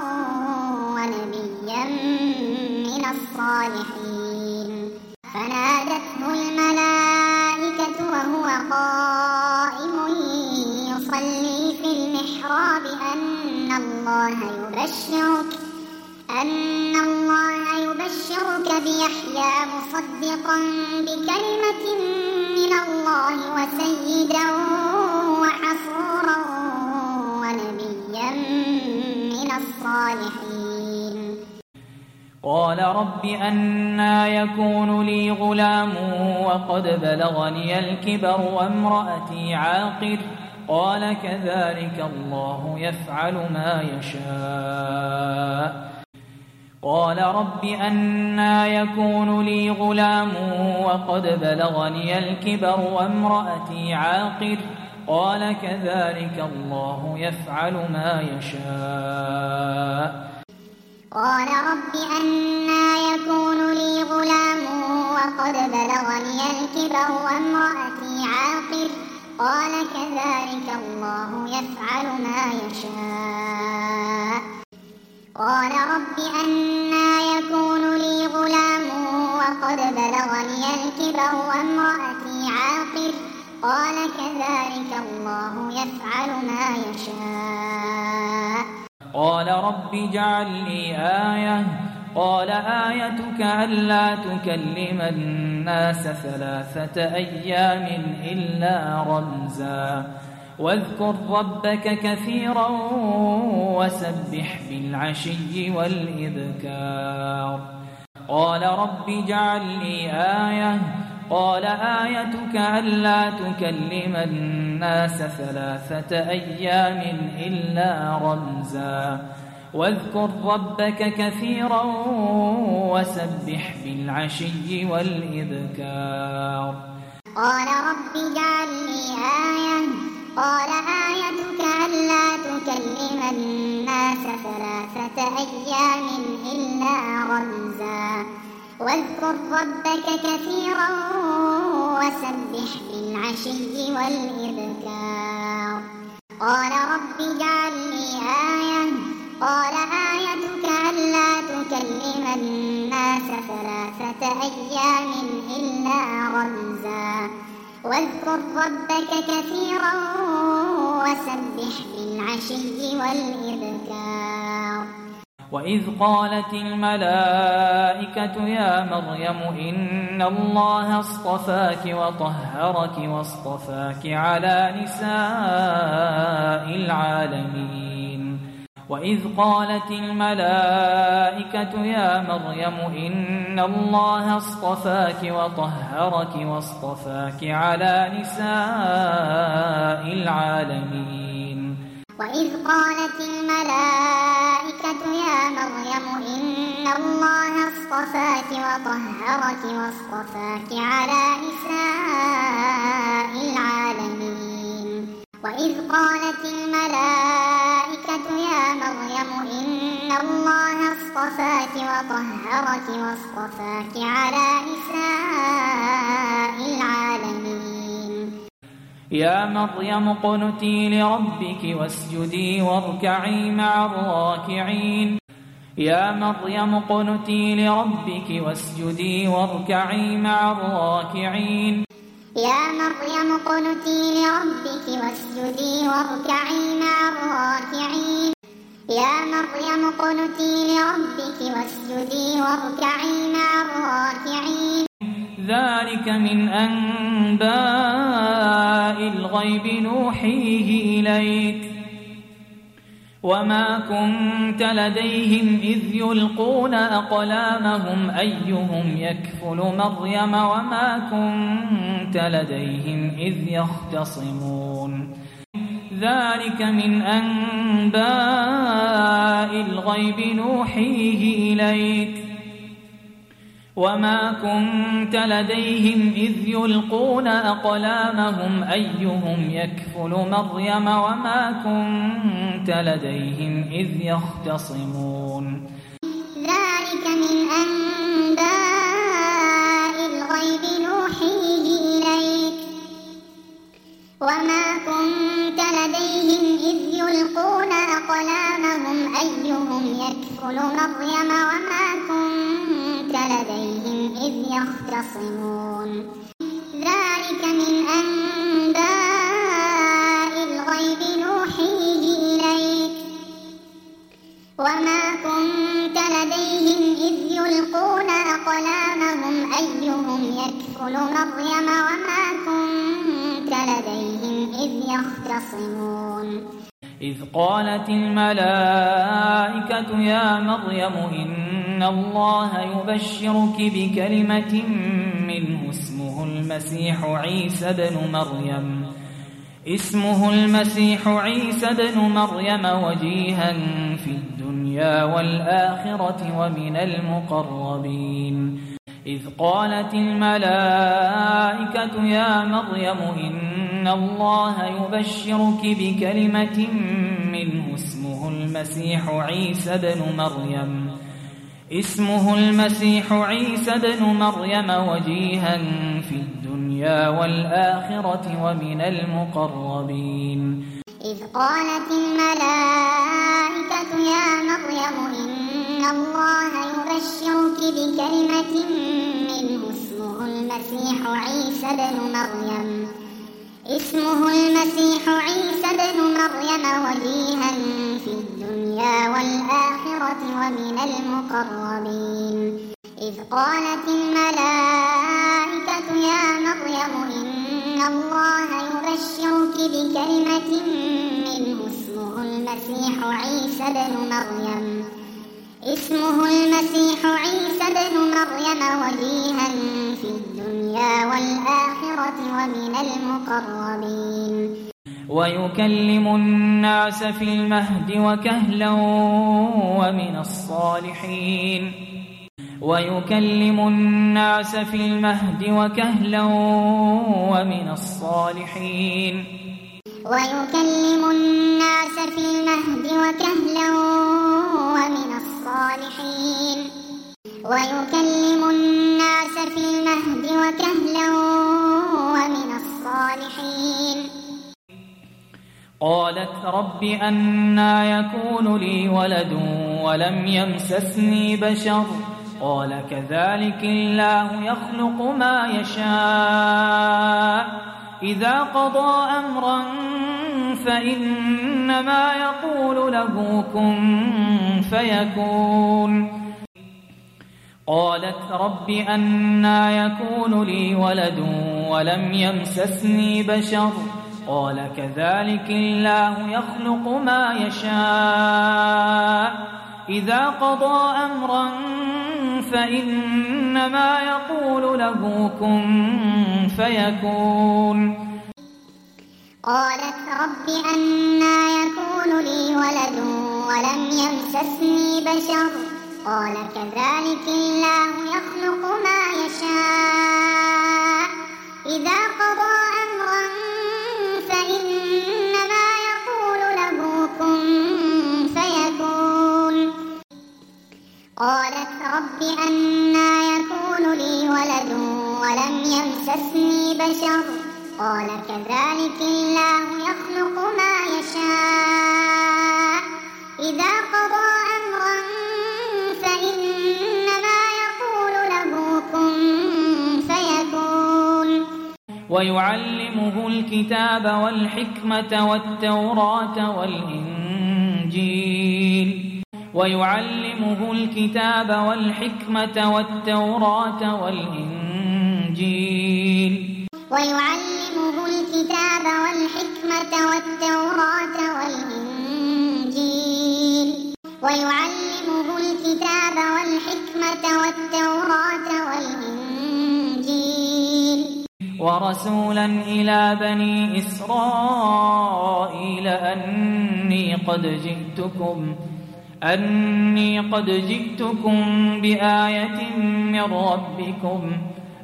ونبيا من الصالحين فنادته الملائكة وهو قائم يصلي في المحراب أن الله يبشرك أن الله يبشرك بيحيى مصدقا بكلمة من الله وسيدا وحصورا ونبيا من الصالحين قال رب أنى يكون لي غلام وقد بلغني الكبر وامرأتي عاقر قال كذلك الله يفعل ما يشاء قال رب أنى يكون لي غلام وقد بلغني الكبر وامرأتي عاقر قال كذلك الله يفعل ما يشاء قال رب أنى يكون لي غلام وقد بلغني الكبر وامرأتي عاقر قال كذلك الله يفعل ما يشاء قال رب أنى يكون لي غلام وقد بلغني الكبر وامرأتي عاقر قال كذلك الله يفعل ما يشاء قال رب اجعل لي آية قال آيتك ألا تكلم الناس ثلاثة أيام إلا رمزا واذكر ربك كثيرا وسبح بالعشي والإبكار. قال رب اجعل لي آية. قال آيتك ألا تكلم الناس ثلاثة أيام إلا رمزا. واذكر ربك كثيرا وسبح بالعشي والإبكار. قال رب اجعل لي آية. قال آيتك ألا تكلم الناس ثلاثة أيام إلا رمزا. واذكر ربك كثيرا وسبح بالعشي والإبكار. قال رب اجعل لي آية. قال آيتك ألا تكلم الناس ثلاثة أيام إلا رمزا. واذكر ربك كثيرا وسبح بالعشي والإبكار. وإذ قالت الملائكة يا مريم إن الله اصطفاك وطهرك واصطفاك على نساء العالمين. وإذ قالت الملائكة يا مريم إن الله اصطفاك وطهرك واصطفاك على نساء العالمين. وإذ قالت الملائكة يا مريم إن الله اصطفاك وطهرك واصطفاك على نساء العالمين. وإذ قالت الملائكة يا مريم إن الله اصطفاك وطهرك واصطفاك على نساء العالمين. يا مريم اقنتي لربك واسجدي واركعي مع الراكعين. يا مريم اقنتي لربك واسجدي واركعي مع الراكعين. يا مريم اقنتي لربك واسجدي واركعي مع الراكعين. يا مريم اقنتي لربك واسجدي واركعي مع الراكعين. ذلك من أنباء الغيب نوحيه إليك وما كنت لديهم إذ يلقون أقلامهم أيهم يكفل مريم وما كنت لديهم إذ يختصمون. ذلك من أنباء الغيب نوحيه إليك وما كنت لديهم إذ يلقون أقلامهم أيهم يكفل مريم وما كنت لديهم إذ يختصمون. ذلك من أنباء الغيب نوحيه إليك وما كنت لديهم إذ يلقون أقلامهم أيهم يكفل مريم وما كنت لديهم إذ يختصمون. ذلك من أنباء الغيب نوحيه إليك وما كنت لديهم إذ يلقون أقلامهم أيهم يكفل مريم وما كنت لديهم إذ يختصمون. إذ قالت الملائكة يا مريم إن الله يبشرك بكلمة منه اسمه المسيح عيسى بن مريم اسمه المسيح عيسى بن مريم وجيها في الدنيا والآخرة ومن المقربين. إذ قالت الملائكة يا مريم إن الله يبشرك بكلمة منه اسمه المسيح عيسى بن مريم اسمه المسيح عيسى بن مريم وجيها في الدنيا والآخرة ومن المقربين. إذ قالت الملائكة يا مريم إن الله يبشرك بكلمة منه اسمه المسيح عيسى بن مريم اسمه المسيح عيسى بن مريم وجيها في الدنيا والآخرة ومن المقربين. إذ قالت الملائكة يا مريم إن الله يبشرك بكلمة كلمة منه اسمه المسيح عيسى بن مريم اسمه المسيح عيسى بن مريم وجيها في الدنيا والآخرة ومن المقربين ويكلم الناس في المهد وكهلا ومن الصالحين ويكلم الناس في المهد وكهلا ومن الصالحين ويكلم الناس في المهد وكهلا ومن الصالحين ويكلم الناس في المهد وكهلا ومن الصالحين قالت رب أنى يكون لي ولد ولم يمسسني بشر قال كذلك الله يخلق ما يشاء إذا قضى أمرا فإنما يقول له كن فيكون قالت رب أنى يكون لي ولد ولم يمسسني بشر قال كذلك الله يخلق ما يشاء إذا قضى أمرا فإنما يقول له كن فيكون قالت رب أنى يكون لي ولد ولم يمسسني بشر قال كذلك الله يخلق ما يشاء إذا قضى أمرا فإنما يقول له كن فيكون قالت رب أنى يكون لي ولد ولم يمسسني بشر قال كذلك الله يخلق ما يشاء إذا قضى أمرا فإنما يقول له كن فيكون ويعلمه الكتاب والحكمة والتوراة والإنجيل ويعلمه الكتاب والحكمة والتوراة والإنجيل ويعلمه الكتاب والحكمة والتوراة والإنجيل ويعلمه الكتاب والحكمة والتوراة والإنجيل ورسولا إلى بني إسرائيل أني قد جئتكم أني قد جئتكم بآية من ربكم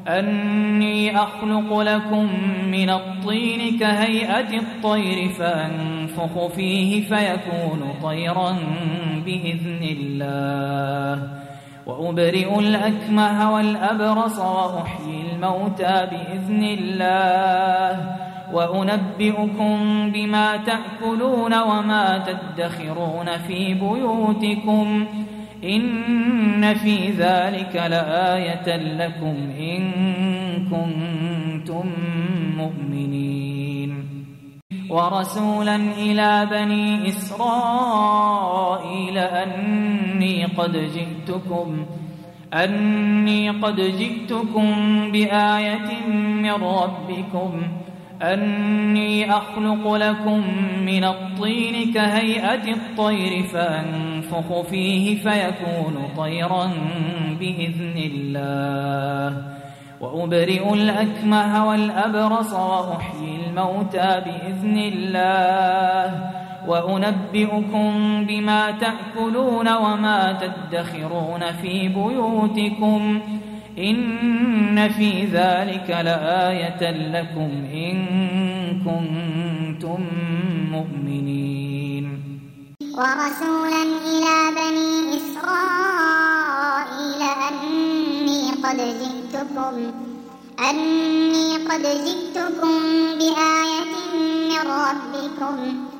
أني أخلق لكم من الطين كهيئة الطير فأنفخ فيه فيكون طيرا بإذن الله وأبرئ الأكمه والأبرص وأحيي الموتى بإذن الله وأنبئكم بما تأكلون وما تدخرون في بيوتكم إن في ذلك لآية لكم إن كنتم مؤمنين ورسولا إلى بني إسرائيل أني قد جئتكم أني قد جئتكم بآية من ربكم أني أخلق لكم من الطين كهيئة الطير فأنفخ فيه فيكون طيرا بإذن الله وأبرئ الأكمه والأبرص وأحيي الموتى بإذن الله وأنبئكم بما تأكلون وما تدخرون في بيوتكم إن في ذلك لآية لكم إن كنتم مؤمنين ورسولا إلى بني إسرائيل أني قد جئتكم أني قد جئتكم بآية من ربكم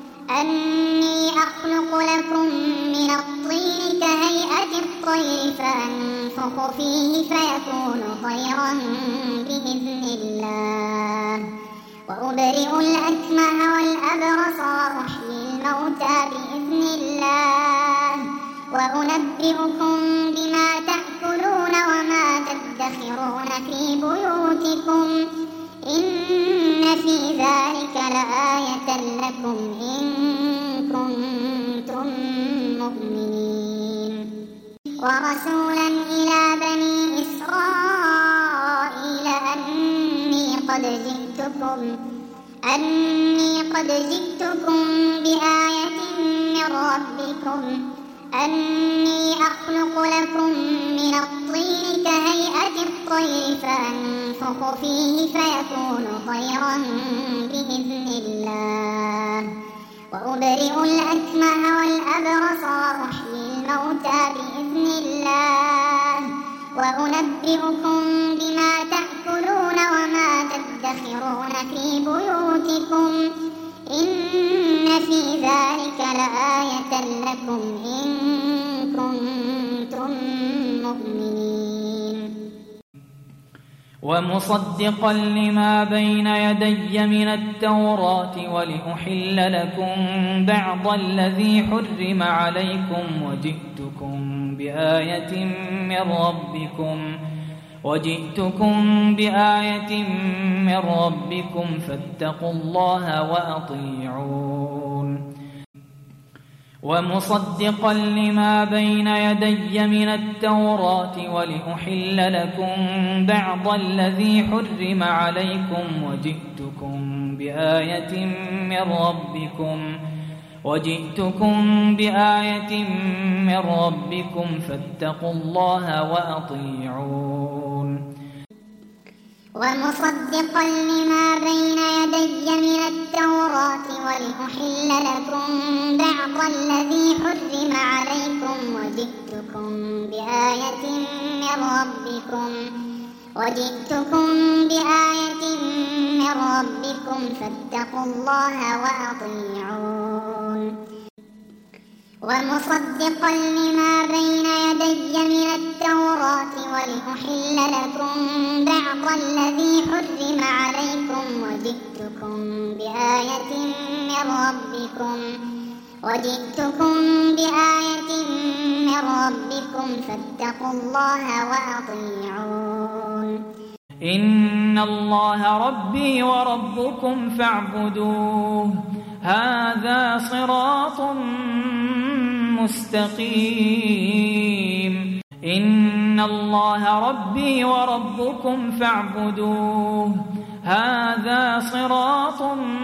أني أخلق لكم من الطين كهيئة الطير فأنفخ فيه فيكون طيرا بإذن الله وأبرئ الأكمه والأبرص وأحيي الموتى بإذن الله وأنبئكم بما تأكلون وما تدخرون في بيوتكم إن في ذلك لآية لكم لكم إن كنتم مؤمنين ورسولا إلى بني إسرائيل أني قد جئتكم أني قد جئتكم بآية من ربكم أني أخلق لكم من الطين كهيئة الطير فأنفخ فيه فيكون طيرا بإذن الله وأبرئ الأكمه والأبرص وأحيي الموتى بإذن الله وأنبئكم بما تأكلون وما تدخرون في بيوتكم إن في ذلك لآية لكم إن كنتم مؤمنين ومصدقا لما بين يدي من التوراة ولأحل لكم بعض الذي حرم عليكم وجئتكم بآية من ربكم وجئتكم بآية من ربكم فاتقوا الله وأطيعون ومصدقا لما بين يدي من التوراة ولأحل لكم بعض الذي حرم عليكم وجئتكم بآية من ربكم وجئتكم بآية من ربكم فاتقوا الله وأطيعون ومصدقا لما بين يدي من التوراة ولأحل لكم بعض الذي حرم عليكم وجئتكم بآية من ربكم وجئتكم بآية من ربكم فاتقوا الله وأطيعون ومصدقا لما بين يدي من التوراة ولأحل لكم بعض الذي حرم عليكم وجئتكم بآية من ربكم وجئتكم بآية من ربكم فاتقوا الله وأطيعون إن الله ربي وربكم فاعبدوه هذا صراط مستقيم إن الله ربي وربكم فاعبدوه هذا صراط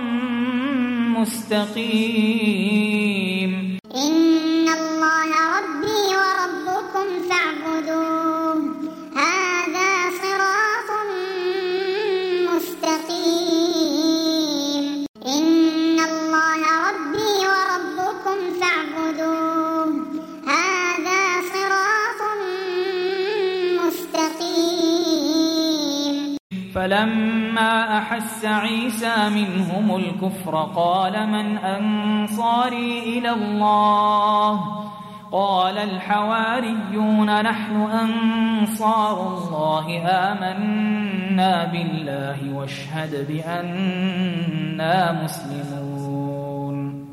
مستقيم إن الله ربي وربكم فاعبدوه هذا صراط مستقيم إن الله ربي وربكم فاعبدوه هذا صراط مستقيم فلما أحس عيسى منهم الكفر قال من أنصاري إلى الله قال الحواريون نحن أنصار الله آمنا بالله واشهد بأننا مسلمون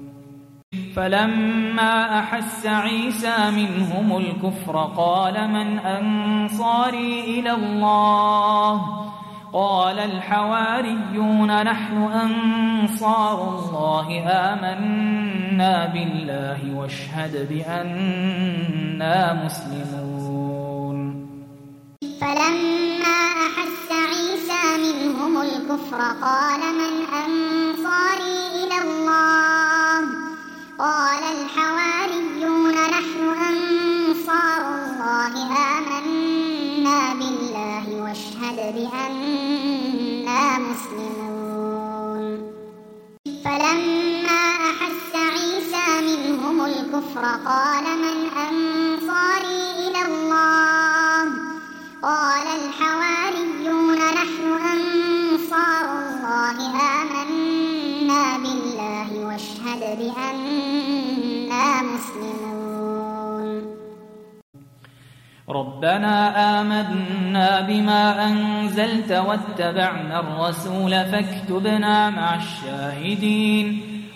فلما أحس عيسى منهم الكفر قال من أنصاري إلى الله قال الحواريون نحن أنصار الله آمنا بالله واشهد بأننا مسلمون فلما أحس عيسى منهم الكفر قال من أنصاري إلى الله قال الحواريون نحن أنصار الله آمنا بالله واشهد بأننا مسلمون فلما أحس عيسى منهم الكفر قال من أنصاري إلى الله قال الحواريون نحن أنصار الله آمنا بالله واشهد بأننا مسلمون ربنا آمنا بما أنزلت واتبعنا الرسول فاكتبنا مع الشاهدين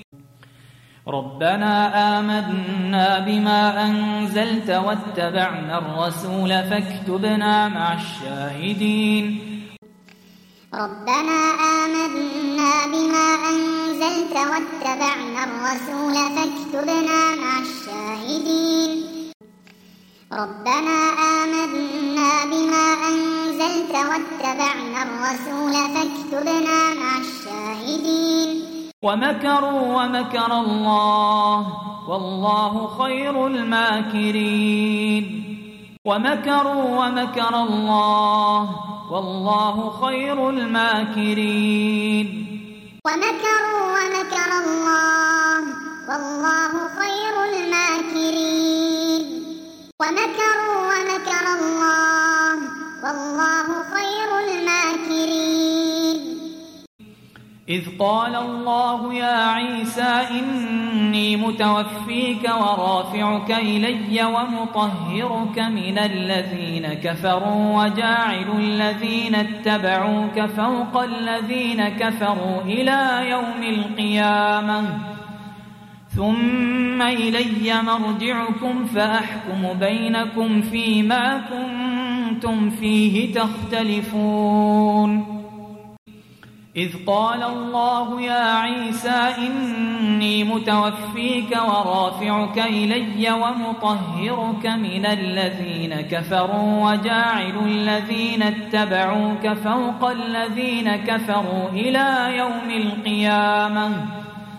ربنا آمنا بما أنزلت واتبعنا الرسول فاكتبنا مع الشاهدين ربنا آمنا آمنا بما أنزلت واتبعنا الرسول فاكتبنا مع الشاهدين ربنا آمنا بما أنزلت واتبعنا الرسول فاكتبنا مع الشاهدين ومكروا ومكر الله والله خير الماكرين ومكروا ومكر الله والله خير الماكرين ومكروا ومكر الله والله خير الماكرين ومكروا ومكر الله والله خير الماكرين إذ قال الله يا عيسى إني متوفيك ورافعك إلي ومطهرك من الذين كفروا وجاعل الذين اتبعوك فوق الذين كفروا إلى يوم القيامة ثم إلي مرجعكم فأحكم بينكم فيما كنتم فيه تختلفون إذ قال الله يا عيسى إني متوفيك ورافعك إلي ومطهرك من الذين كفروا وجاعل الذين اتبعوك فوق الذين كفروا إلى يوم القيامة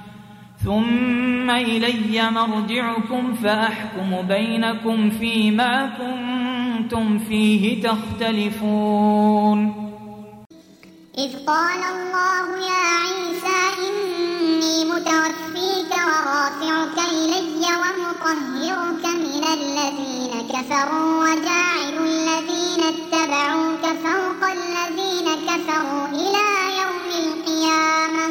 ثم إلي مرجعكم فأحكم بينكم فيما كنتم فيه تختلفون إذ قال الله يا عيسى إني متوفيك ورافعك إلي ومطهرك من الذين كفروا وجاعل الذين اتبعوك فوق الذين كفروا إلى يوم القيامة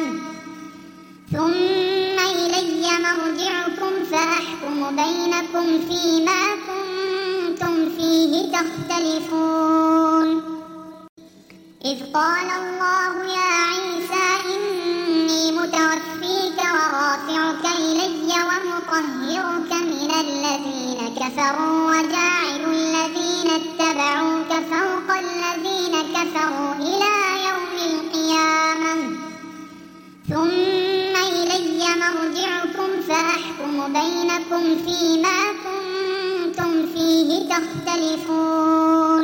ثم إلي مرجعكم فأحكم بينكم فيما كنتم فيه تختلفون إذ قال الله يا عيسى إني متوفيك ورافعك إلي ومطهرك من الذين كفروا وجاعل الذين اتبعوك فوق الذين كفروا إلى يوم القيامة ثم إلي مرجعكم فأحكم بينكم فيما كنتم فيه تختلفون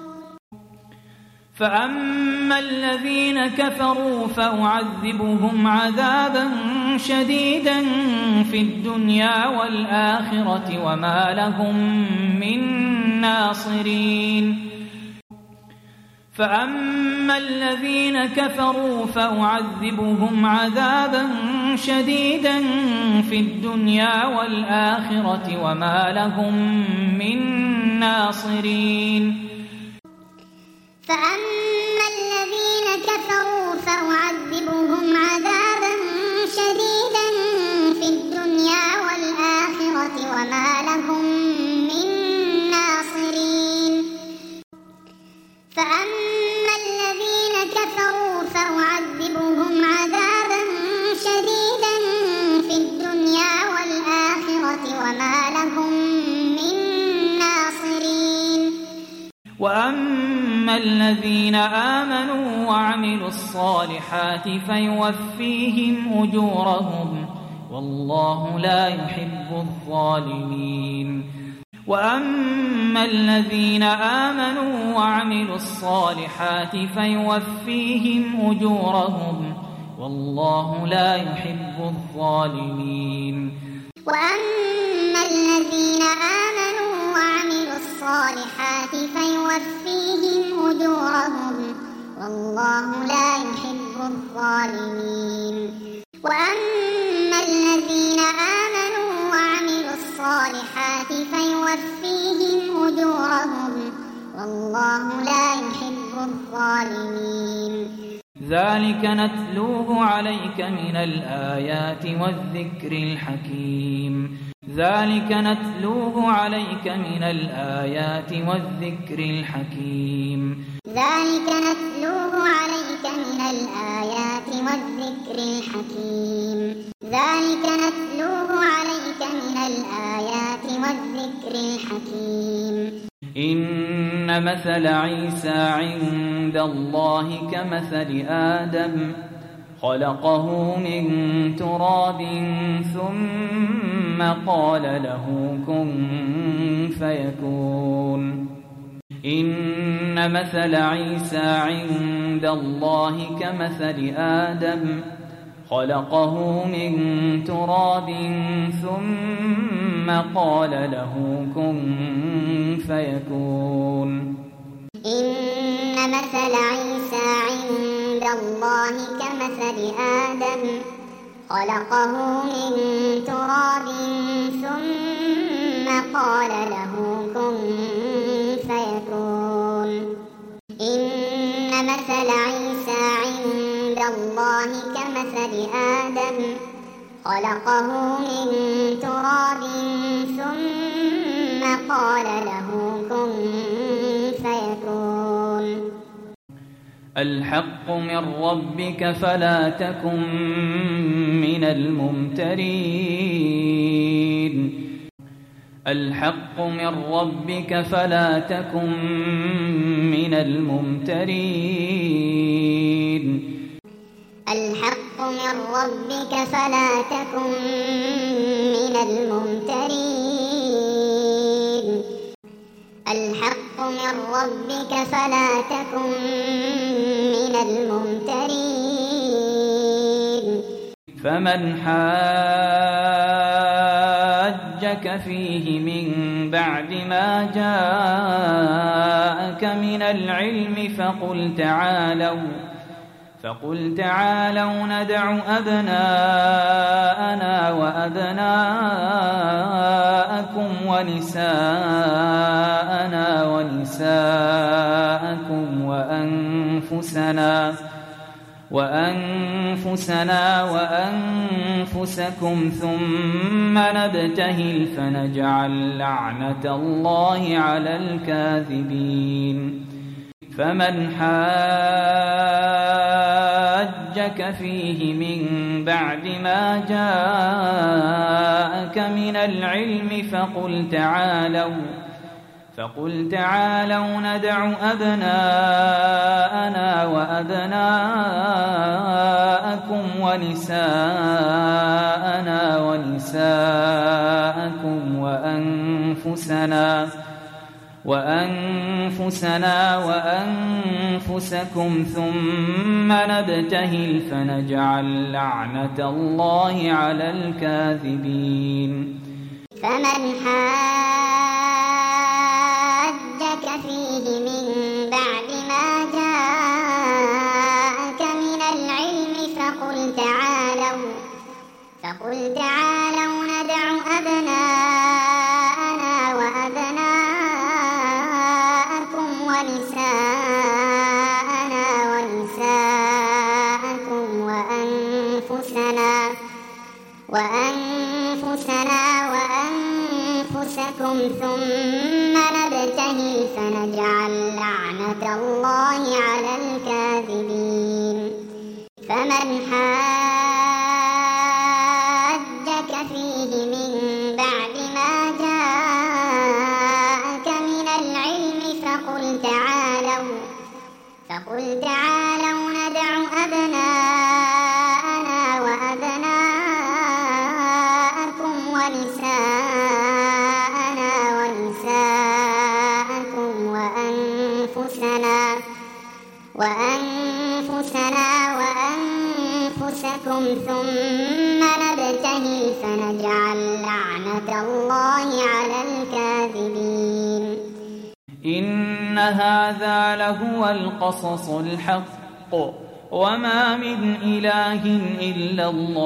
فأما الذين كفروا فأعذبهم عذابا شديدا في الدنيا والآخرة وما لهم من ناصرين فأما الذين كفروا فأعذبهم عذابا شديدا في الدنيا والآخرة وما لهم من ناصرين فأما الذين كفروا فأعذبهم عذابا شديدا في الدنيا والآخرة وما لهم من ناصرين فأما الذين كفروا فأعذبهم عذابا شديدا في الدنيا والآخرة وما لهم من ناصرين وأما الذين آمنوا وعملوا الصالحات فيوفيهم أجورهم والله لا يحب الظالمين وأما الذين آمنوا وعملوا الصالحات فيوفيهم أجورهم والله لا يحب الظالمين وأما الذين آمنوا وعملوا الصالحات فيوفيهم أجورهم والله لا يحب الظالمين وأما الذين آمنوا وعملوا الصالحات فيوفيهم أجورهم والله لا يحب الظالمين ذلك نتلوه عليك من الآيات والذكر الحكيم ذلك نتلوه عليك من الآيات والذكر الحكيم ذلك نتلوه عليك من الآيات والذكر الحكيم ذلك نتلوه عليك من الآيات والذكر الحكيم إن مثل عيسى عند الله كمثل آدم خلقه من تراب ثم قال له كن فيكون. إن مثل عيسى عند الله كمثل آدم خلقه من تراب ثم قال له كن فيكون. إن مثل عيسى عند الله كمثل آدم خلقه من تراب ثم قال له كن فيكون. إن مثل عيسى عند الله كمثل آدم خلقه من تراب ثم قال له كن فيكون. الحق من ربك فلا تكن من الممترين. الحق من ربك فلا تكن من الممترين. الحق من ربك فلا تكن من الممترين. الحق من ربك فلا تكن من الممترين. فمن حاجك فيه من بعد ما جاءك من العلم فقل تعالوا فقل تعالوا ندع أبناءنا وأبناءكم ونساءنا ونساءكم وأنفسنا وأنفسنا وأنفسكم ثم نبتهل فنجعل لعنة الله على الكاذبين. فمن حاجك فيه من بعد ما جاءك من العلم فقل تعالوا فقل تعالوا ندع أبناءنا وأبناءكم ونساءنا ونساءكم وأنفسنا وأنفسنا وأنفسكم ثم نبتهل فنجعل لعنة الله على الكاذبين. فمن حاجك فيه من بعد ما جاءك من العلم فقل تعالوا فقل تعالوا ندع أبناءنا وأبناءكم ونساءنا ونساءكم وأنفسنا وأنفسنا وأنفسكم ثم نبتهل فنجعل لعنة الله على الكاذبين. فمن حاجك فيه من بعد ما جاءك من العلم فقل تعالوا فقل تعالوا ندع أبناءنا وأبناءكم ونساءنا ونساءكم وأنفسنا وأنفسنا وأنفسكم ثم نبتهل فنجعل لعنة الله على الكاذبين. إن هذا لهو القصص الحق وما من إله إلا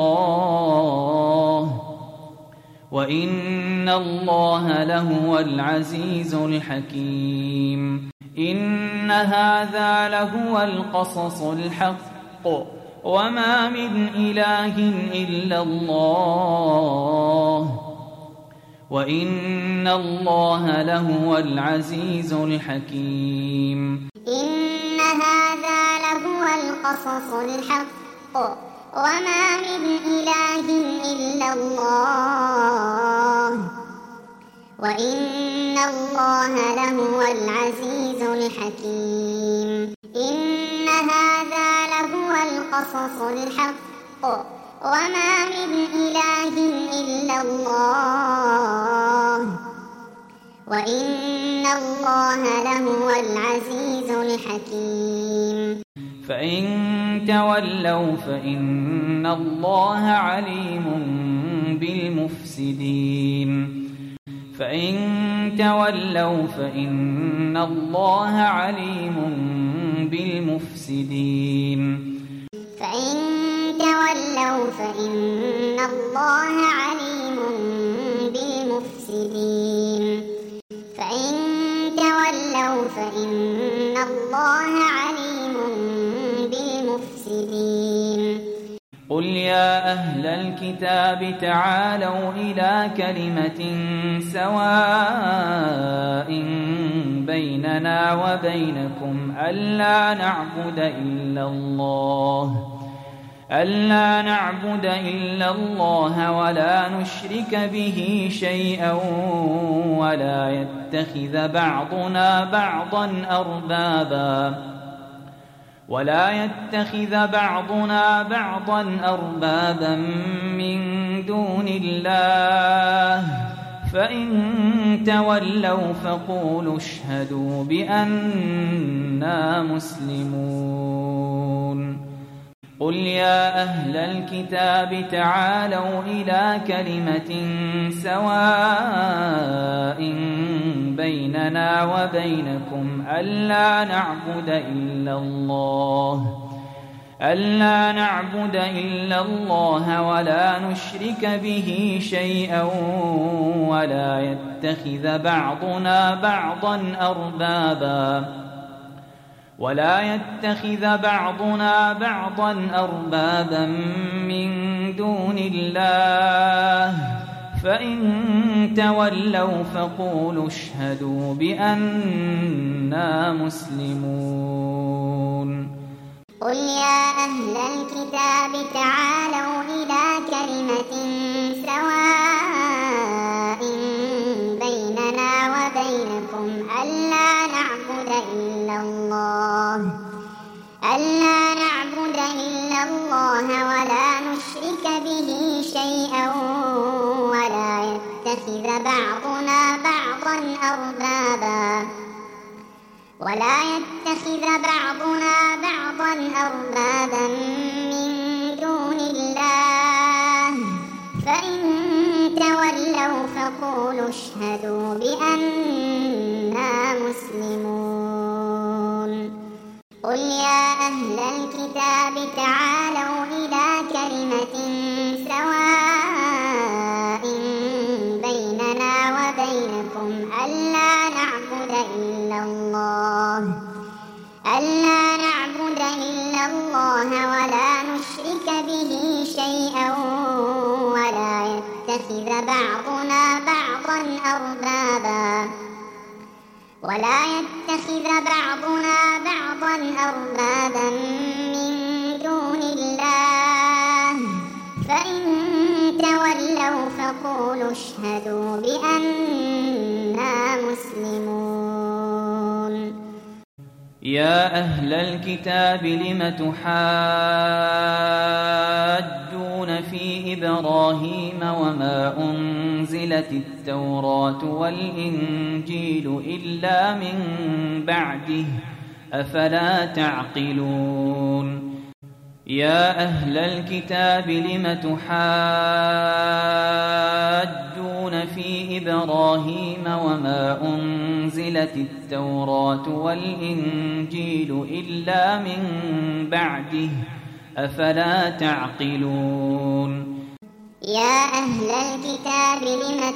الله وإن الله لهو العزيز الحكيم. إن هذا لهو القصص الحق وما من إله إلا الله وإن الله لهو العزيز الحكيم. إن هذا لهو القصص الحق وما من إله إلا الله وإن الله لهو العزيز الحكيم. إن هذا لهو القصص القصص الحق وما من إله إلا الله وإن الله لهو العزيز الحكيم. فإن تولوا فإن الله عليم بالمفسدين. فإن تولوا فإن الله عليم بالمفسدين. فإن تولوا فإن الله عليم بالمفسدين. فإن تولوا فإن الله عليم بالمفسدين. قل يا أهل الكتاب تعالوا إلى كلمة سواء بيننا وبينكم ألا نعبد إلا الله ألا نعبد إلا الله ولا نشرك به شيئا ولا يتخذ بعضنا بعضا أربابا ولا يتخذ بعضنا بعضا أربابا من دون الله فإن تولوا فقولوا اشهدوا بأننا مسلمون. قل يا أهل الكتاب تعالوا إلى كلمة سواء بيننا وبينكم ألا نعبد إلا الله ألا نعبد إلا الله ولا نشرك به شيئا ولا يتخذ بعضنا بعضا أربابا ولا يتخذ بعضنا بعضا أربابا من دون الله فإن تولوا فقولوا اشهدوا بأننا مسلمون. قل يا أهل الكتاب تعالوا إلى كلمة سواء بيننا وبينكم ألا نعبد إلا الله ألا نعبد إلا الله ولا نشرك به شيئا ولا يتخذ بعضنا بعضا أربابا ولا يتخذ بعضنا بعضا أربابا من دون الله فإن تولوا فقولوا اشهدوا بأننا مسلمون. قل يا أهل الكتاب تعالوا إلى كلمة سواء بيننا وبينكم ألا نعبد إلا الله ألا نعبد إلا الله ولا نشرك به شيئا ولا يتخذ بعضنا بعضا أربابا ولا يتخذ بعضنا بعضا أربابا من دون الله فإن تولوا فقولوا اشهدوا بأننا مسلمون. يا أهل الكتاب لم تحاجون في إبراهيم وما أنزلت التوراة والإنجيل إلا من بعده أفلا تعقلون. يا أهل الكتاب لم تحاجون في إبراهيم وما أنزلت التوراة والإنجيل إلا من بعده أفلا تعقلون. يا أهل الكتاب لم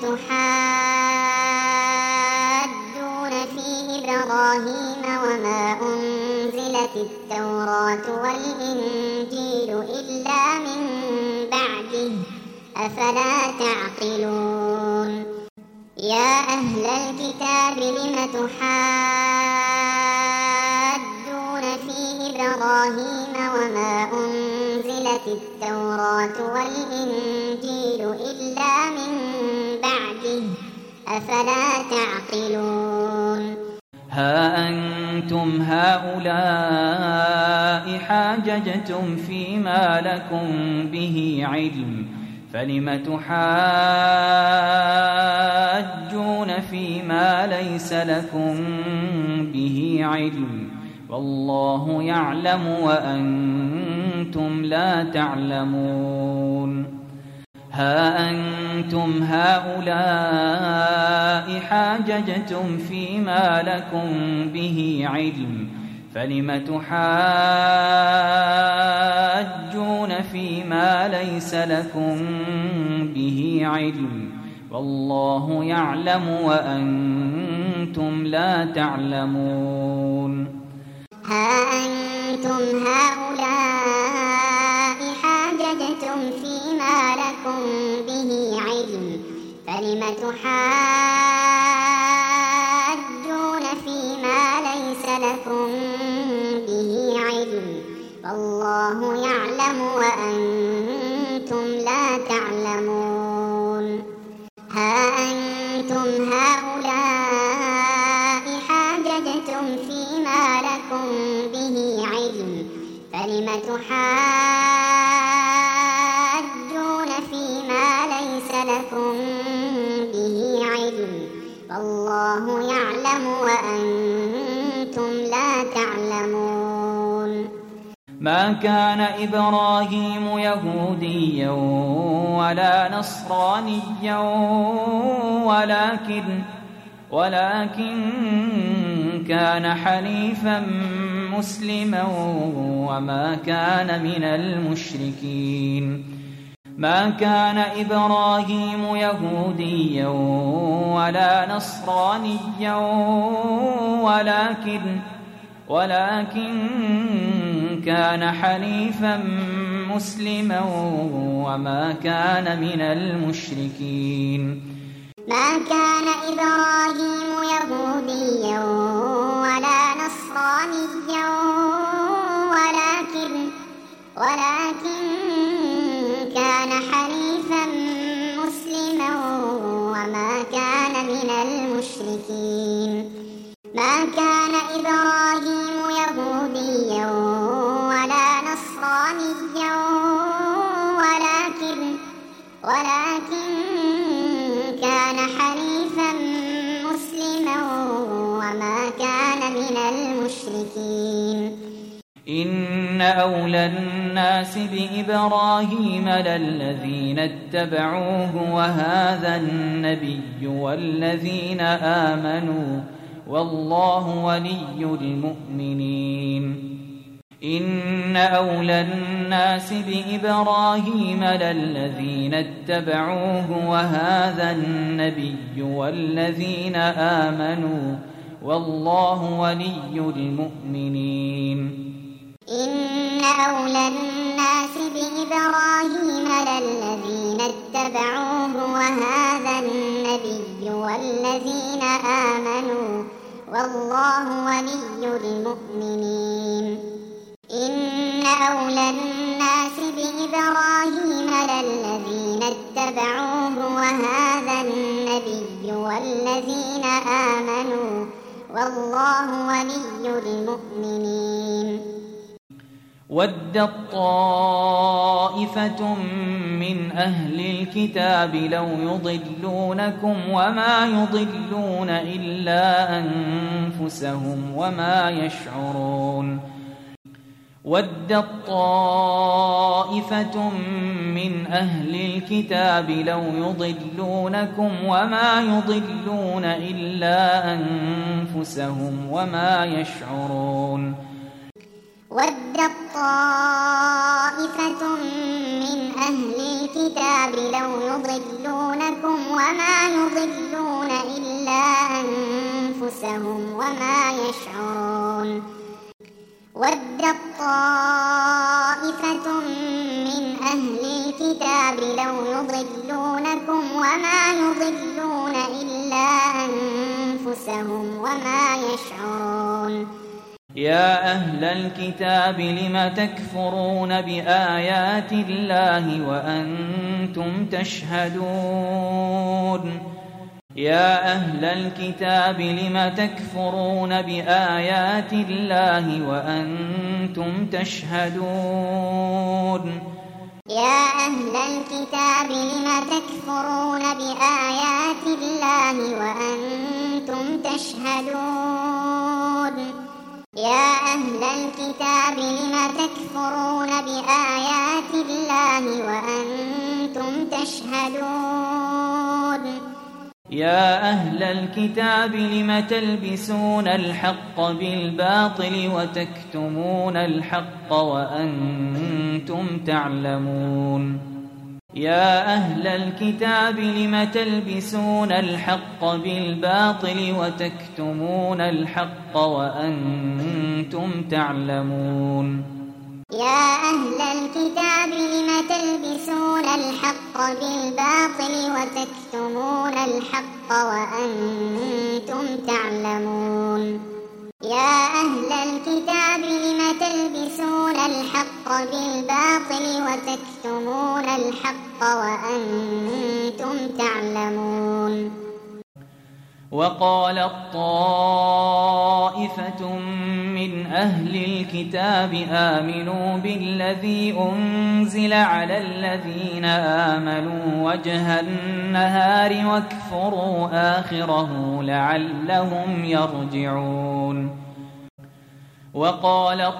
تحاجون في إبراهيم وما أنزلت التوراة والإنجيل إلا من بعده أفلا تعقلون. يا أهل الكتاب لم تحاجون في إبراهيم وما أنزلت التوراة والإنجيل إلا من بعده أفلا تعقلون. ها أنتم هؤلاء حاججتم فيما لكم به علم فلم تحاجون فيما ليس لكم به علم والله يعلم وأنتم لا تعلمون ها أنتم هؤلاء حاججتم فيما لكم به علم فلم تحاجون فيما ليس لكم به علم والله يعلم وأنتم لا تعلمون ها أنتم هؤلاء حاججتم فيما لكم به علم فلم تحاجون فيما ليس لكم به علم والله يعلم وأنتم لا تعلمون ها أنتم هؤلاء حاججتم فيما لكم به علم فلم تحاجون فيما ليس لكم به علم والله يعلم وأنتم لا تعلمون ما كان إبراهيم يهوديا ولا نصرانيا ولكن ولكن كان حنيفا مسلما وما كان من المشركين ما كان إبراهيم يهوديا ولا نصرانيا ولكن ولكن كان حنيفا مسلما وما كان من المشركين ما كان إبراهيم يهوديا ولا نصرانيا ولكن ولكن كان حنيفا مسلما وما كان من المشركين ما كان إبراهيم يهوديا ولا نصرانيا ولكن ولكن كان حنيفا مسلما وما كان من المشركين إن أولى الناس بإبراهيم للذين اتبعوه وهذا النبي والذين آمنوا والله ولي المؤمنين إن أولى الناس بإبراهيم للذين اتبعوه وهذا النبي والذين آمنوا والله ولي المؤمنين إن أولى الناس بإبراهيم للذين اتبعوه وهذا النبي والذين آمنوا والله ولي المؤمنين إن أولى الناس بإبراهيم للذين اتبعوه وهذا النبي والذين آمنوا والله ولي المؤمنين ودت طائفة من أهل الكتاب لو يضلونكم وما يضلون إلا أنفسهم وما يشعرون ودت طائفة من أهل الكتاب لو يضلونكم وما يضلون إلا أنفسهم وما يشعرون ودت طائفة من أهل الكتاب لو يضلونكم وما يضلون إلا أنفسهم وما يشعرون ودت طائفة من أهل الكتاب لو يضلونكم وما يضلون إلا أنفسهم وما يشعرون يا أهل الكتاب لم تكفرون بآيات الله وأنتم تشهدون يا أهل الكتاب لم تكفرون بآيات الله وأنتم تشهدون يا أهل الكتاب لم تكفرون بآيات الله وأنتم تشهدون يا أهل الكتاب لم تكفرون بآيات الله وأنتم تشهدون يا أهل الكتاب لم تلبسون الحق بالباطل وتكتمون الحق وأنتم تعلمون يا أهل الكتاب لم تلبسون الحق بالباطل وتكتمون الحق وأنتم تعلمون يا أهل الكتاب لم تلبسون الحق بالباطل وتكتمون الحق وأنتم تعلمون يا أهل الكتاب لم تلبسون الحق بالباطل وتكتمون الحق وأنتم تعلمون وقالت طائفة من أهل الكتاب آمنوا بالذي أنزل على الذين آمنوا وجه النهار واكفروا آخره لعلهم يرجعون وقالت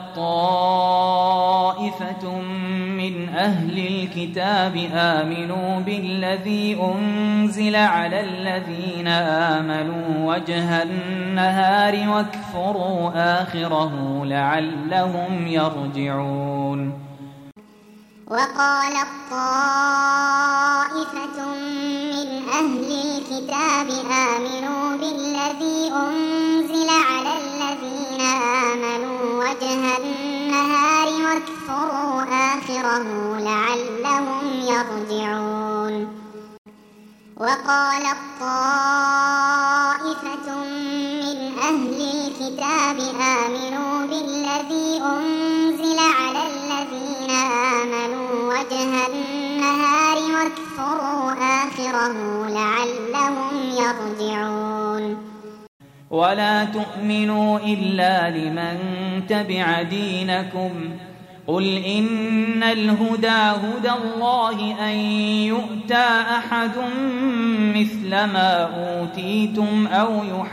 طائفة من أهل الكتاب آمنوا بالذي أنزل على الذين آمنوا وجه النهار واكفروا آخره لعلهم يرجعون وقالت طائفة من أهل الكتاب آمنوا بالذي أنزل على الذين آمنوا وجه النهار واكفروا آخره لعلهم يرجعون وقالت طائفة من أهل الكتاب آمنوا بالذي أنزل على الذين آمنوا وجه النهار واكفروا آخره لعلهم يرجعون ولا تؤمنوا إلا لمن تبع دينكم قل إن الهدى هدى الله أن يؤتى أحد مثل ما أوتيتم أو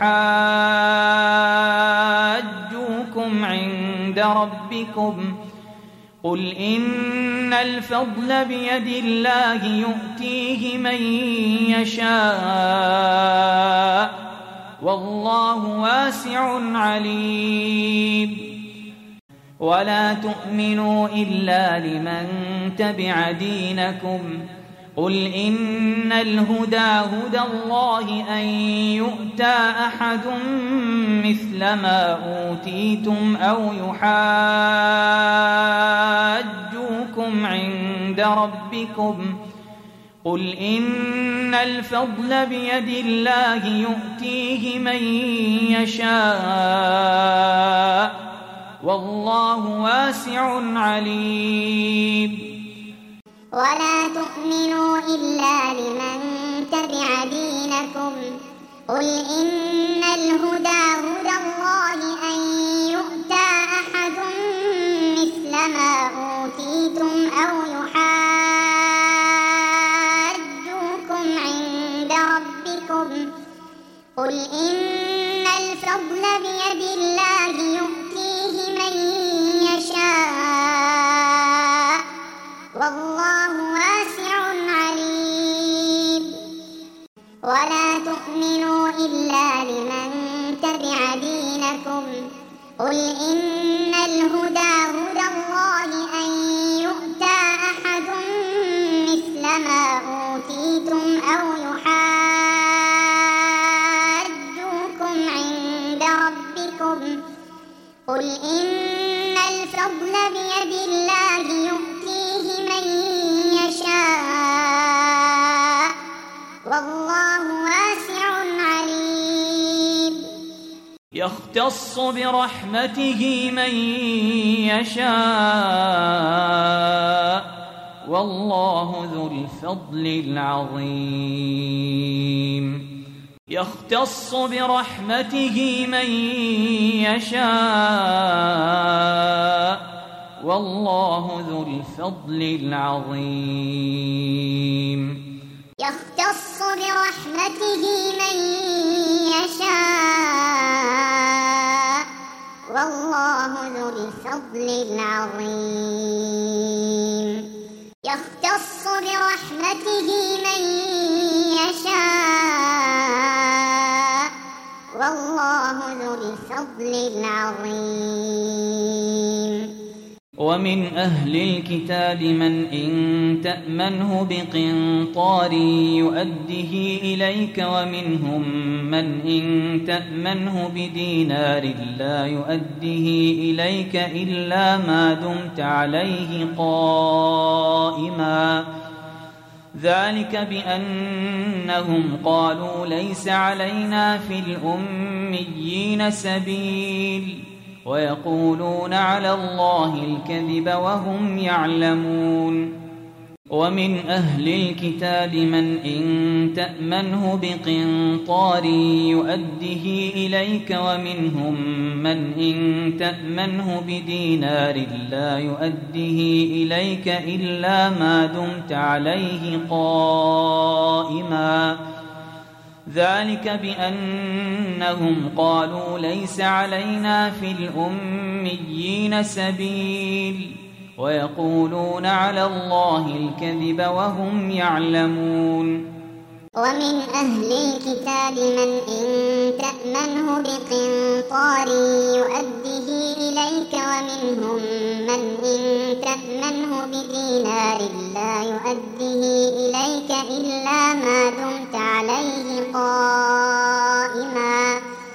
يحاجوكم عند ربكم قل إن الفضل بيد الله يؤتيه من يشاء والله واسع عليم ولا تؤمنوا إلا لمن تبع دينكم قل إن الهدى هدى الله أن يؤتى أحد مثل ما أوتيتم أو يحاجوكم عند ربكم قل إن الفضل بيد الله يؤتيه من يشاء والله واسع عليم ولا تؤمنوا إلا لمن تبع دينكم قل إن الهدى هدى الله أن يؤتى أحد مثل ما أوتيتم أو يحاجوكم عند ربكم قل إن الفضل بيد الله يؤتيه من يشاء والله واسع عليم ولا تؤمنوا إلا لمن تبع دينكم قل إن الهدى هدى الله أن يؤتى أحد مثل ما أوتيتم أو يحاجوكم عند ربكم قل إن الفضل بيد الله يؤتيه من يشاء والله واسع عليم يختص برحمته من يشاء والله ذو الفضل العظيم يختص برحمته من يشاء والله ذو الفضل العظيم. يختص برحمته من يشاء والله ذو الفضل العظيم. يختص برحمته من يشاء والله ذو الفضل العظيم. ومن أهل الكتاب من إن تأمنه بقنطار يؤده إليك ومنهم من إن تأمنه بدينار لا يؤده إليك إلا ما دمت عليه قائما ذلك بأنهم قالوا ليس علينا في الأميين سبيل ويقولون على الله الكذب وهم يعلمون. ومن أهل الكتاب من إن تأمنه بقنطار يؤده إليك ومنهم من إن تأمنه بدينار لا يؤده إليك إلا ما دمت عليه قائما ذلك بأنهم قالوا ليس علينا في الأميين سبيل ويقولون على الله الكذب وهم يعلمون. ومن أهل الكتاب من إن تأمنه بقنطار يؤده إليك ومنهم من إن تأمنه بدينار لا يؤده إليك إلا ما دمت عليه قائما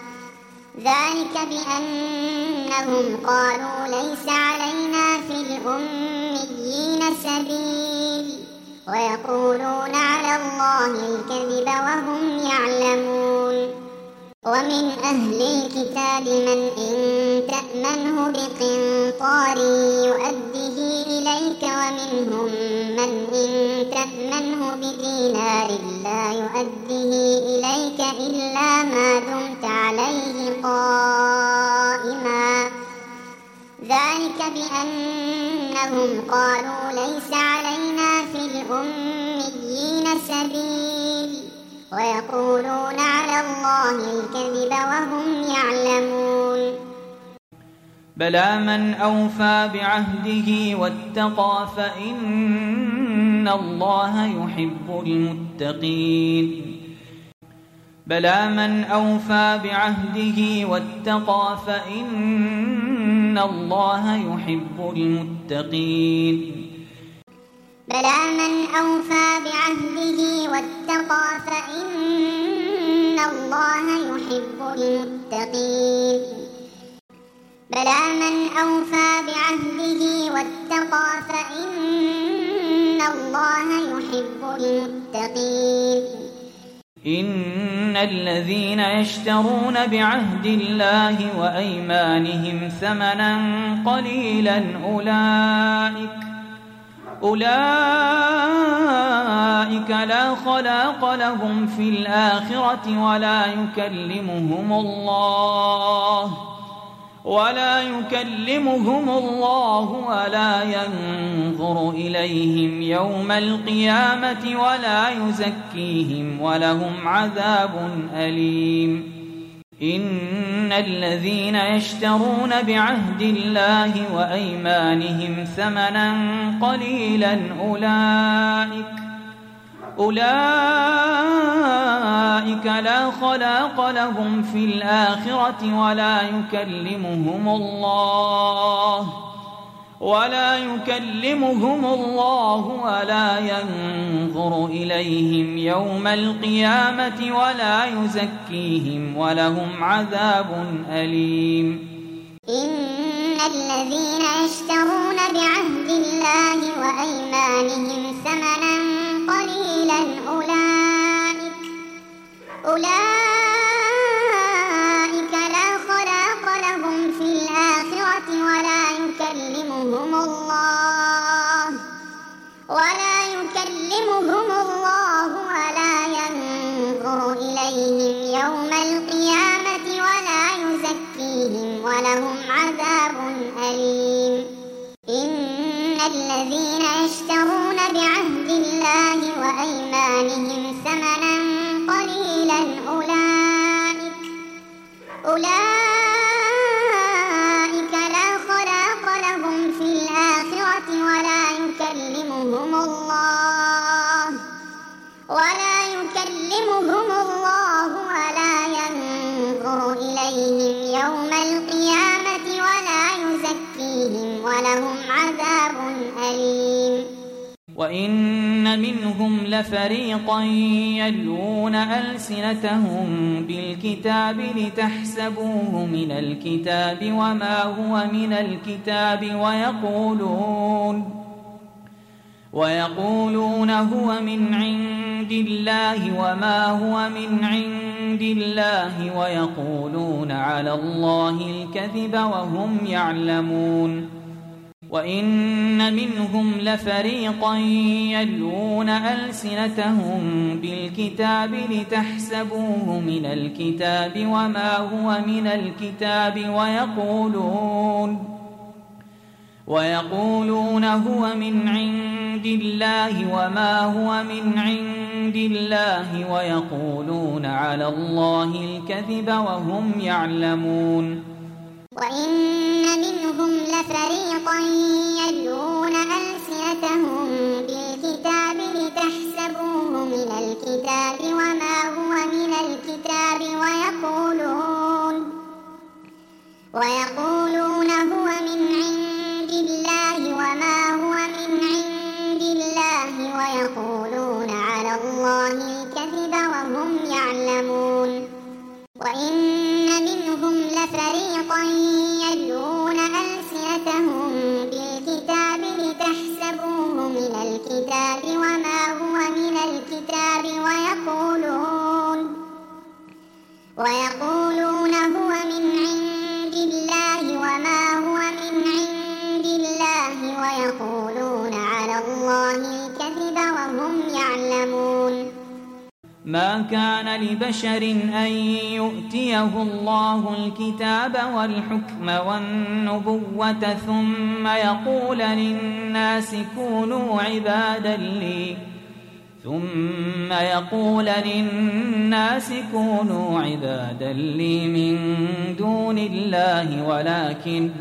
ذلك بأنهم قالوا ليس علينا في الأميين سبيل ويقولون على الله الكذب وهم يعلمون. ومن أهل الكتاب من إن تأمنه بقنطار يؤده إليك ومنهم من إن تأمنه بدينار لا يؤده إليك إلا ما دمت عليه قائما ذلك بأنهم قالوا ليس علينا في الأميين سبيل ويقولون على الله الكذب وهم يعلمون. بلى من أوفى بعهده واتقى فإن الله يحب المتقين. بلى من أوفى بعهده واتقى فإن الله يحب المتقين. بلى من أوفى بعهده واتقى فإن الله يحب المتقين. بلى من أوفى بعهده واتقى فإن الله يحب المتقين. إن الذين يشترون بعهد الله وأيمانهم ثمنا قليلا أولئك أولئك لا خلاق لهم في الآخرة ولا يكلمهم الله ولا يكلمهم الله ولا ينظر إليهم يوم القيامة ولا يزكيهم ولهم عذاب أليم. إن الذين يشترون بعهد الله وأيمانهم ثمنا قليلا أولئك أولئك لا خلاق لهم في الآخرة ولا يكلمهم الله ولا يكلمهم الله ولا ينظر إليهم يوم القيامة ولا يزكيهم ولهم عذاب أليم. إن الذين يشترون بعهد الله وأيمانهم ثمنا قليلا أولئك أولئك لا خلاق لهم في الآخرة ولا يكلمهم الله ولا يكلمهم الله ولا ينظر إليهم الذين يشترون بعهد الله وأيمانهم ثمنا قليلا أولئك أولئك لا خلاق لهم في الآخرة ولا يكلمهم الله ولا يكلمهم الله ولا ينظر إليهم يوم القيامة ولا يزكيهم ولهم عذاب أليم. وإن منهم لفريقا يلوون ألسنتهم بالكتاب لتحسبوه من الكتاب وما هو من الكتاب ويقولون ويقولون هو من عند الله وما هو من عند الله ويقولون على الله الكذب وهم يعلمون. وإن منهم لفريقا يلوون ألسنتهم بالكتاب لتحسبوه من الكتاب وما هو من الكتاب ويقولون ويقولون هو من عند الله وما هو من عند الله ويقولون على الله الكذب وهم يعلمون. وإن منهم لفريقا يلوون ألسنتهم بالكتاب لتحسبوه من الكتاب وما هو من الكتاب ويقولون ويقولون هو من عند الله وما هو من عند الله ويقولون على الله الكذب وهم يعلمون. وإن منهم لفريقا يلوون ألسنتهم بالكتاب لتحسبوه من الكتاب وما هو من الكتاب ويقولون ويقولون هو من عند الله وما هو من عند الله ويقولون على الله الكذب وهم يعلمون. ما كان لبشر أن يؤتيه الله الكتاب والحكم والنبوة ثم يقول للناس كونوا عبادا لي ثم يقول للناس كونوا عبادا لي من دون الله ولكن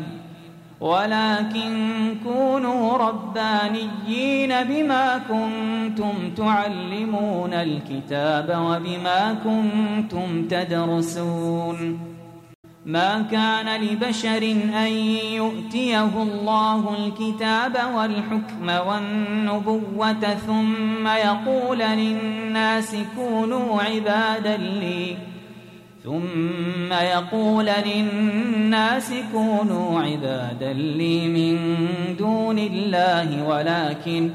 ولكن كونوا ربانيين بما كنتم تعلمون الكتاب وبما كنتم تدرسون. ما كان لبشر أن يؤتيه الله الكتاب والحكم والنبوة ثم يقول للناس كونوا عبادا لي ثم يقول للناس كونوا عبادا لي من دون الله ولكن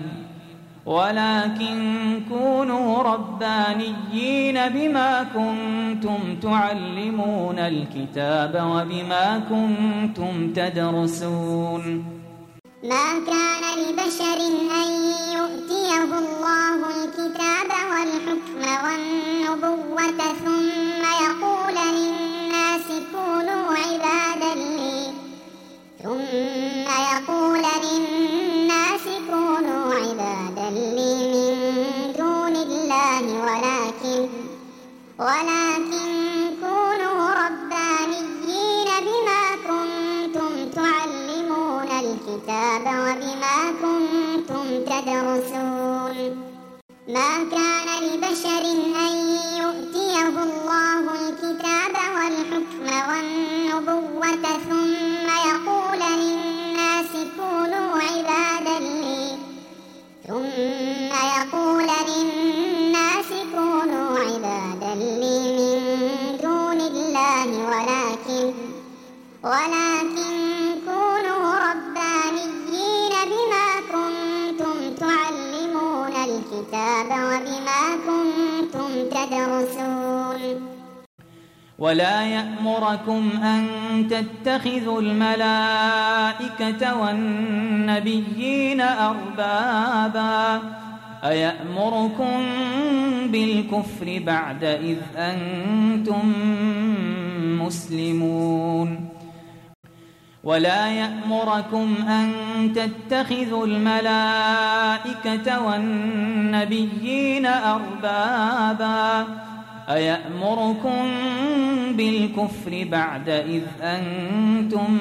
ولكن كونوا ربانيين بما كنتم تعلمون الكتاب وبما كنتم تدرسون. ما كان لبشر أن يؤتيه الله الكتاب والحكم والنبوة ثم يقول للناس كونوا عبادا لي ثم يقول للناس كونوا عبادا لي من دون الله ولكن ولكن كونوا ربانيين بما كنتم تعلمون الكتاب وبما كنتم تدرسون. ما كان لبشر أن يؤتيه الله الكتاب والحكم والنبوة ثم يقول للناس كونوا عبادا لي ثم يقول للناس كونوا عبادا لي من دون الله ولكن ولكن كونوا ربانيين بما كنتم تعلمون الكتاب وبما كنتم تدرسون. ولا يأمركم أن تتخذوا الملائكة والنبيين أربابا أيأمركم بالكفر بعد إذ أنتم مسلمون. ولا يأمركم أن تتخذوا الملائكة والنبيين أربابا أيأمركم بالكفر بعد إذ أنتم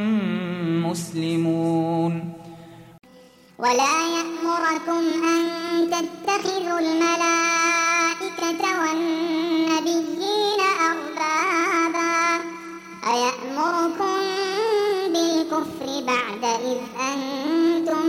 مسلمون ولا يأمركم أن تتخذوا الملائكة والنبيين أربابا أيأمركم بالكفر بعد إذ أنتم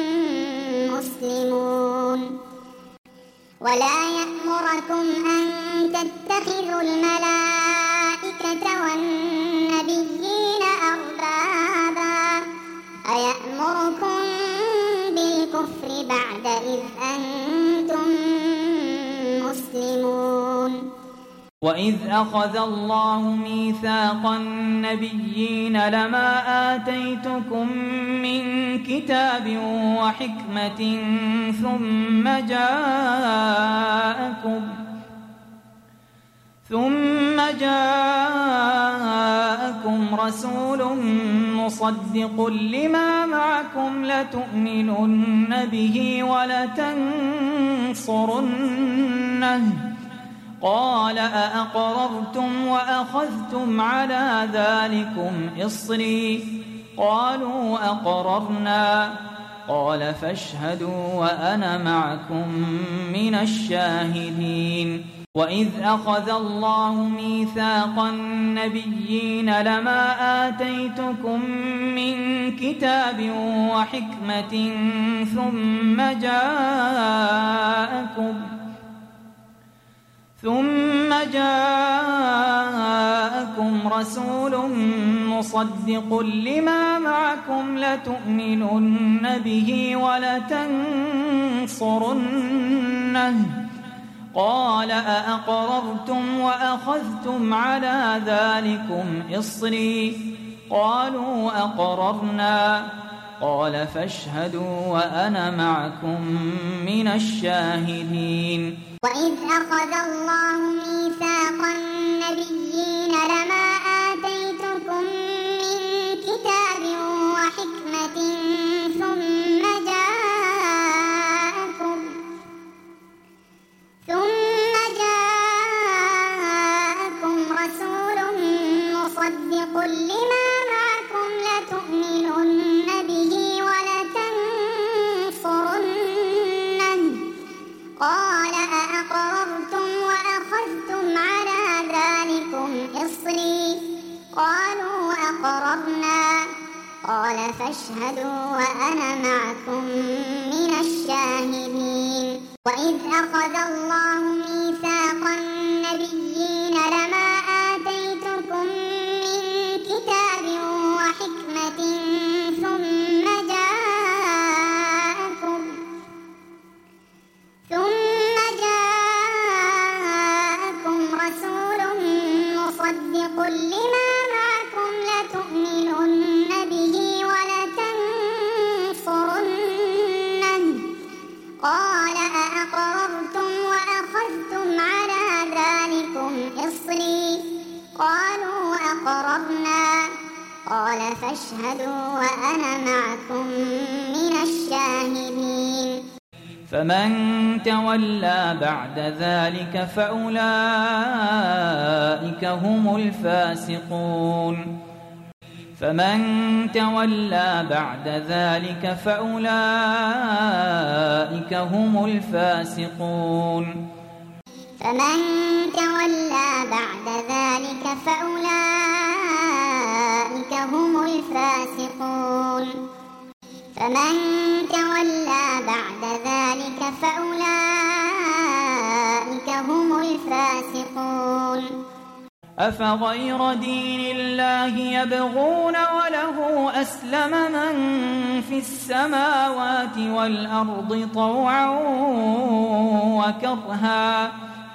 مسلمون ولا يأمركم أن تتخذوا الملائكة والنبيين أربابا أيأمركم بالكفر بعد إذ أنتم مسلمون وإذ أخذ الله ميثاق النبيين لما آتيتكم من كتاب وحكمة ثم جاءكم ثم جاءكم رسول مصدق لما معكم لتؤمنن به ولتنصرنه قال أأقررتم وأخذتم على ذلكم إصري قالوا أقررنا قال فاشهدوا وأنا معكم من الشاهدين وإذ أخذ الله ميثاق النبيين لما آتيتكم من كتاب وحكمة ثم جاءكم ثم جاءكم رسول مصدق لما معكم لتؤمنن به ولتنصرنه قال أأقررتم وأخذتم على ذلكم إصري قالوا أقررنا قال فاشهدوا وأنا معكم من الشاهدين وإذ أخذ الله ميثاق النبيين لما آتيتكم من كتاب وحكمة ثم جاءكم ثم جاءكم رسول مصدق لما معكم لتؤمنن به ولتنصرنه قال أأقررتم وأخذتم على ذلكم إصري قالوا أقررنا قال فاشهدوا وأنا معكم من الشاهدين وإذ أخذ الله ميثاق النبيين لما آتيتكم من كتاب وحكمة ثم جاءكم ثم جاءكم رسول مصدق لما معكم لتؤمنن به ولتنصرنه قال أأقررتم وأخذتم على ذلكم إصري قالوا أقررنا قال فاشهدوا وأنا معكم من الشاهدين فمن تولى بعد ذلك فأولئك هم الفاسقون فمن تولى بعد ذلك فأولئك هم الفاسقون فمن تولى بعد ذلك فأولئك هم الفاسقون فمن تولى بعد ذلك فأولئك هم الفاسقون أفغير دين الله يبغون وله أسلم من في السماوات والأرض طوعا وكرها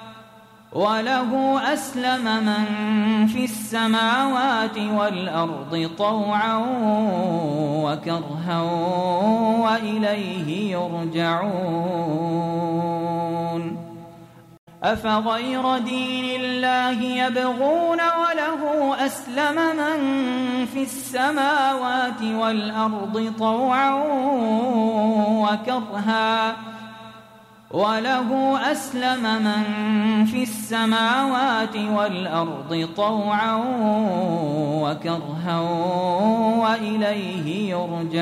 وله أسلم من في السماوات والأرض طوعا وكرها وإليه يرجعون أفغير دين الله يبغون وله أسلم من في السماوات والأرض طوعا وكرها وله أسلم من في السماوات والأرض طوعا وكرها وإليه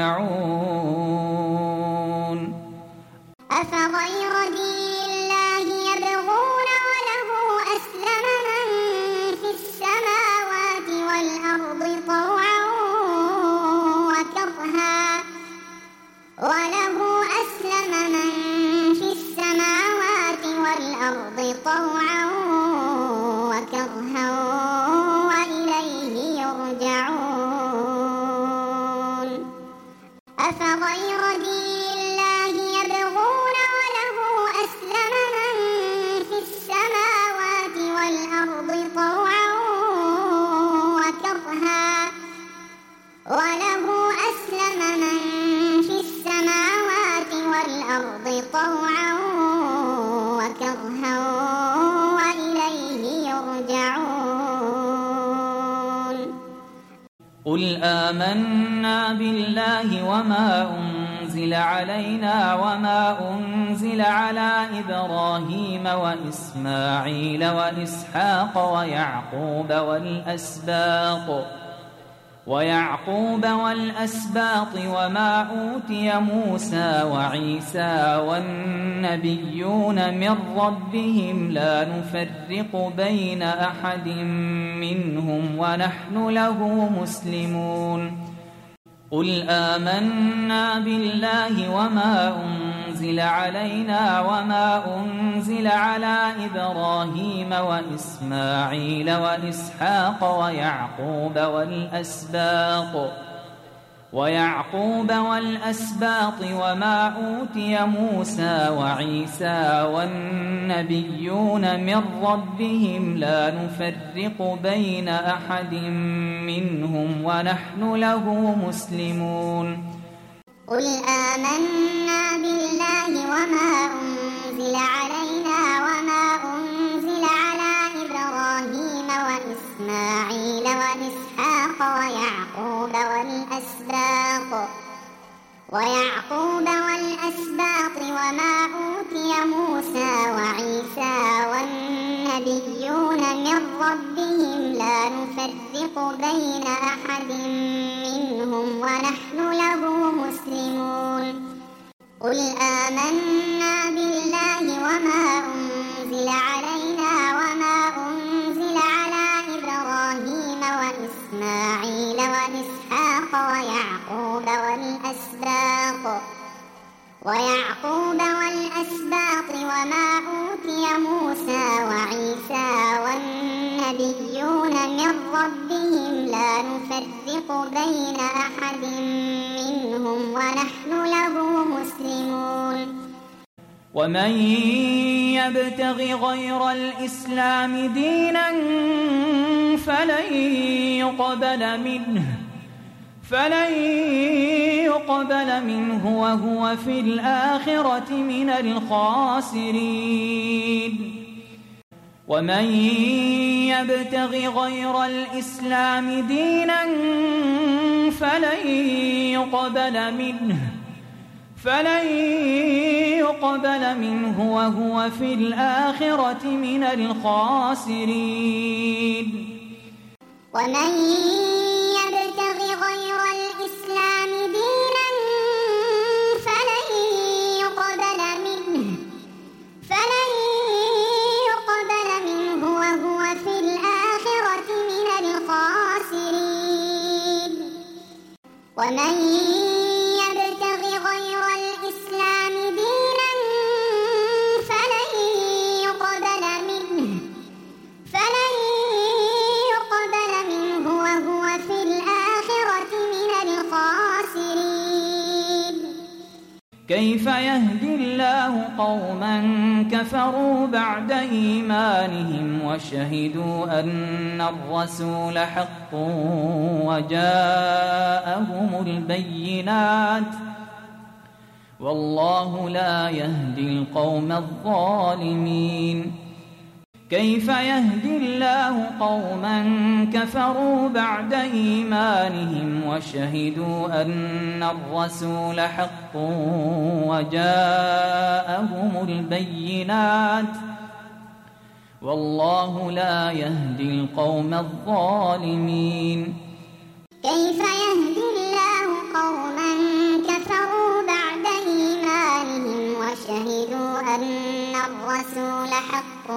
يرجعون. أفغير دين الله يبغون وله أسلم من في السماوات والأرض طوعا وكرها وله أسلم من في السماوات والأرض طوعا وكرها وإليه يرجعون. أفغير دين الله يبغون وله أسلم من في السماوات والأرض طوعا وكرها وله أسلم من في السماوات والأرض طوعا وكرها وإليه يرجعون. قل آمنا بالله وما أنزل علينا وما أنزل على إبراهيم وإسماعيل وإسحاق ويعقوب والأسباط ويعقوب والأسباط وما أوتي موسى وعيسى والنبيون من ربهم لا نفرق بين أحد منهم ونحن له مسلمون. قل آمنا بالله وما أنزل علينا وما أنزل على إبراهيم وإسماعيل وإسحاق ويعقوب والأسباط ويعقوب والأسباط وما أوتي موسى وعيسى والنبيون من ربهم لا نفرق بين أحد منهم ونحن له مسلمون. قل آمنا بالله وما أنزل علينا وما أنزل على إبراهيم وإسماعيل وإسحاق ويعقوب والأسباط ويعقوب والأسباط وما أوتي موسى وعيسى والنبيون من ربهم لا نفرق بين أحد منهم ونحن له مسلمون. قل آمنا بالله وما أنزل علينا وما أنزل على إبراهيم وإسماعيل وإسحاق ويعقوب والأسباط ويعقوب والأسباط وما أوتي موسى وعيسى والنبيون من ربهم لا نفرق بين أحد منهم ونحن له مسلمون. ومن يبتغ غير الإسلام دينا فلن يقبل منه فلن يقبل منه وهو في الآخرة من الخاسرين. ومن يبتغ غير الإسلام دينا فلن يقبل منه فلن يقبل منه وهو في الآخرة من الخاسرين. ومن يبتغ غير الإسلام دينا فلن يقبل منه فلن يقبل منه وهو في الآخرة من الخاسرين. ومن يبتغ غير الإسلام دينا فلن يقبل منه فلن يقبل منه وهو في الآخرة من الخاسرين. كيف يهدي الله قوما كفروا بعد إيمانهم وشهدوا أن الرسول حق وجاءهم البينات والله لا يهدي القوم الظالمين. كيف يهدي الله قوما كفروا بعد إيمانهم وشهدوا أن الرسول حق وجاءهم البينات والله لا يهدي القوم الظالمين. كيف يهدي الله قوما كفروا بعد إيمانهم وشهدوا أن الرسول حق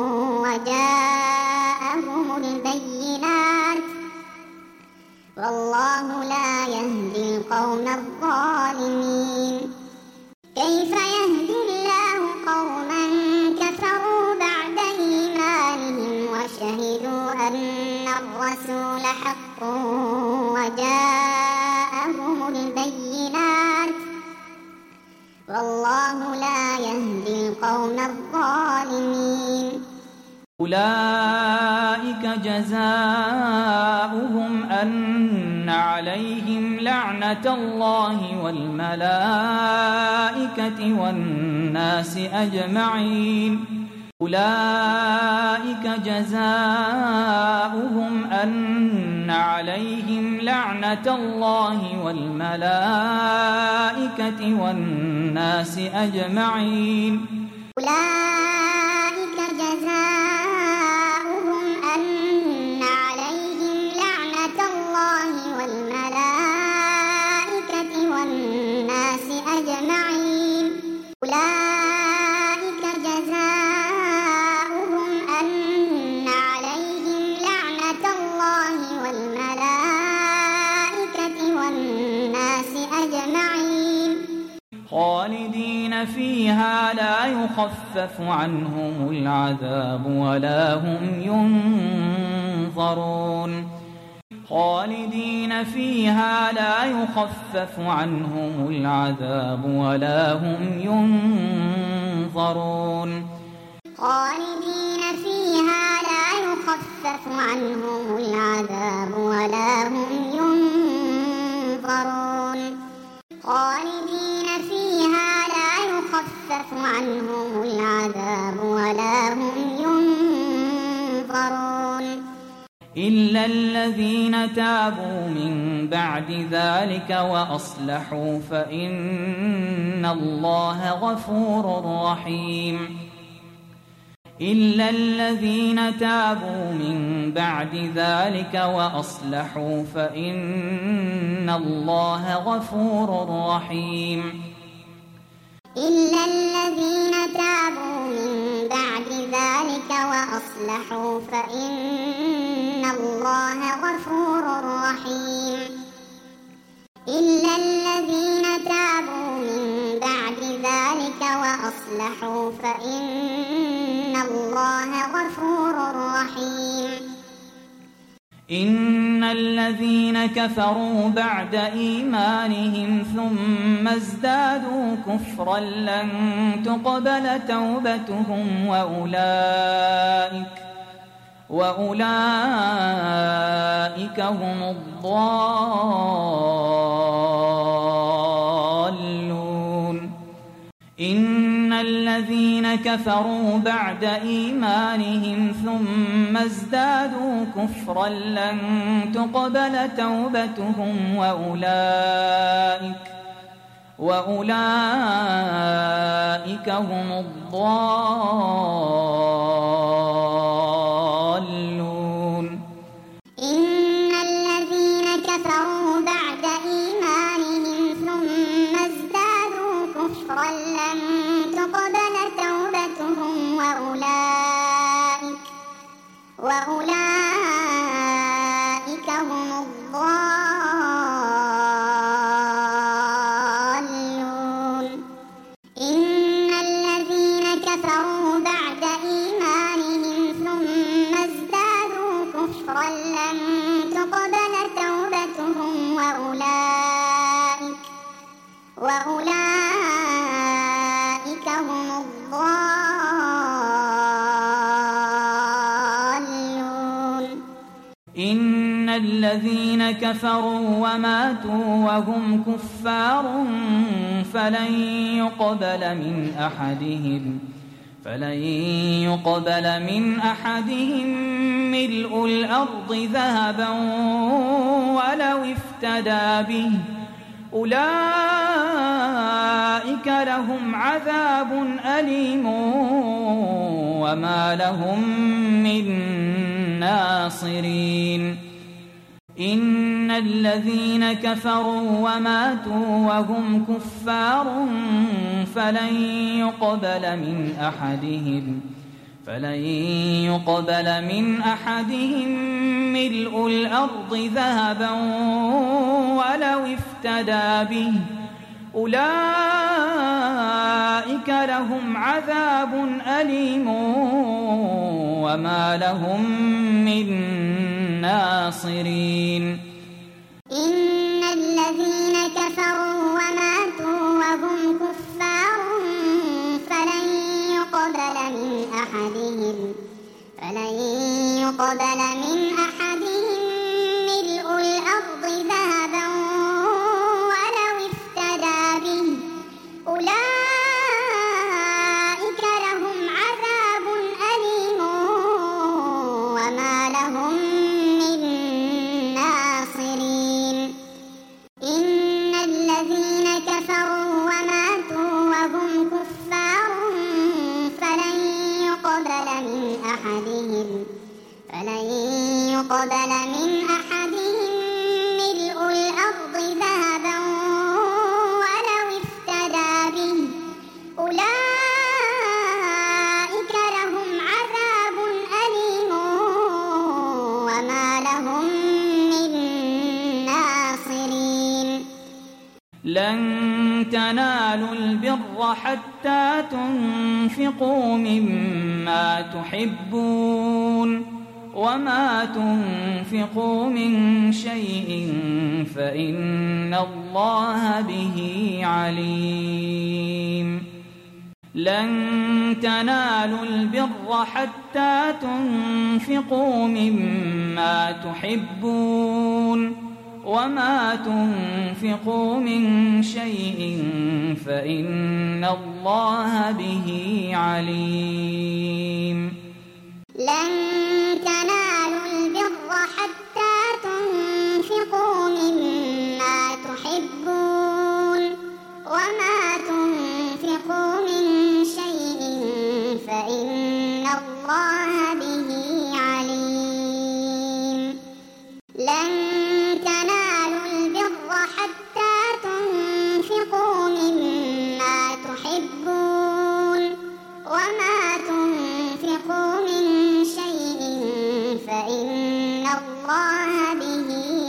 وجاءهم البينات والله لا يهدي القوم الظالمين. كيف يهدي الله قوما كفروا بعد إيمانهم وشهدوا أن الرسول حق وجاءهم البينات والله لا يهدي القوم الظالمين. أولئك جزاؤهم أن عليهم لعنة الله والملائكة والناس أجمعين. أولئك جزاؤهم أن عليهم لعنة الله والملائكة والناس أجمعين. أولئك جزاؤهم أن عليهم لعنة الله والملائكة والناس أجمعين. أولئك جزاؤهم أن عليهم لعنة الله والملائكة والناس أجمعين خالدين فيها لا يخفف عنهم العذاب ولا هم ينظرون. خالدين فيها لا يخفف عنهم العذاب ولا هم ينظرون. خالدين فيها لا يخفف عنهم العذاب ولا هم ينظرون. خالدين فيها لا يخفف عنهم العذاب ولا هم ينظرون. إلا الذين تابوا من بعد ذلك وأصلحوا فإن الله غفور رحيم. إلا الذين تابوا من بعد ذلك وأصلحوا فإن الله غفور رحيم. إلا الذين تابوا من بعد ذلك وأصلحوا فإن الله غفور رحيم. إلا الذين تابوا من بعد ذلك وأصلحوا فإن الله غفور رحيم. إن الذين كفروا بعد إيمانهم ثم ازدادوا كفرا لن تقبل توبتهم وأولئك وأولئك هم الضالون. إن الذين كفروا بعد إيمانهم ثم ازدادوا كفرا لن تقبل توبتهم وأولئك وأولئك هم الضالون. إن الذين كفروا بعد إيمانهم ثم ازدادوا كفرا لن تقبل توبتهم وأولئك وأولئك هم الضالون. إن الذين كفروا بعد إيمانهم ثم ازدادوا كفرا لن تقبل توبتهم وأولئك وأولئك هم الضالون. إن الذين كفروا وماتوا وهم كفار فلن يقبل من أحدهم فلن يقبل من أحدهم ملء الأرض ذهبا ولو افتدى به أولئك لهم عذاب أليم وما لهم من ناصرين إن الذين كفروا وماتوا وهم كفار فلن يقبل من أحدهم فلن يقبل من أحدهم ملء الأرض ذهبا ولو افتدى به أولئك لهم عذاب أليم وما لهم من ناصرين إن الذين كفروا وماتوا وهم كفار فلن يقبل من أحدهم فلن يقبل من أحدهم ملء الأرض ذهبا ولو افتدى به أولئك لهم عذاب أليم وما لهم من ناصرين إن الذين كفروا وماتوا وهم كفار فلن يقبل من أحدهم فلن يقبل من أحدهم ملء الأرض ذهبا ولو افتدى به أولئك لهم عذاب أليم وما لهم من ناصرين لن تنالوا البر حتى تنفقوا مما تحبون وما تنفقوا من شيء فإن الله به عليم لن تنالوا البر حتى تنفقوا مما تحبون وما تنفقوا من شيء فإن الله به عليم لن تنالوا البر حتى تنفقوا مما تحبون وما تنفقوا من شيء فإن الله به عليم لن تنالوا البر حتى تنفقوا مما تحبون وما تنفقوا من شيء فإن الله به